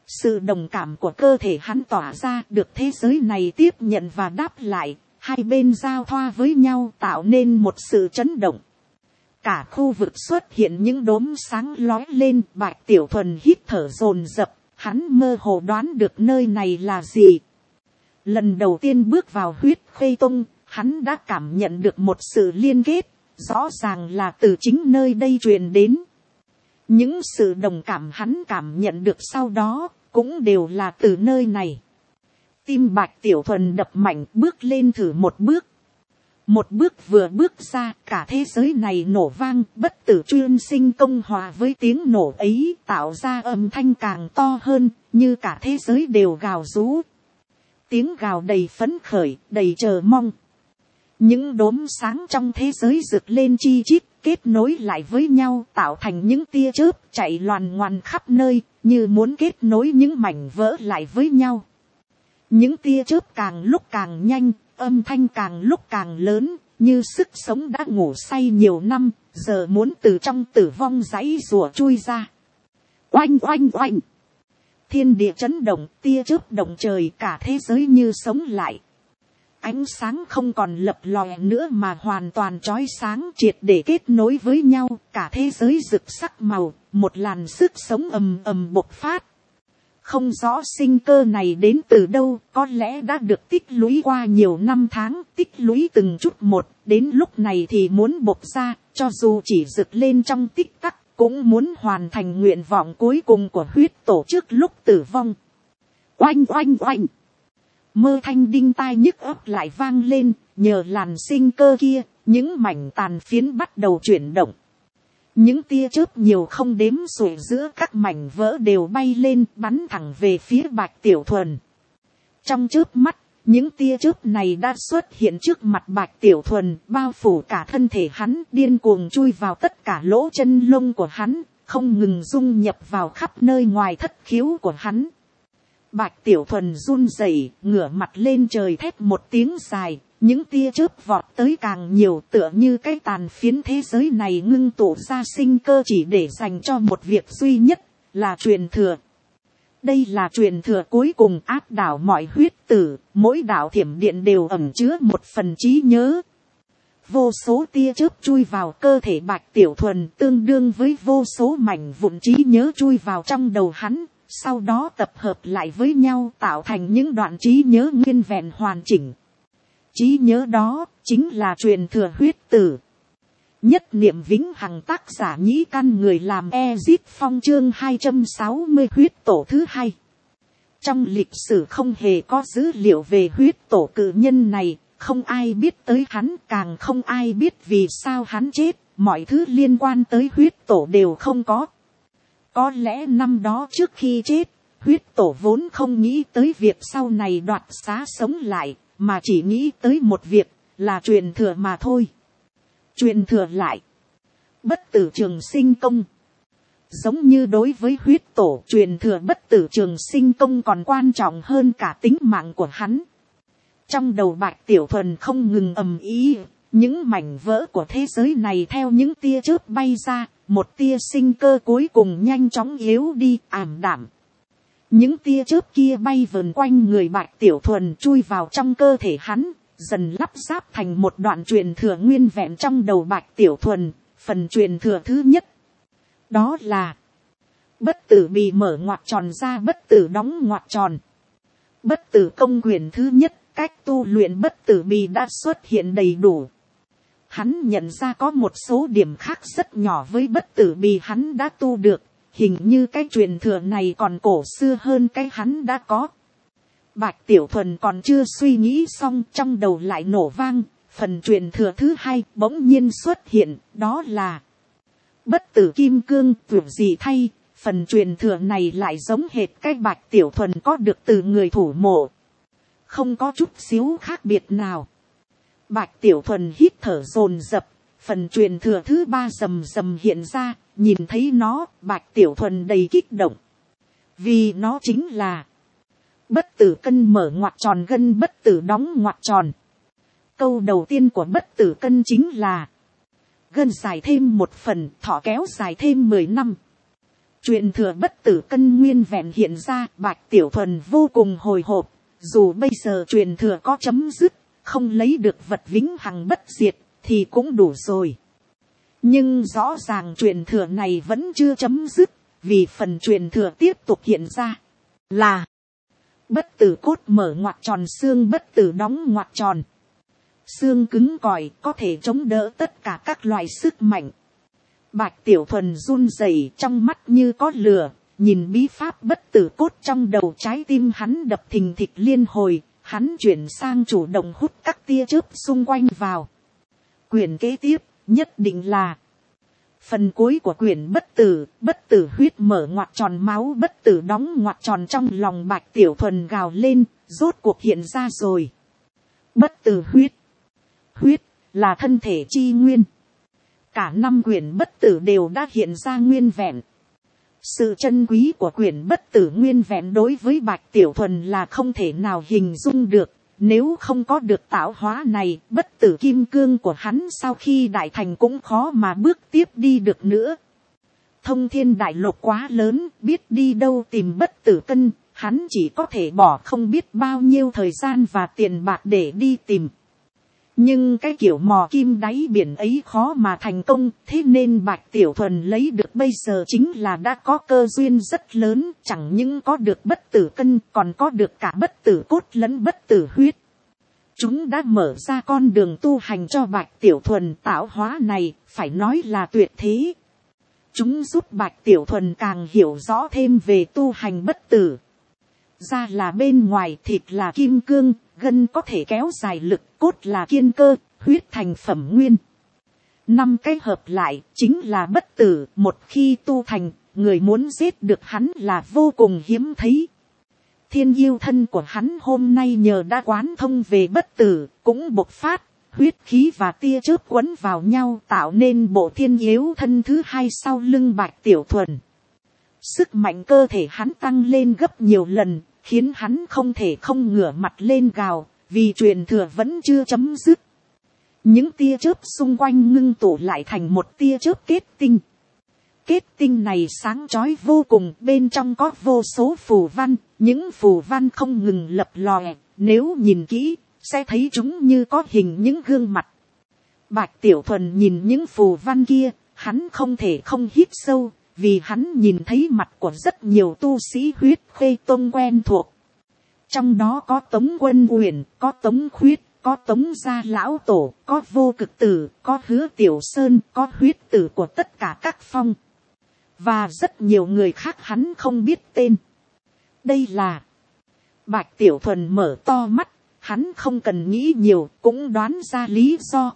Sự đồng cảm của cơ thể hắn tỏa ra được thế giới này tiếp nhận và đáp lại, hai bên giao thoa với nhau tạo nên một sự chấn động. Cả khu vực xuất hiện những đốm sáng lói lên, Bạch Tiểu Thuần hít thở dồn dập, hắn mơ hồ đoán được nơi này là gì. Lần đầu tiên bước vào huyết khê tông, hắn đã cảm nhận được một sự liên kết, rõ ràng là từ chính nơi đây truyền đến. Những sự đồng cảm hắn cảm nhận được sau đó, cũng đều là từ nơi này. Tim Bạch Tiểu Thuần đập mạnh, bước lên thử một bước. Một bước vừa bước ra, cả thế giới này nổ vang, bất tử chuyên sinh công hòa với tiếng nổ ấy tạo ra âm thanh càng to hơn, như cả thế giới đều gào rú. Tiếng gào đầy phấn khởi, đầy chờ mong. Những đốm sáng trong thế giới rực lên chi chít, kết nối lại với nhau tạo thành những tia chớp chạy loàn ngoằn khắp nơi, như muốn kết nối những mảnh vỡ lại với nhau. Những tia chớp càng lúc càng nhanh, âm thanh càng lúc càng lớn, như sức sống đã ngủ say nhiều năm, giờ muốn từ trong tử vong giãy giụa chui ra. Oanh oanh oanh! Thiên địa chấn động, tia chớp động trời, cả thế giới như sống lại. Ánh sáng không còn lập lòe nữa mà hoàn toàn chói sáng, triệt để kết nối với nhau, cả thế giới rực sắc màu, một làn sức sống ầm ầm bộc phát. Không rõ sinh cơ này đến từ đâu, có lẽ đã được tích lũy qua nhiều năm tháng, tích lũy từng chút một, đến lúc này thì muốn bộc ra, cho dù chỉ rực lên trong tích tắc, cũng muốn hoàn thành nguyện vọng cuối cùng của huyết tổ trước lúc tử vong. Oanh oanh oanh! Mơ thanh đinh tai nhức óc lại vang lên, nhờ làn sinh cơ kia, những mảnh tàn phiến bắt đầu chuyển động. Những tia chớp nhiều không đếm xuể giữa các mảnh vỡ đều bay lên, bắn thẳng về phía Bạch Tiểu Thuần. Trong chớp mắt, những tia chớp này đã xuất hiện trước mặt Bạch Tiểu Thuần, bao phủ cả thân thể hắn, điên cuồng chui vào tất cả lỗ chân lông của hắn, không ngừng dung nhập vào khắp nơi ngoài thất khiếu của hắn. Bạch Tiểu Thuần run rẩy, ngửa mặt lên trời thét một tiếng dài, những tia chớp vọt tới càng nhiều, tựa như cái tàn phiến thế giới này ngưng tụ ra sinh cơ chỉ để dành cho một việc duy nhất, là truyền thừa. Đây là truyền thừa cuối cùng áp đảo mọi huyết tử, mỗi đạo thiểm điện đều ẩn chứa một phần trí nhớ. Vô số tia chớp chui vào cơ thể Bạch Tiểu Thuần, tương đương với vô số mảnh vụn trí nhớ chui vào trong đầu hắn, sau đó tập hợp lại với nhau tạo thành những đoạn trí nhớ nguyên vẹn hoàn chỉnh. Trí nhớ đó chính là truyền thừa huyết tử. Nhất niệm vĩnh hằng, tác giả Nhĩ Căn, người làm Ezit Phong, chương 260 huyết tổ thứ hai. Trong lịch sử không hề có dữ liệu về huyết tổ cự nhân này, không ai biết tới hắn, càng không ai biết vì sao hắn chết, mọi thứ liên quan tới huyết tổ đều không có. Có lẽ năm đó trước khi chết, huyết tổ vốn không nghĩ tới việc sau này đoạt xá sống lại, mà chỉ nghĩ tới một việc, là truyền thừa mà thôi. Truyền thừa lại. Bất tử trường sinh công. Giống như đối với huyết tổ, truyền thừa bất tử trường sinh công còn quan trọng hơn cả tính mạng của hắn. Trong đầu Bạch Tiểu Thuần không ngừng ầm ĩ, những mảnh vỡ của thế giới này theo những tia chớp bay ra, một tia sinh cơ cuối cùng nhanh chóng yếu đi, ảm đạm. Những tia chớp kia bay vần quanh người Bạch Tiểu Thuần, chui vào trong cơ thể hắn, dần lắp ráp thành một đoạn truyền thừa nguyên vẹn trong đầu Bạch Tiểu Thuần. Phần truyền thừa thứ nhất, đó là bất tử bì mở ngoặc tròn ra, bất tử đóng ngoặc tròn. Bất tử công quyền thứ nhất, cách tu luyện bất tử bì đã xuất hiện đầy đủ. Hắn nhận ra có một số điểm khác rất nhỏ với bất tử bì hắn đã tu được, hình như cái truyền thừa này còn cổ xưa hơn cái hắn đã có. Bạch Tiểu Thuần còn chưa suy nghĩ xong, trong đầu lại nổ vang, phần truyền thừa thứ hai bỗng nhiên xuất hiện, đó là bất tử kim cương. Tuyệt gì thay, phần truyền thừa này lại giống hệt cái Bạch Tiểu Thuần có được từ người thủ mộ, không có chút xíu khác biệt nào. Bạch Tiểu Thuần hít thở dồn dập, phần truyền thừa thứ ba rầm rầm hiện ra, nhìn thấy nó, Bạch Tiểu Thuần đầy kích động, vì nó chính là bất tử cân mở ngoặc tròn, gân bất tử đóng ngoặc tròn. Câu đầu tiên của bất tử cân chính là gân dài thêm một phần, thọ kéo dài thêm 10 năm. Truyền thừa bất tử cân nguyên vẹn hiện ra, Bạch Tiểu Thuần vô cùng hồi hộp. Dù bây giờ truyền thừa có chấm dứt, không lấy được vật vĩnh hằng bất diệt, thì cũng đủ rồi. Nhưng rõ ràng truyền thừa này vẫn chưa chấm dứt, vì phần truyền thừa tiếp tục hiện ra là bất tử cốt mở ngoặc tròn, xương bất tử đóng ngoặc tròn. Xương cứng cỏi, có thể chống đỡ tất cả các loại sức mạnh. Bạch Tiểu Thuần run rẩy, trong mắt như có lửa, nhìn bí pháp bất tử cốt trong đầu, trái tim hắn đập thình thịch liên hồi. Hắn chuyển sang chủ động hút các tia chớp xung quanh vào. Quyển kế tiếp nhất định là phần cuối của quyển bất tử huyết mở ngoặc tròn, máu bất tử đóng ngoặc tròn. Trong lòng Bạch Tiểu Thuần gào lên, rốt cuộc hiện ra rồi. Bất tử huyết, huyết là thân thể chi nguyên. Cả 5 quyển bất tử đều đã hiện ra nguyên vẹn. Sự chân quý của quyển bất tử nguyên vẹn đối với Bạch Tiểu Thuần là không thể nào hình dung được. Nếu không có được tạo hóa này, bất tử kim cương của hắn sau khi đại thành cũng khó mà bước tiếp đi được nữa. Thông thiên đại lục quá lớn, biết đi đâu tìm bất tử cân, hắn chỉ có thể bỏ không biết bao nhiêu thời gian và tiền bạc để đi tìm. Nhưng cái kiểu mò kim đáy biển ấy khó mà thành công, thế nên Bạch Tiểu Thuần lấy được bây giờ chính là đã có cơ duyên rất lớn, chẳng những có được bất tử cân, còn có được cả bất tử cốt lẫn bất tử huyết. Chúng đã mở ra con đường tu hành cho Bạch Tiểu Thuần, tạo hóa này, phải nói là tuyệt thế. Chúng giúp Bạch Tiểu Thuần càng hiểu rõ thêm về tu hành bất tử. Da là bên ngoài, thịt là kim cương, gân có thể kéo dài lực, cốt là kiên cơ, huyết thành phẩm nguyên. 5 cái hợp lại chính là bất tử. Một khi tu thành, người muốn giết được hắn là vô cùng hiếm thấy. Thiên yêu thân của hắn hôm nay nhờ đã quán thông về bất tử, cũng bộc phát, huyết khí và tia chớp quấn vào nhau tạo nên bộ thiên yếu thân thứ 2 sau lưng Bạch Tiểu Thuần. Sức mạnh cơ thể hắn tăng lên gấp nhiều lần, khiến hắn không thể không ngửa mặt lên gào, vì truyền thừa vẫn chưa chấm dứt. Những tia chớp xung quanh ngưng tụ lại thành một tia chớp kết tinh. Kết tinh này sáng chói vô cùng, bên trong có vô số phù văn, những phù văn không ngừng lập lòe, nếu nhìn kỹ, sẽ thấy chúng như có hình những gương mặt. Bạch Tiểu Thuần nhìn những phù văn kia, hắn không thể không hít sâu, vì hắn nhìn thấy mặt của rất nhiều tu sĩ huyết khê tông quen thuộc. Trong đó có Tống Quân Uyển, có Tống Khuyết, có Tống Gia Lão Tổ, có Vô Cực Tử, có Hứa Tiểu Sơn, có huyết tử của tất cả các phong. Và rất nhiều người khác hắn không biết tên. Đây là Bạch Tiểu Thuần mở to mắt, hắn không cần nghĩ nhiều cũng đoán ra lý do.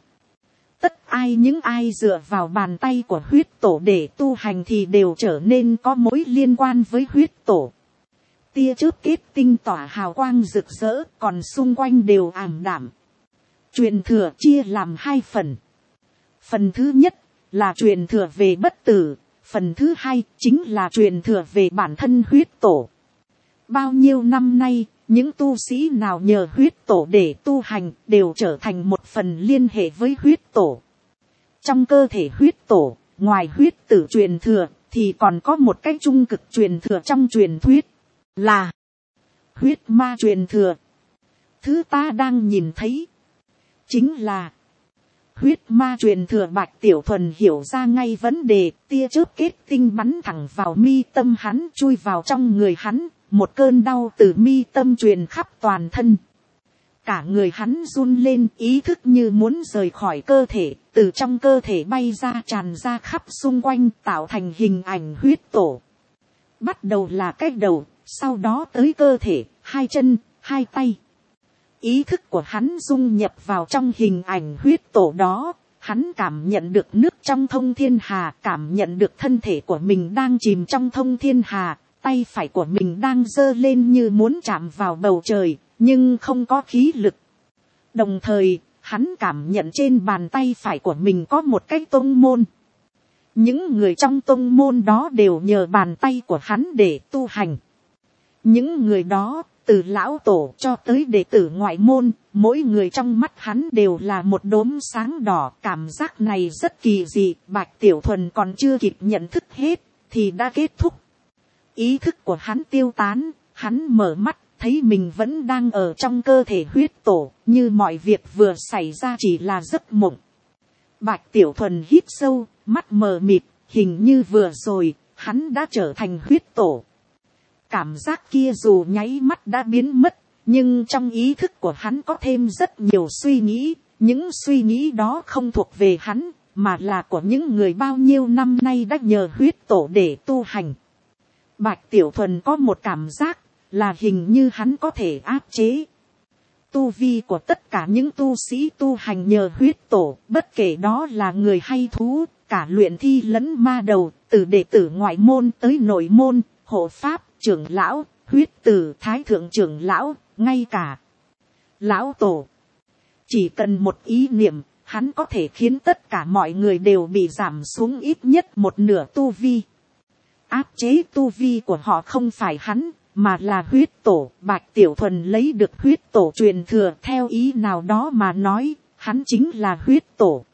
Những ai dựa vào bàn tay của huyết tổ để tu hành thì đều trở nên có mối liên quan với huyết tổ. Tia chớp kết tinh tỏa hào quang rực rỡ, còn xung quanh đều ảm đạm. Truyền thừa chia làm 2 phần. Phần thứ nhất là truyền thừa về bất tử, phần thứ 2 chính là truyền thừa về bản thân huyết tổ. Bao nhiêu năm nay, những tu sĩ nào nhờ huyết tổ để tu hành đều trở thành một phần liên hệ với huyết tổ. Trong cơ thể huyết tổ, ngoài huyết tử truyền thừa, thì còn có một cái trung cực truyền thừa trong truyền thuyết, là huyết ma truyền thừa. Thứ ta đang nhìn thấy, chính là huyết ma truyền thừa. Bạch Tiểu Thuần hiểu ra ngay vấn đề, tia chớp kết tinh bắn thẳng vào mi tâm hắn, chui vào trong người hắn, một cơn đau từ mi tâm truyền khắp toàn thân. Cả người hắn run lên, ý thức như muốn rời khỏi cơ thể, từ trong cơ thể bay ra tràn ra khắp xung quanh tạo thành hình ảnh huyết tổ. Bắt đầu là cái đầu, sau đó tới cơ thể, 2 chân, 2 tay. Ý thức của hắn dung nhập vào trong hình ảnh huyết tổ đó, hắn cảm nhận được nước trong thông thiên hà, cảm nhận được thân thể của mình đang chìm trong thông thiên hà, tay phải của mình đang giơ lên như muốn chạm vào bầu trời, nhưng không có khí lực. Đồng thời, hắn cảm nhận trên bàn tay phải của mình có một cái tông môn. Những người trong tông môn đó đều nhờ bàn tay của hắn để tu hành. Những người đó, từ lão tổ cho tới đệ tử ngoại môn, mỗi người trong mắt hắn đều là một đốm sáng đỏ. Cảm giác này rất kỳ dị, Bạch Tiểu Thuần còn chưa kịp nhận thức hết, thì đã kết thúc. Ý thức của hắn tiêu tán, hắn mở mắt, thấy mình vẫn đang ở trong cơ thể huyết tổ, như mọi việc vừa xảy ra chỉ là giấc mộng. Bạch Tiểu Thuần hít sâu, mắt mờ mịt, hình như vừa rồi, hắn đã trở thành huyết tổ. Cảm giác kia dù nháy mắt đã biến mất, nhưng trong ý thức của hắn có thêm rất nhiều suy nghĩ. Những suy nghĩ đó không thuộc về hắn, mà là của những người bao nhiêu năm nay đã nhờ huyết tổ để tu hành. Bạch Tiểu Thuần có một cảm giác là hình như hắn có thể áp chế tu vi của tất cả những tu sĩ tu hành nhờ huyết tổ, bất kể đó là người hay thú, cả luyện thi lẫn ma đầu, từ đệ tử ngoại môn tới nội môn, hộ pháp, trưởng lão, huyết tử, thái thượng trưởng lão, ngay cả lão tổ. Chỉ cần một ý niệm, hắn có thể khiến tất cả mọi người đều bị giảm xuống ít nhất một nửa tu vi. Áp chế tu vi của họ không phải hắn, mà là huyết tổ. Bạch Tiểu Thuần lấy được huyết tổ truyền thừa, theo ý nào đó mà nói, hắn chính là huyết tổ.